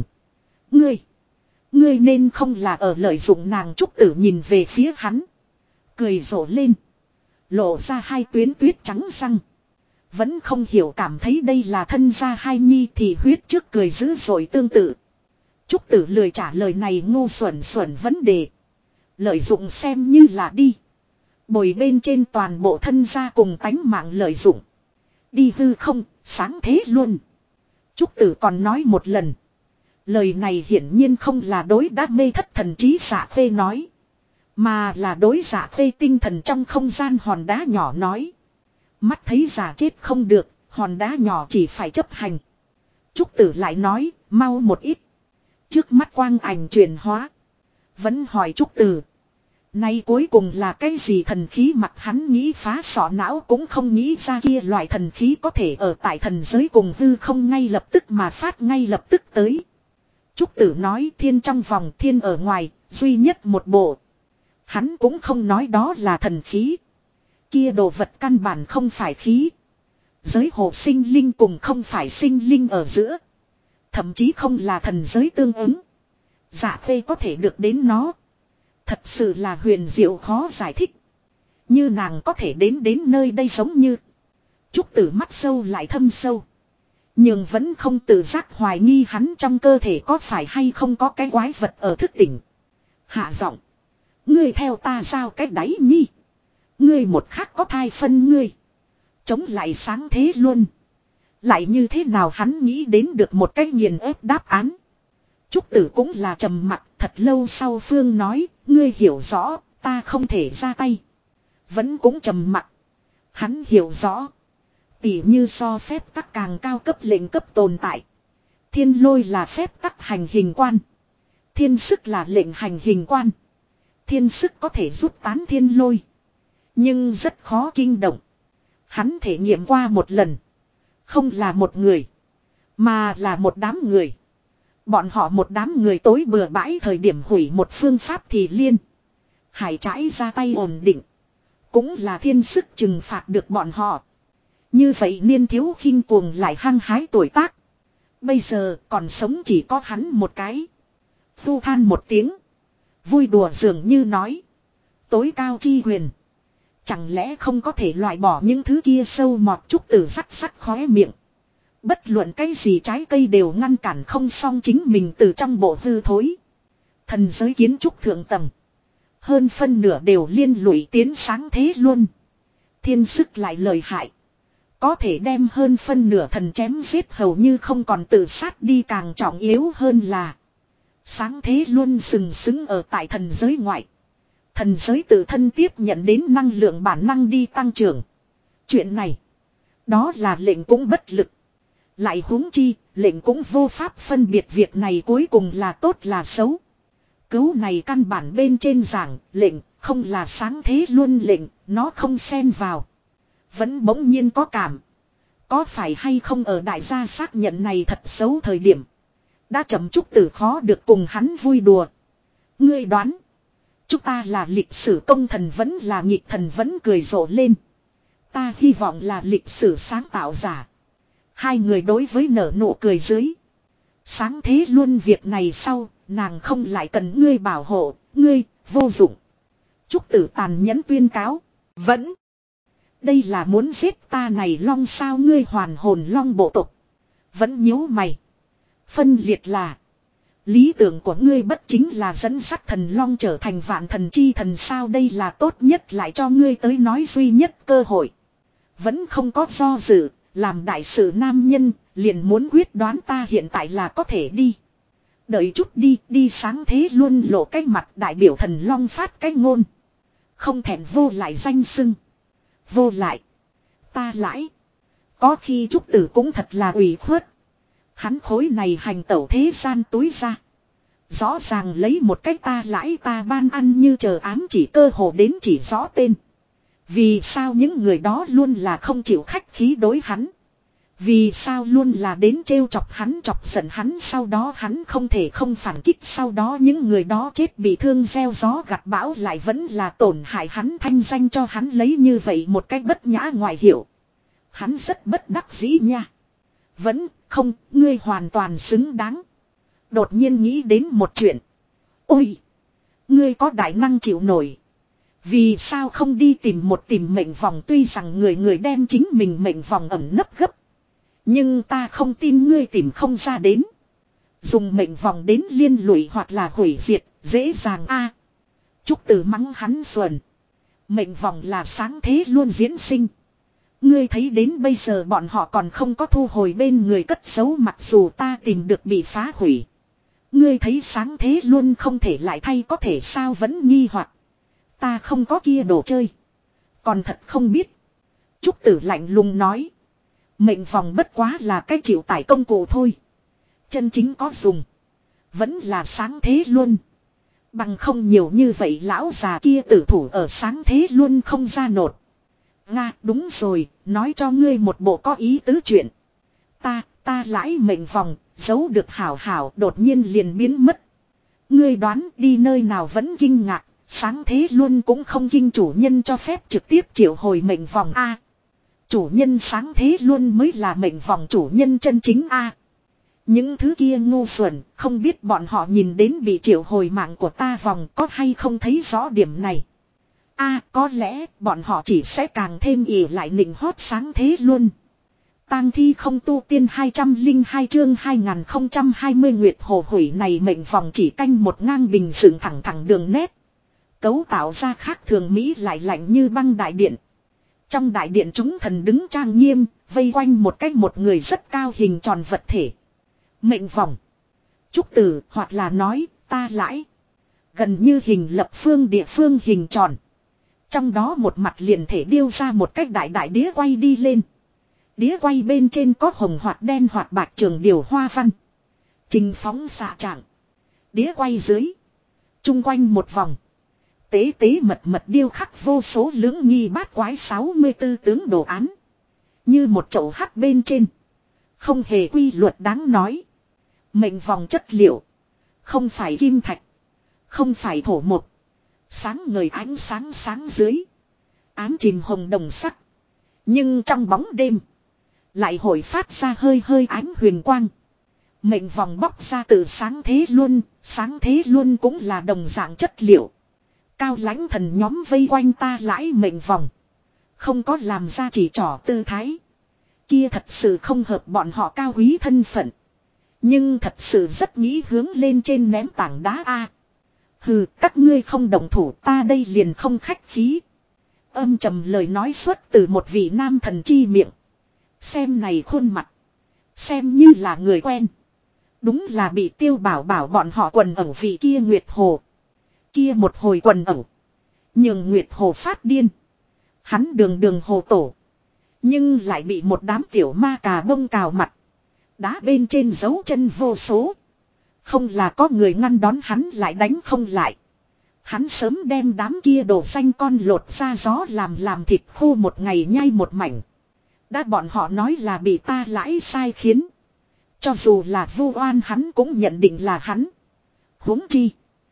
Ngươi nên không là ở lợi dụng nàng Trúc Tử nhìn về phía hắn. Cười rộ lên. Lộ ra hai tuyến tuyết trắng răng. Vẫn không hiểu cảm thấy đây là thân gia hai nhi thì huyết trước cười dữ dội tương tự. Trúc Tử lười trả lời này ngu xuẩn xuẩn vấn đề. Lợi dụng xem như là đi. Bồi bên trên toàn bộ thân gia cùng tánh mạng lợi dụng. Đi hư không, sáng thế luôn. Trúc Tử còn nói một lần. Lời này hiển nhiên không là đối đã mê thất thần trí Dạ Phê nói. Mà là đối Dạ Phê tinh thần trong không gian hòn đá nhỏ nói. Mắt thấy già chết không được, hòn đá nhỏ chỉ phải chấp hành. Trúc Tử lại nói, mau một ít. Trước mắt quang ảnh chuyển hóa. Vẫn hỏi Trúc Tử. Nay cuối cùng là cái gì thần khí mặc hắn nghĩ phá sọ não cũng không nghĩ ra kia loại thần khí có thể ở tại thần giới cùng hư không ngay lập tức mà phát ngay lập tức tới. Trúc Tử nói thiên trong vòng thiên ở ngoài, duy nhất một bộ. Hắn cũng không nói đó là thần khí. Kia đồ vật căn bản không phải khí. Giới hộ sinh linh cùng không phải sinh linh ở giữa. Thậm chí không là thần giới tương ứng. Dạ Phê có thể được đến nó. Thật sự là huyền diệu khó giải thích. Như nàng có thể đến nơi đây giống như. Trúc Tử mắt sâu lại thâm sâu. Nhưng vẫn không tự giác hoài nghi hắn trong cơ thể có phải hay không có cái quái vật ở thức tỉnh. Hạ giọng. Ngươi theo ta giao cái đáy nhi. Ngươi một khắc có thai phân ngươi. Chống lại sáng thế luôn. Lại như thế nào hắn nghĩ đến được một cách nghiền ép đáp án. Trúc Tử cũng là trầm mặc thật lâu sau Phương nói. Ngươi hiểu rõ ta không thể ra tay. Vẫn cũng trầm mặc. Hắn hiểu rõ. Tỉ như so phép tắc càng cao cấp lệnh cấp tồn tại. Thiên lôi là phép tắc hành hình quan. Thiên sức là lệnh hành hình quan. Thiên sức có thể rút tán thiên lôi. Nhưng rất khó kinh động. Hắn thể nghiệm qua một lần. Không là một người. Mà là một đám người. Bọn họ một đám người tối bừa bãi thời điểm hủy một phương pháp thì liên. Hải trãi ra tay ổn định. Cũng là thiên sức trừng phạt được bọn họ. Như vậy niên thiếu khinh cuồng lại hăng hái tuổi tác. Bây giờ còn sống chỉ có hắn một cái. Phu than một tiếng. Vui đùa dường như nói. Tối cao chi huyền. Chẳng lẽ không có thể loại bỏ những thứ kia sâu mọt Trúc Tử sắt sắt khóe miệng. Bất luận cái gì trái cây đều ngăn cản không xong chính mình từ trong bộ hư thối. Thần giới kiến trúc thượng tầng. Hơn phân nửa đều liên lụy tiến sáng thế luôn. Thiên sức lại lợi hại. Có thể đem hơn phân nửa thần chém giết hầu như không còn tự sát đi càng trọng yếu hơn là. Sáng thế luôn sừng sững ở tại thần giới ngoại. Thần giới tự thân tiếp nhận đến năng lượng bản năng đi tăng trưởng. Chuyện này. Đó là lệnh cũng bất lực. Lại huống chi, lệnh cũng vô pháp phân biệt việc này cuối cùng là tốt là xấu. Cứu này căn bản bên trên giảng, lệnh, không là sáng thế luôn lệnh, nó không xen vào. Vẫn bỗng nhiên có cảm. Có phải hay không ở đại gia xác nhận này thật xấu thời điểm. Đã chậm Trúc Tử khó được cùng hắn vui đùa. Ngươi đoán. Chúng ta là lịch sử công thần vẫn là nghịch thần vẫn cười rộ lên. Ta hy vọng là lịch sử sáng tạo giả. Hai người đối với nở nụ cười dưới. Sáng thế luôn việc này sau, nàng không lại cần ngươi bảo hộ, ngươi, vô dụng. Trúc Tử tàn nhẫn tuyên cáo. Vẫn. Đây là muốn giết ta này long sao ngươi hoàn hồn long bộ tộc. Vẫn nhíu mày. Phân liệt là. Lý tưởng của ngươi bất chính là dẫn dắt thần long trở thành vạn thần chi thần sao đây là tốt nhất lại cho ngươi tới nói duy nhất cơ hội. Vẫn không có do dự, làm đại sự nam nhân, liền muốn quyết đoán ta hiện tại là có thể đi. Đợi chút đi sáng thế luôn lộ cái mặt đại biểu thần long phát cái ngôn. Không thèm vô lại danh xưng. Vô lại. Ta lãi. Có khi Trúc Tử cũng thật là ủy khuất. Hắn khối này hành tẩu thế gian túi ra. Rõ ràng lấy một cách ta lãi ta ban ăn như chờ ám chỉ cơ hồ đến chỉ rõ tên. Vì sao những người đó luôn là không chịu khách khí đối hắn. Vì sao luôn là đến trêu chọc hắn chọc giận hắn sau đó hắn không thể không phản kích sau đó những người đó chết bị thương gieo gió gặt bão lại vẫn là tổn hại hắn thanh danh cho hắn lấy như vậy một cách bất nhã ngoại hiệu. Hắn rất bất đắc dĩ nha. Vẫn không, ngươi hoàn toàn xứng đáng. Đột nhiên nghĩ đến một chuyện. Ôi! Ngươi có đại năng chịu nổi. Vì sao không đi tìm mệnh vòng, tuy rằng người người đem chính mình mệnh vòng ẩn nấp gấp. Nhưng ta không tin ngươi tìm không ra đến. Dùng mệnh vòng đến liên lụy hoặc là hủy diệt, dễ dàng a. Trúc Tử mắng hắn xuẩn. Mệnh vòng là sáng thế luôn diễn sinh. Ngươi thấy đến bây giờ bọn họ còn không có thu hồi bên người cất giấu, mặc dù ta tìm được bị phá hủy. Ngươi thấy sáng thế luôn không thể lại thay, có thể sao vẫn nghi hoặc. Ta không có kia đồ chơi. Còn thật không biết. Trúc Tử lạnh lùng nói. Mệnh vòng bất quá là cái chịu tải công cụ thôi. Chân chính có dùng. Vẫn là sáng thế luôn. Bằng không nhiều như vậy lão già kia tử thủ ở sáng thế luôn không ra nột. Nga đúng rồi, nói cho ngươi một bộ có ý tứ chuyện. Ta lãi mệnh vòng, giấu được hảo hảo đột nhiên liền biến mất. Ngươi đoán đi nơi nào vẫn kinh ngạc, sáng thế luôn cũng không kinh chủ nhân cho phép trực tiếp triệu hồi mệnh vòng A. Chủ nhân sáng thế luôn mới là mệnh vòng chủ nhân chân chính A. Những thứ kia ngu xuẩn, không biết bọn họ nhìn đến bị triệu hồi mạng của ta vòng có hay không thấy rõ điểm này. A có lẽ bọn họ chỉ sẽ càng thêm ỉ lại nịnh hót sáng thế luôn. Tang thi không tu tiên 202 chương 2020 Nguyệt Hồ hủy này mệnh vòng chỉ canh một ngang bình dựng thẳng thẳng đường nét. Cấu tạo ra khác thường Mỹ lại lạnh như băng đại điện. Trong đại điện chúng thần đứng trang nghiêm, vây quanh một người rất cao hình tròn vật thể. Mệnh vòng. Trúc Tử hoặc là nói ta lãi. Gần như hình lập phương địa phương hình tròn. Trong đó một mặt liền thể điêu ra một cách đại đĩa quay đi lên. Đĩa quay bên trên có hồng hoặc đen hoặc bạc trường điều hoa văn. Trình phóng xạ trạng. Đĩa quay dưới. Trung quanh một vòng. Tế tế mật điêu khắc vô số lưỡng nghi bát quái 64 tướng đồ án. Như một chậu hắc bên trên. Không hề quy luật đáng nói. Mệnh vòng chất liệu. Không phải kim thạch. Không phải thổ mộc. Sáng ngời ánh sáng dưới. Ám chìm hồng đồng sắc. Nhưng trong bóng đêm. Lại hội phát ra hơi ánh huyền quang. Mệnh vòng bóc ra từ sáng thế luôn cũng là đồng dạng chất liệu. Cao lãnh thần nhóm vây quanh ta lãi mệnh vòng. Không có làm ra chỉ trỏ tư thái. Kia thật sự không hợp bọn họ cao quý thân phận. Nhưng thật sự rất nghĩ hướng lên trên ném tảng đá a. Hừ, các ngươi không đồng thủ ta đây liền không khách khí. Âm trầm lời nói xuất từ một vị nam thần chi miệng. Xem này khuôn mặt. Xem như là người quen. Đúng là bị Tiêu Bảo Bảo bọn họ quần ẩu vị kia Nguyệt Hồ. Kia một hồi quần ẩu. Nhưng Nguyệt Hồ phát điên. Hắn đường hồ tổ. Nhưng lại bị một đám tiểu ma cà bông cào mặt. Đá bên trên dấu chân vô số. Không là có người ngăn đón hắn lại đánh không lại. Hắn sớm đem đám kia đồ xanh con lột ra gió làm thịt khô một ngày nhai một mảnh. Đã bọn họ nói là bị ta lãi sai khiến. Cho dù là vu oan hắn cũng nhận định là hắn. Huống chi.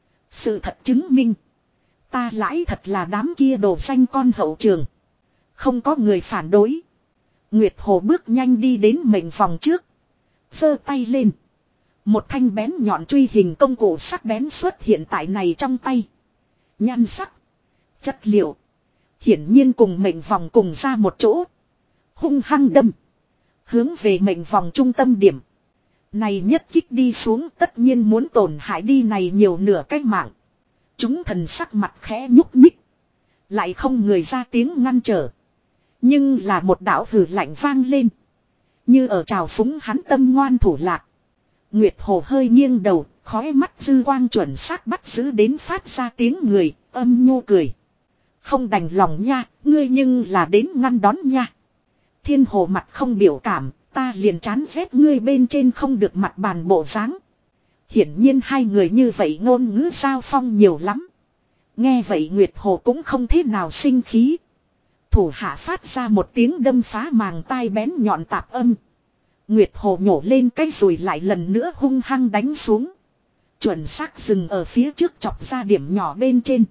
Sự thật chứng minh. Ta lãi thật là đám kia đồ xanh con hậu trường. Không có người phản đối. Nguyệt Hồ bước nhanh đi đến mệnh vòng trước. Giơ tay lên. Một thanh bén nhọn truy hình công cụ sắc bén xuất hiện tại này trong tay. Nhan sắc. Chất liệu. Hiển nhiên cùng mệnh vòng cùng ra một chỗ. Hung hăng đâm. Hướng về mệnh vòng trung tâm điểm. Này nhất kích đi xuống tất nhiên muốn tổn hại đi này nhiều nửa cái mạng. Chúng thần sắc mặt khẽ nhúc nhích. Lại không người ra tiếng ngăn trở. Nhưng là một đạo hừ lạnh vang lên. Như ở trào phúng hắn tâm ngoan thủ lạc. Nguyệt Hồ hơi nghiêng đầu, khói mắt dư quang chuẩn xác bắt giữ đến phát ra tiếng người, âm nhu cười. Không đành lòng nha, ngươi nhưng là đến ngăn đón nha. Thiên Hồ mặt không biểu cảm, ta liền chán ghét ngươi bên trên không được mặt bàn bộ dáng. Hiển nhiên hai người như vậy ngôn ngữ giao phong nhiều lắm. Nghe vậy Nguyệt Hồ cũng không thế nào sinh khí. Thủ hạ phát ra một tiếng đâm phá màng tai bén nhọn tạp âm. Nguyệt Hồ nhổ lên cái rồi lại lần nữa hung hăng đánh xuống. Chuẩn xác dừng ở phía trước chọc ra điểm nhỏ bên trên.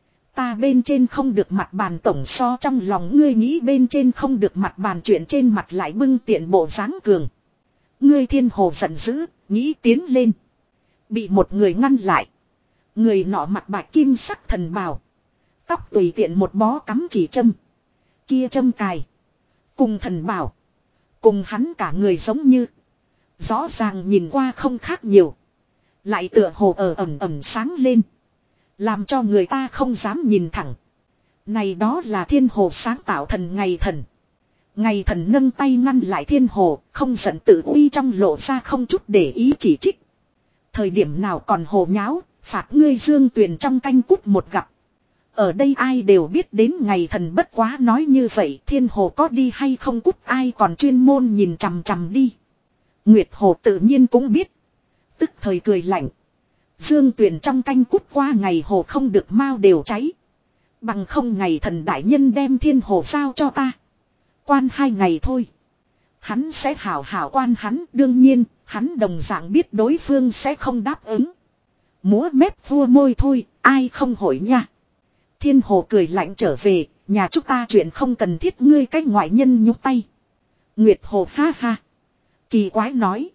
Ta bên trên không được mặt bàn tổng so trong lòng ngươi nghĩ bên trên không được mặt bàn chuyện trên mặt lại bưng tiện bộ dáng cường. Ngươi Thiên Hồ giận dữ, nghĩ tiến lên. Bị một người ngăn lại. Người nọ mặt bạch kim sắc thần bào. Tóc tùy tiện một bó cắm chỉ châm. Kia châm cài. Cùng thần bảo. Cùng hắn cả người giống như. Rõ ràng nhìn qua không khác nhiều. Lại tựa hồ ở ẩm ẩm sáng lên. Làm cho người ta không dám nhìn thẳng. Này đó là thiên hồ sáng tạo thần ngày thần. Ngày thần nâng tay ngăn lại thiên hồ. Không giận tự uy trong lộ ra không chút để ý chỉ trích. Thời điểm nào còn hồ nháo. Phạt ngươi Dương Tuyền trong canh cút một gặp. Ở đây ai đều biết đến ngày thần bất quá nói như vậy. Thiên hồ có đi hay không cút ai còn chuyên môn nhìn chằm chằm đi. Nguyệt hồ tự nhiên cũng biết. Tức thời cười lạnh. Dương Tuyền trong canh cút qua ngày hồ không được mau đều cháy. Bằng không ngày thần đại nhân đem thiên hồ giao cho ta. Quan 2 ngày thôi. Hắn sẽ hảo hảo quan hắn. Đương nhiên hắn đồng dạng biết đối phương sẽ không đáp ứng. Múa mép vua môi thôi. Ai không hỏi nha. Thiên hồ cười lạnh trở về. Nhà chúng ta chuyện không cần thiết ngươi cách ngoại nhân nhúc tay. Nguyệt hồ ha ha. Kỳ quái nói.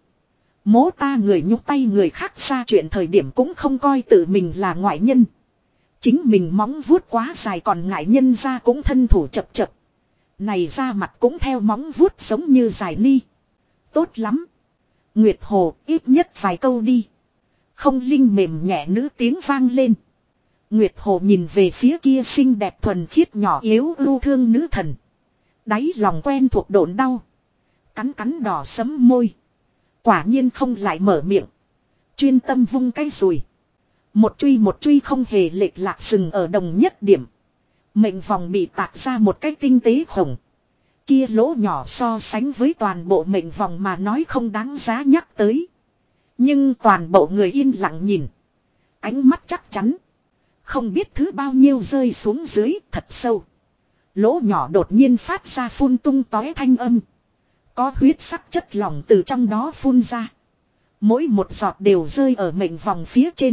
Mố ta người nhúc tay người khác xa chuyện thời điểm cũng không coi tự mình là ngoại nhân. Chính mình móng vuốt quá dài còn ngại nhân ra cũng thân thủ chập chập. Này ra mặt cũng theo móng vuốt giống như dài ni. Tốt lắm. Nguyệt hồ ít nhất vài câu đi. Không linh mềm nhẹ nữ tiếng vang lên. Nguyệt hồ nhìn về phía kia xinh đẹp thuần khiết nhỏ yếu ưu thương nữ thần. Đáy lòng quen thuộc độn đau. Cắn cắn đỏ sẫm môi. Quả nhiên không lại mở miệng. Chuyên tâm vung cái rùi. Một truy không hề lệch lạc sừng ở đồng nhất điểm. Mệnh vòng bị tạc ra một cái tinh tế khổng. Kia lỗ nhỏ so sánh với toàn bộ mệnh vòng mà nói không đáng giá nhắc tới. Nhưng toàn bộ người yên lặng nhìn. Ánh mắt chắc chắn. Không biết thứ bao nhiêu rơi xuống dưới thật sâu. Lỗ nhỏ đột nhiên phát ra phun tung tóe thanh âm. Có huyết sắc chất lỏng từ trong đó phun ra. Mỗi một giọt đều rơi ở mệnh vòng phía trên.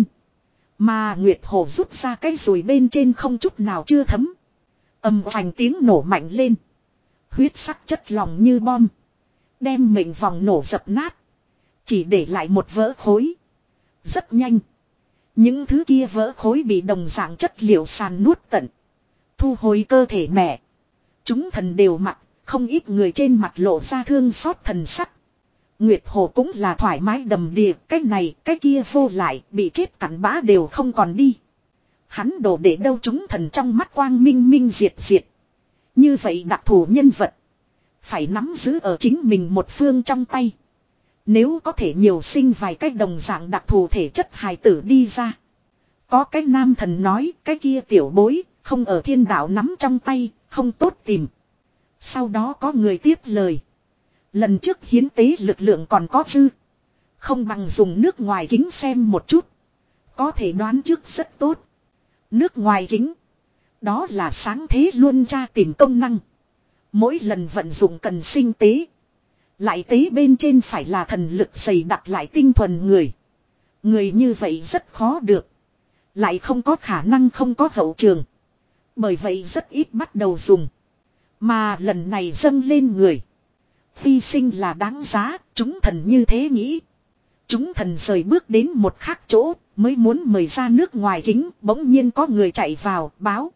Mà Nguyệt Hồ rút ra cái rùi bên trên không chút nào chưa thấm. Âm vành tiếng nổ mạnh lên. Huyết sắc chất lỏng như bom. Đem mệnh vòng nổ dập nát. Chỉ để lại một vỡ khối. Rất nhanh. Những thứ kia vỡ khối bị đồng dạng chất liệu sàn nuốt tận. Thu hồi cơ thể mẹ. Chúng thần đều mặc. Không ít người trên mặt lộ ra thương xót thần sắc. Nguyệt Hồ cũng là thoải mái đầm đìa. Cái này cái kia vô lại. Bị chết cặn bã đều không còn đi. Hắn đổ để đâu chúng thần trong mắt quang minh minh diệt diệt. Như vậy đặc thù nhân vật. Phải nắm giữ ở chính mình một phương trong tay. Nếu có thể nhiều sinh vài cái đồng dạng đặc thù thể chất hài tử đi ra. Có cái nam thần nói cái kia tiểu bối không ở thiên đạo nắm trong tay không tốt tìm. Sau đó có người tiếp lời. Lần trước hiến tế lực lượng còn có dư. Không bằng dùng nước ngoài kính xem một chút. Có thể đoán trước rất tốt. Nước ngoài kính. Đó là sáng thế luôn tra tìm công năng. Mỗi lần vận dụng cần sinh tế. Lại tế bên trên phải là thần lực dày đặc lại tinh thuần người. Người như vậy rất khó được. Lại không có khả năng không có hậu trường. Bởi vậy rất ít bắt đầu dùng. Mà lần này dâng lên người. Hy sinh là đáng giá, chúng thần như thế nghĩ. Chúng thần rời bước đến một khác chỗ, mới muốn mời ra nước ngoài kính, bỗng nhiên có người chạy vào, báo.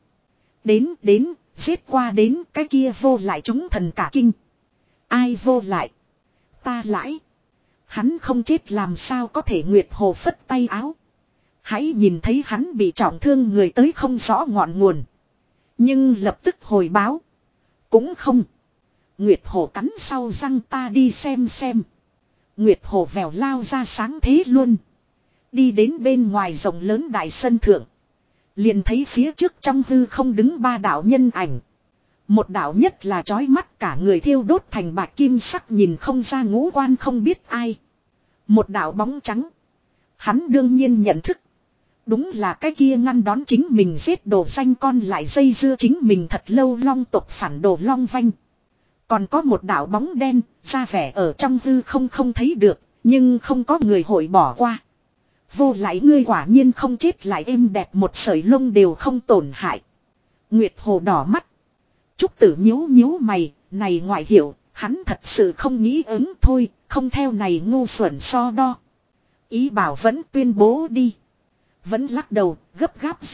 Đến, giết qua đến, cái kia vô lại chúng thần cả kinh. Ai vô lại? Ta lãi. Hắn không chết làm sao có thể Nguyệt Hồ phất tay áo. Hãy nhìn thấy hắn bị trọng thương người tới không rõ ngọn nguồn. Nhưng lập tức hồi báo. Cũng không. Nguyệt Hồ cắn sau răng ta đi xem. Nguyệt Hồ vèo lao ra sáng thế luôn. Đi đến bên ngoài rộng lớn đại sân thượng. Liền thấy phía trước trong hư không đứng 3 đạo nhân ảnh. Một đạo nhất là chói mắt cả người thiêu đốt thành bạc kim sắc nhìn không ra ngũ quan không biết ai. Một đạo bóng trắng. Hắn đương nhiên nhận thức. Đúng là cái kia ngăn đón chính mình giết đồ xanh con lại dây dưa chính mình thật lâu long tộc phản đồ long vanh. Còn có một đạo bóng đen, ra vẻ ở trong hư không thấy được, nhưng không có người hội bỏ qua. Vô lại ngươi quả nhiên không chết lại êm đẹp một sợi lông đều không tổn hại. Nguyệt Hồ đỏ mắt. Trúc Tử nhíu mày, này ngoại hiệu, hắn thật sự không nghĩ ứng thôi, không theo này ngu xuẩn so đo. Ý bảo vẫn tuyên bố đi. Vẫn lắc đầu, gấp gáp gì,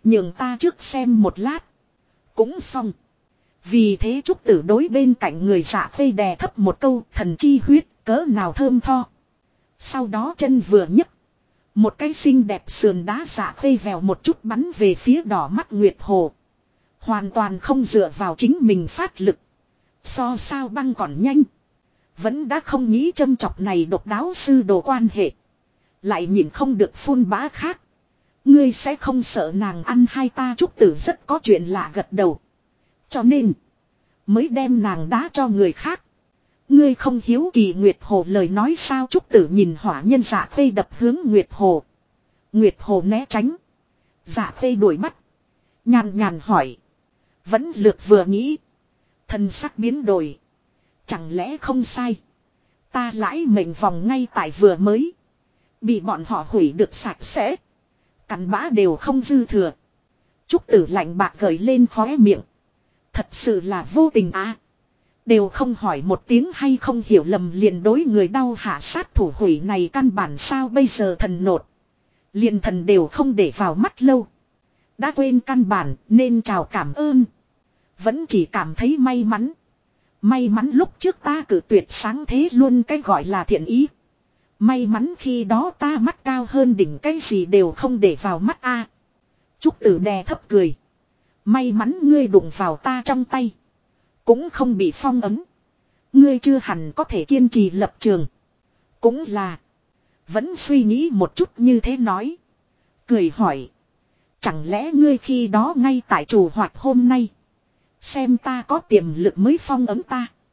Nhường ta trước xem một lát. Cũng xong. Vì thế Trúc Tử đối bên cạnh người Dạ Khê đè thấp một câu thần chi huyết cỡ nào thơm tho. Sau đó chân vừa nhấc. Một cái xinh đẹp sườn đá Dạ Khê vèo một chút bắn về phía đỏ mắt Nguyệt Hồ. Hoàn toàn không dựa vào chính mình phát lực. So sao băng còn nhanh. Vẫn đã không nghĩ châm chọc này độc đáo sư đồ quan hệ. Lại nhìn không được phun bá khác. Ngươi sẽ không sợ nàng ăn hai ta Trúc Tử rất có chuyện lạ gật đầu. Cho nên. Mới đem nàng đá cho người khác. Ngươi không hiếu kỳ Nguyệt Hồ lời nói sao Trúc Tử nhìn hỏa nhân Dạ Khê đập hướng Nguyệt Hồ. Nguyệt Hồ né tránh. Dạ Khê đuổi bắt. Nhàn nhàn hỏi. Vẫn lược vừa nghĩ. Thân sắc biến đổi. Chẳng lẽ không sai. Ta lãi mệnh vòng ngay tại vừa mới. Bị bọn họ hủy được sạch sẽ. Cặn bã đều không dư thừa. Trúc Tử lạnh bạc gởi lên khóe miệng. Thật sự là vô tình á. Đều không hỏi một tiếng hay không hiểu lầm liền đối người đau hạ sát thủ hủy này căn bản sao bây giờ thần nột. Liền thần đều không để vào mắt lâu. Đã quên căn bản nên chào cảm ơn. Vẫn chỉ cảm thấy may mắn. May mắn lúc trước ta cử tuyệt sáng thế luôn cái gọi là thiện ý. May mắn khi đó ta mắt cao hơn đỉnh cái gì đều không để vào mắt a. Trúc Tử đè thấp cười. May mắn ngươi đụng vào ta trong tay. Cũng không bị phong ấn. Ngươi chưa hẳn có thể kiên trì lập trường. Cũng là. Vẫn suy nghĩ một chút như thế nói. Cười hỏi. Chẳng lẽ ngươi khi đó ngay tại chủ hoạt hôm nay. Xem ta có tiềm lực mới phong ấn ta.